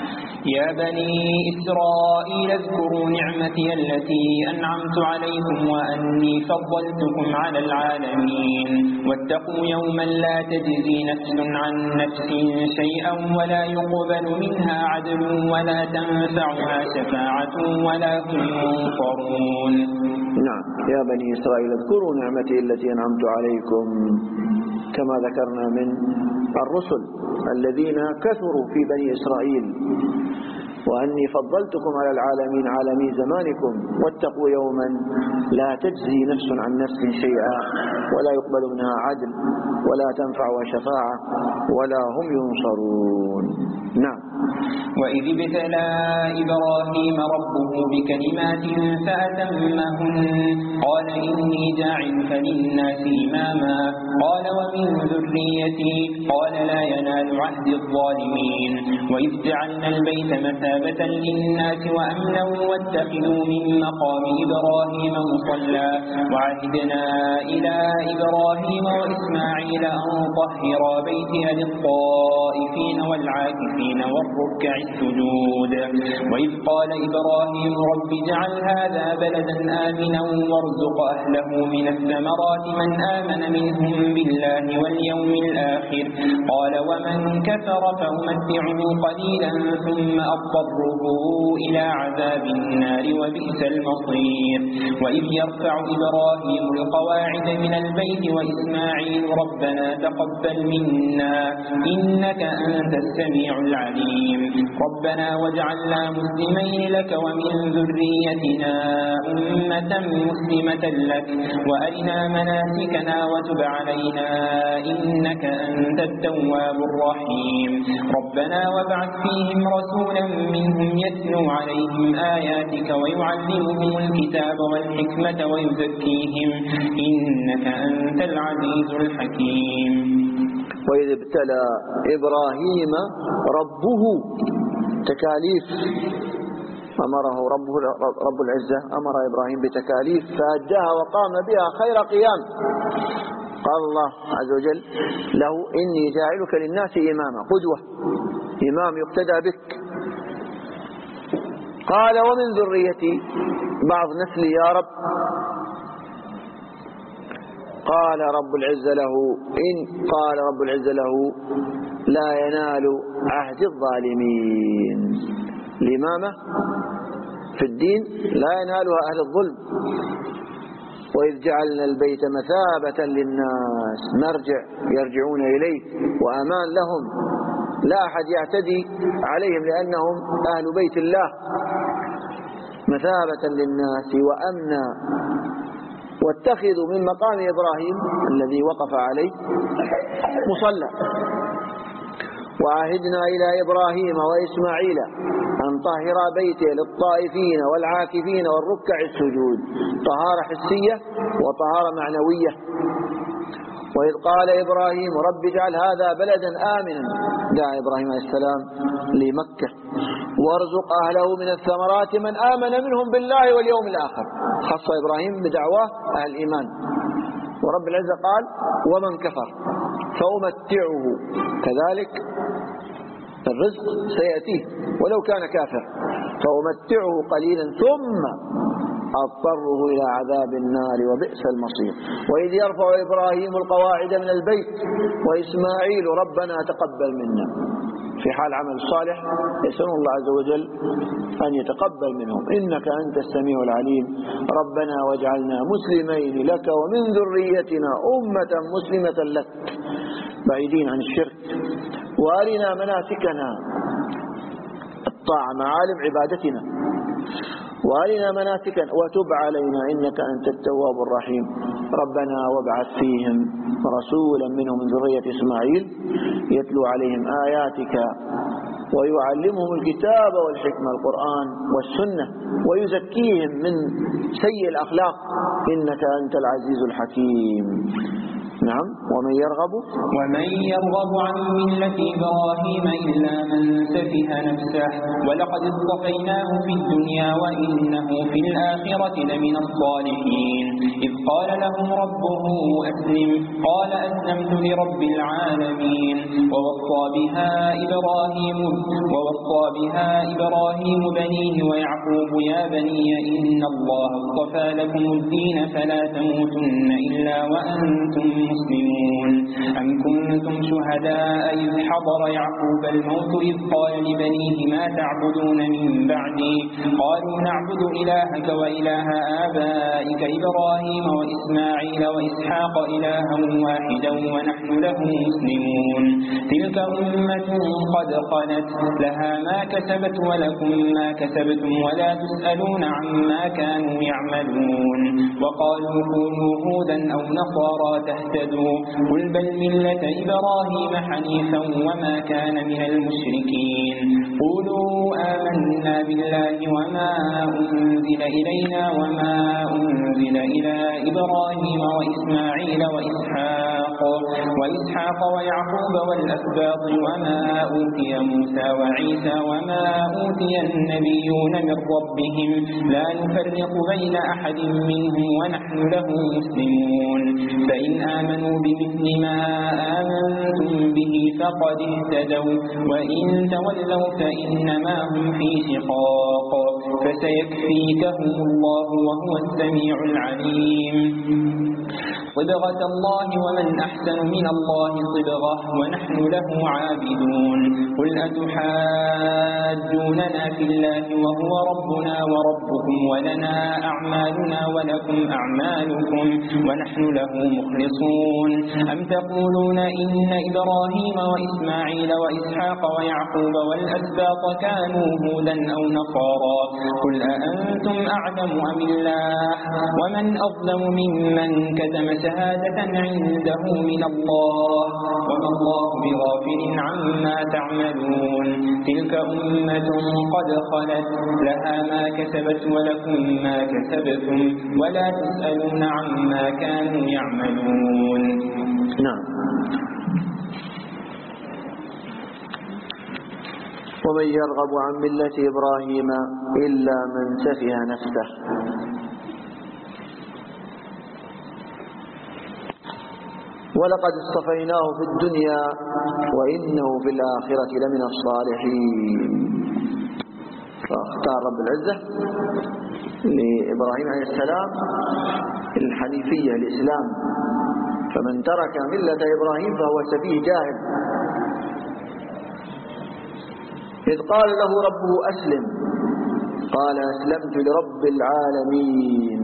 يا بني إسرائيل اذكروا نعمتي التي أنعمت عليكم وأني فضلتكم على العالمين واتقوا يوما لا تجزي نفس عن نفس شيئا ولا يقبل منها عدل ولا تنفعها شفاعة ولا هم ينصرون. نعم. يا بني إسرائيل اذكروا نعمتي التي أنعمت عليكم كما ذكرنا من الرسل الذين كثروا في بني إسرائيل وأني فضلتكم على العالمين عالمي زمانكم واتقوا يوما لا تجزي نفس عن نفس شيئا ولا يقبل منها عدل ولا تنفعها شفاعة ولا هم ينصرون. نعم. وإذ ابتلى إبراهيم ربه بكلمات فأتمهن قال إني جاعلك للناس إماما قال ومن ذريتي قال لا ينال عهد الظالمين. وإذ جعلنا البيت مثابة للناس وأمنا واتخذوا من مقام إبراهيم مصلى وعهدنا إلى إبراهيم وإسماعيل أن طهرا بيتي للطائفين والعاكفين والركع السجود. وإذ قال إبراهيم رب اجعل هذا بلدا آمنا وارزق أهله من الثمرات من آمن منهم بالله واليوم الآخر قال ومن كفر فأمتعه قليلا ثم أضطره إلى عذاب النار وبئس المصير. وإذ يرفع إبراهيم القواعد من البيت وإسماعيل ربنا تقبل منا إنك أنت السميع العليم ربنا واجعلنا مسلمين لك ومن ذريتنا أمة مسلمة لك وأرنا مناسكنا وتب علينا إنك أنت التواب الرحيم ربنا وابعث فيهم رسولا منهم يتلو عليهم آياتك ويعلمهم الكتاب والحكمة ويزكيهم إنك أنت العزيز الحكيم. وإذ ابتلى إبراهيم ربه تكاليف أمره ربه رب العزة أمر إبراهيم بتكاليف فأداها وقام بها خير قيام. قال الله عز وجل له إني جاعلك للناس إماما قدوة إمام يقتدى بك. قال ومن ذريتي بعض نسلي يا رب. قال رب العزة له إن قال رب العزة له لا ينال عهد الظالمين. الإمامة في الدين لا ينالها أهل الظلم. وإذ جعلنا البيت مثابة للناس مرجع يرجعون إليه وأمان لهم لا أحد يعتدي عليهم لأنهم أهل بيت الله مثابة للناس وأمنا. واتخذوا من مقام إبراهيم الذي وقف عليه مصلى وعهدنا إلى إبراهيم وإسماعيل أن طهر بيته للطائفين والعاكفين والركع السجود طهارة حسية وطهارة معنوية. وإذ قال إبراهيم رب اجعل هذا بلدا آمنا دعا إبراهيم عليه السلام لمكة وارزق أهله من الثمرات من آمن منهم بالله واليوم الآخر. خص إبراهيم بدعواه أهل الإيمان. ورب العزة قال ومن كفر فأمتعه كذلك الرزق سيأتيه ولو كان كافر فأمتعه قليلا ثم أضطره إلى عذاب النار وبئس المصير. وإذ يرفع إبراهيم القواعد من البيت وإسماعيل ربنا تقبل منا في حال عمل الصالح يسأل الله عز وجل أن يتقبل منهم إنك أنت السميع العليم ربنا واجعلنا مسلمين لك ومن ذريتنا أمة مسلمة لك بعيدين عن الشرك وأرنا مناسكنا الطاعة معالم عبادتنا وأرنا مناسكنا وتب علينا إنك أنت التواب الرحيم ربنا وابعث فيهم رسولا منهم من ذرية إسماعيل يتلو عليهم آياتك ويعلمهم الكتاب والحكمة القرآن والسنة ويزكيهم من سيء الأخلاق إنك أنت العزيز الحكيم. نعم. ومن يرغب ومن يرغب عن ملة إبراهيم إلا من سفه نفسه ولقد اصطفيناه في الدنيا وإنه في الآخرة لمن الصالحين إذ قال له ربه أسلم قال أسلمت لرب العالمين ووصى بها إبراهيم ووصى بها إبراهيم بنيه ويعقوب يا بني إن الله اصطفى لكم الدين فلا تموتن إلا وأنتم مسلمون أم كنتم شهداء إذ حضر يعقوب الموت إذ قال لبنيه ما تعبدون من بعدي قالوا نعبد إلهك وإله آبائك إبراهيم وإسماعيل وإسحاق إلها واحدا ونحن له مسلمون تلك أمة قد خلت لها ما كسبت ولكم ما كسبتم ولا تسألون عما كانوا يعملون وقالوا كونوا هودا أو نصارى تهتدوا قل بل ملة إبراهيم حنيفا وما كان من المشركين قولوا آمنا بالله وما أنزل إلينا وما أنزل إلى إبراهيم وإسماعيل وإسحاق وإسحاق ويعقوب والأسباط وما أوتي موسى وعيسى وما أوتي النبيون من ربهم لا نفرق بين أحد منهم ونحن له مسلمون فإن آمنوا بمثل ما آمنتم به فقد اهتدوا وإن تولوا فإنما هم في شقاق فسيكفيكهم الله وهو السميع العليم صبغة الله ومن أحسن من الله صبغة ونحن له عابدون قل أتحاجوننا في الله وهو ربنا وربكم ولنا أعمالنا ولكم أعمالكم ونحن له مخلصون أم تقولون إن إبراهيم وإسماعيل وإسحاق ويعقوب والأسباط كانوا هودا أو نصارى قل أأنتم أعلم أم الله ومن أظلم ممن كتم شهادة عنده من الله وما الله بغافل عما تعملون تلك أمة قد خلت لها ما كسبت ولكم ما كسبتم ولا تسألون عما كانوا يعملون. نعم. ومن يرغب عن ملة إبراهيم إلا من سفه نفسه ولقد اصطفيناه في الدنيا وإنه في الآخرة لمن الصالحين. فاختار رب العزة لإبراهيم عليه السلام الحنيفية الإسلام فمن ترك ملة إبراهيم فهو سفيه جاهل. إذ قال له ربه أسلم قال أسلمت لرب العالمين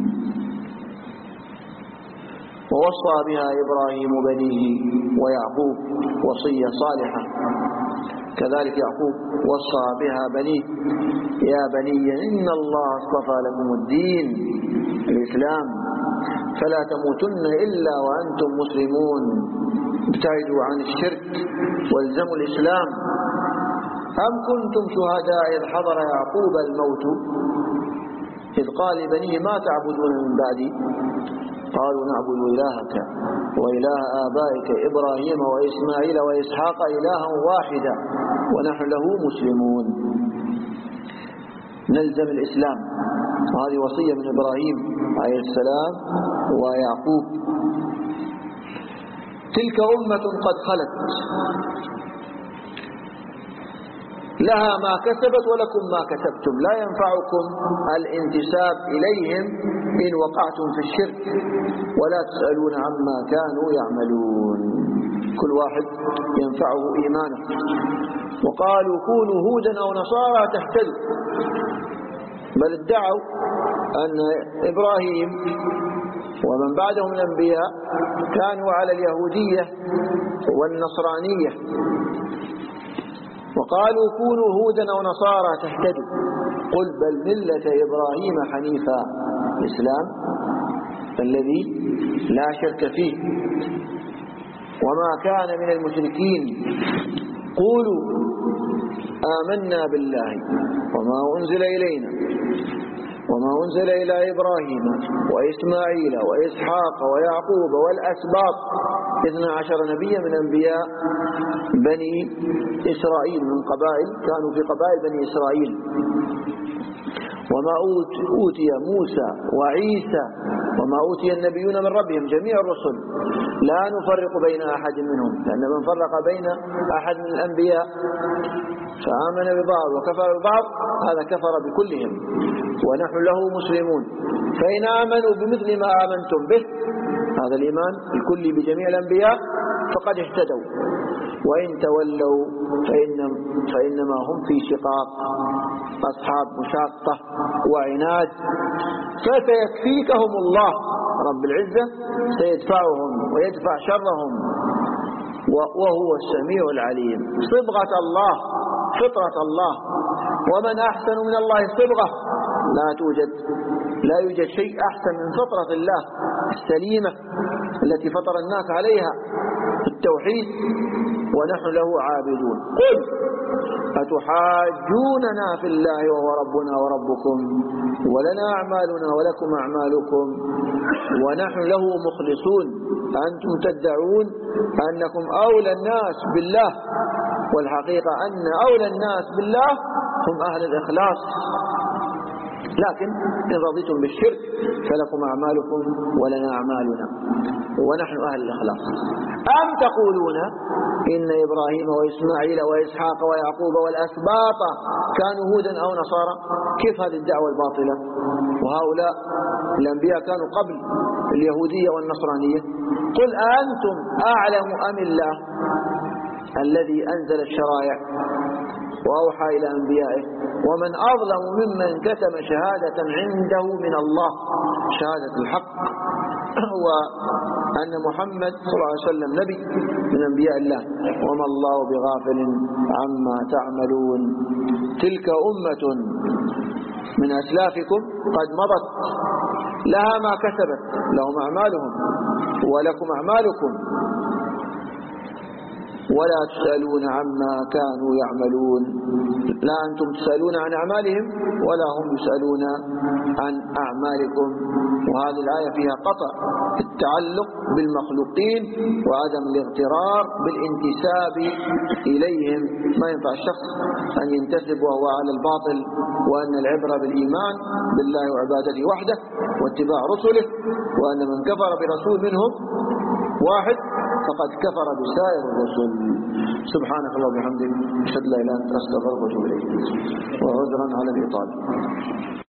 ووصى بها إبراهيم بنيه ويعقوب وصية صالحة كذلك يعقوب وصى بها بنيه يا بني إن الله اصطفى لكم الدين الإسلام فلا تموتن إلا وأنتم مسلمون ابتعدوا عن الشرك والزموا الإسلام. أم كنتم شهداء إذ حضر يعقوب الموت إذ قال لبنيه ما تعبدون من بعدي قالوا نعبد إلهك وإله آبائك إبراهيم وإسماعيل وإسحاق إلها واحدا ونحن له مسلمون. نلزم الإسلام وهذه وصية من إبراهيم عليه السلام ويعقوب. تلك أمة قد خلت لها ما كسبت ولكم ما كسبتم لا ينفعكم الانتساب إليهم إن وقعتم في الشرك ولا تسألون عما كانوا يعملون. كل واحد ينفعه إيمانه. وقالوا كونوا هودا أو نصارى تهتدوا بل ادعوا أن إبراهيم ومن بعدهم الأنبياء كانوا على اليهودية والنصرانية. وقالوا كونوا هودا أو نصارى تهتدوا قل بل ملة إبراهيم حنيفا الإسلام الذي لا شرك فيه وما كان من المشركين قولوا آمنا بالله وما أنزل إلينا وما أنزل إلى إبراهيم وإسماعيل وإسحاق ويعقوب والأسباط اثنا عشر نبيا من أنبياء بني إسرائيل من قبائل كانوا في قبائل بني إسرائيل. وما أوتي موسى وعيسى وما أوتي النبيون من ربهم جميع الرسل لا نفرق بين أحد منهم، لأن من فرق بين أحد من الأنبياء فآمن ببعض وكفر ببعض هذا كفر بكلهم، ونحن له مسلمون. فإن آمنوا بمثل ما آمنتم به، هذا الإيمان الكلي بجميع الأنبياء، فقد اهتدوا. وإن تولوا فإن فإنما هم في شقاق، أصحاب مشاقة وعناد. فسيكفيكهم الله رب العزة، سيدفعهم ويدفع شرهم، وهو السميع العليم. صبغة الله، فطرة الله، ومن أحسن من الله صبغة. لا توجد لا يوجد شيء أحسن من فطرة الله السليمة التي فطر الناس عليها في التوحيد، ونحن له عابدون. قل أتحاجوننا في الله وهو ربنا وربكم ولنا أعمالنا ولكم أعمالكم ونحن له مخلصون. أنتم تدعون أنكم أولى الناس بالله، والحقيقة أن أولى الناس بالله هم أهل الإخلاص، لكن إن رضيتم بالشرك فلكم أعمالكم ولنا أعمالنا ونحن أهل الإخلاص. أم تقولون إن إبراهيم وإسماعيل وإسحاق ويعقوب والأسباط كانوا هودا أو نصارى؟ كيف هذه الدعوة الباطلة؟ وهؤلاء الأنبياء كانوا قبل اليهودية والنصرانية. قل أنتم أعلم أم الله الذي أنزل الشرائع وأوحى إلى أنبيائه؟ ومن أظلم ممن كتم شهادة عنده من الله، شهادة الحق، وأن محمد صلى الله عليه وسلم نبي من أنبياء الله. وما الله بغافل عما تعملون. تلك أمة من أسلافكم قد مضت لها ما كسبت، لهم أعمالهم ولكم أعمالكم ولا تسألون عما كانوا يعملون. لا أنتم تسألون عن أعمالهم ولا هم يسألون عن أعمالكم. وهذه الآية فيها قطع التعلق بالمخلوقين وعدم الاغترار بالانتساب إليهم. ما ينفع الشخص أن ينتسب وهو على الباطل، وأن العبرة بالإيمان بالله وعبادته وحده واتباع رسله، وأن من كفر برسول منهم واحد فقد كفر بسائر الرسل. سبحانك اللهم وبحمدك، أشهد أن لا إله إلا أنت، أستغفرك وأتوب إليك. وعذرا على الإطالة.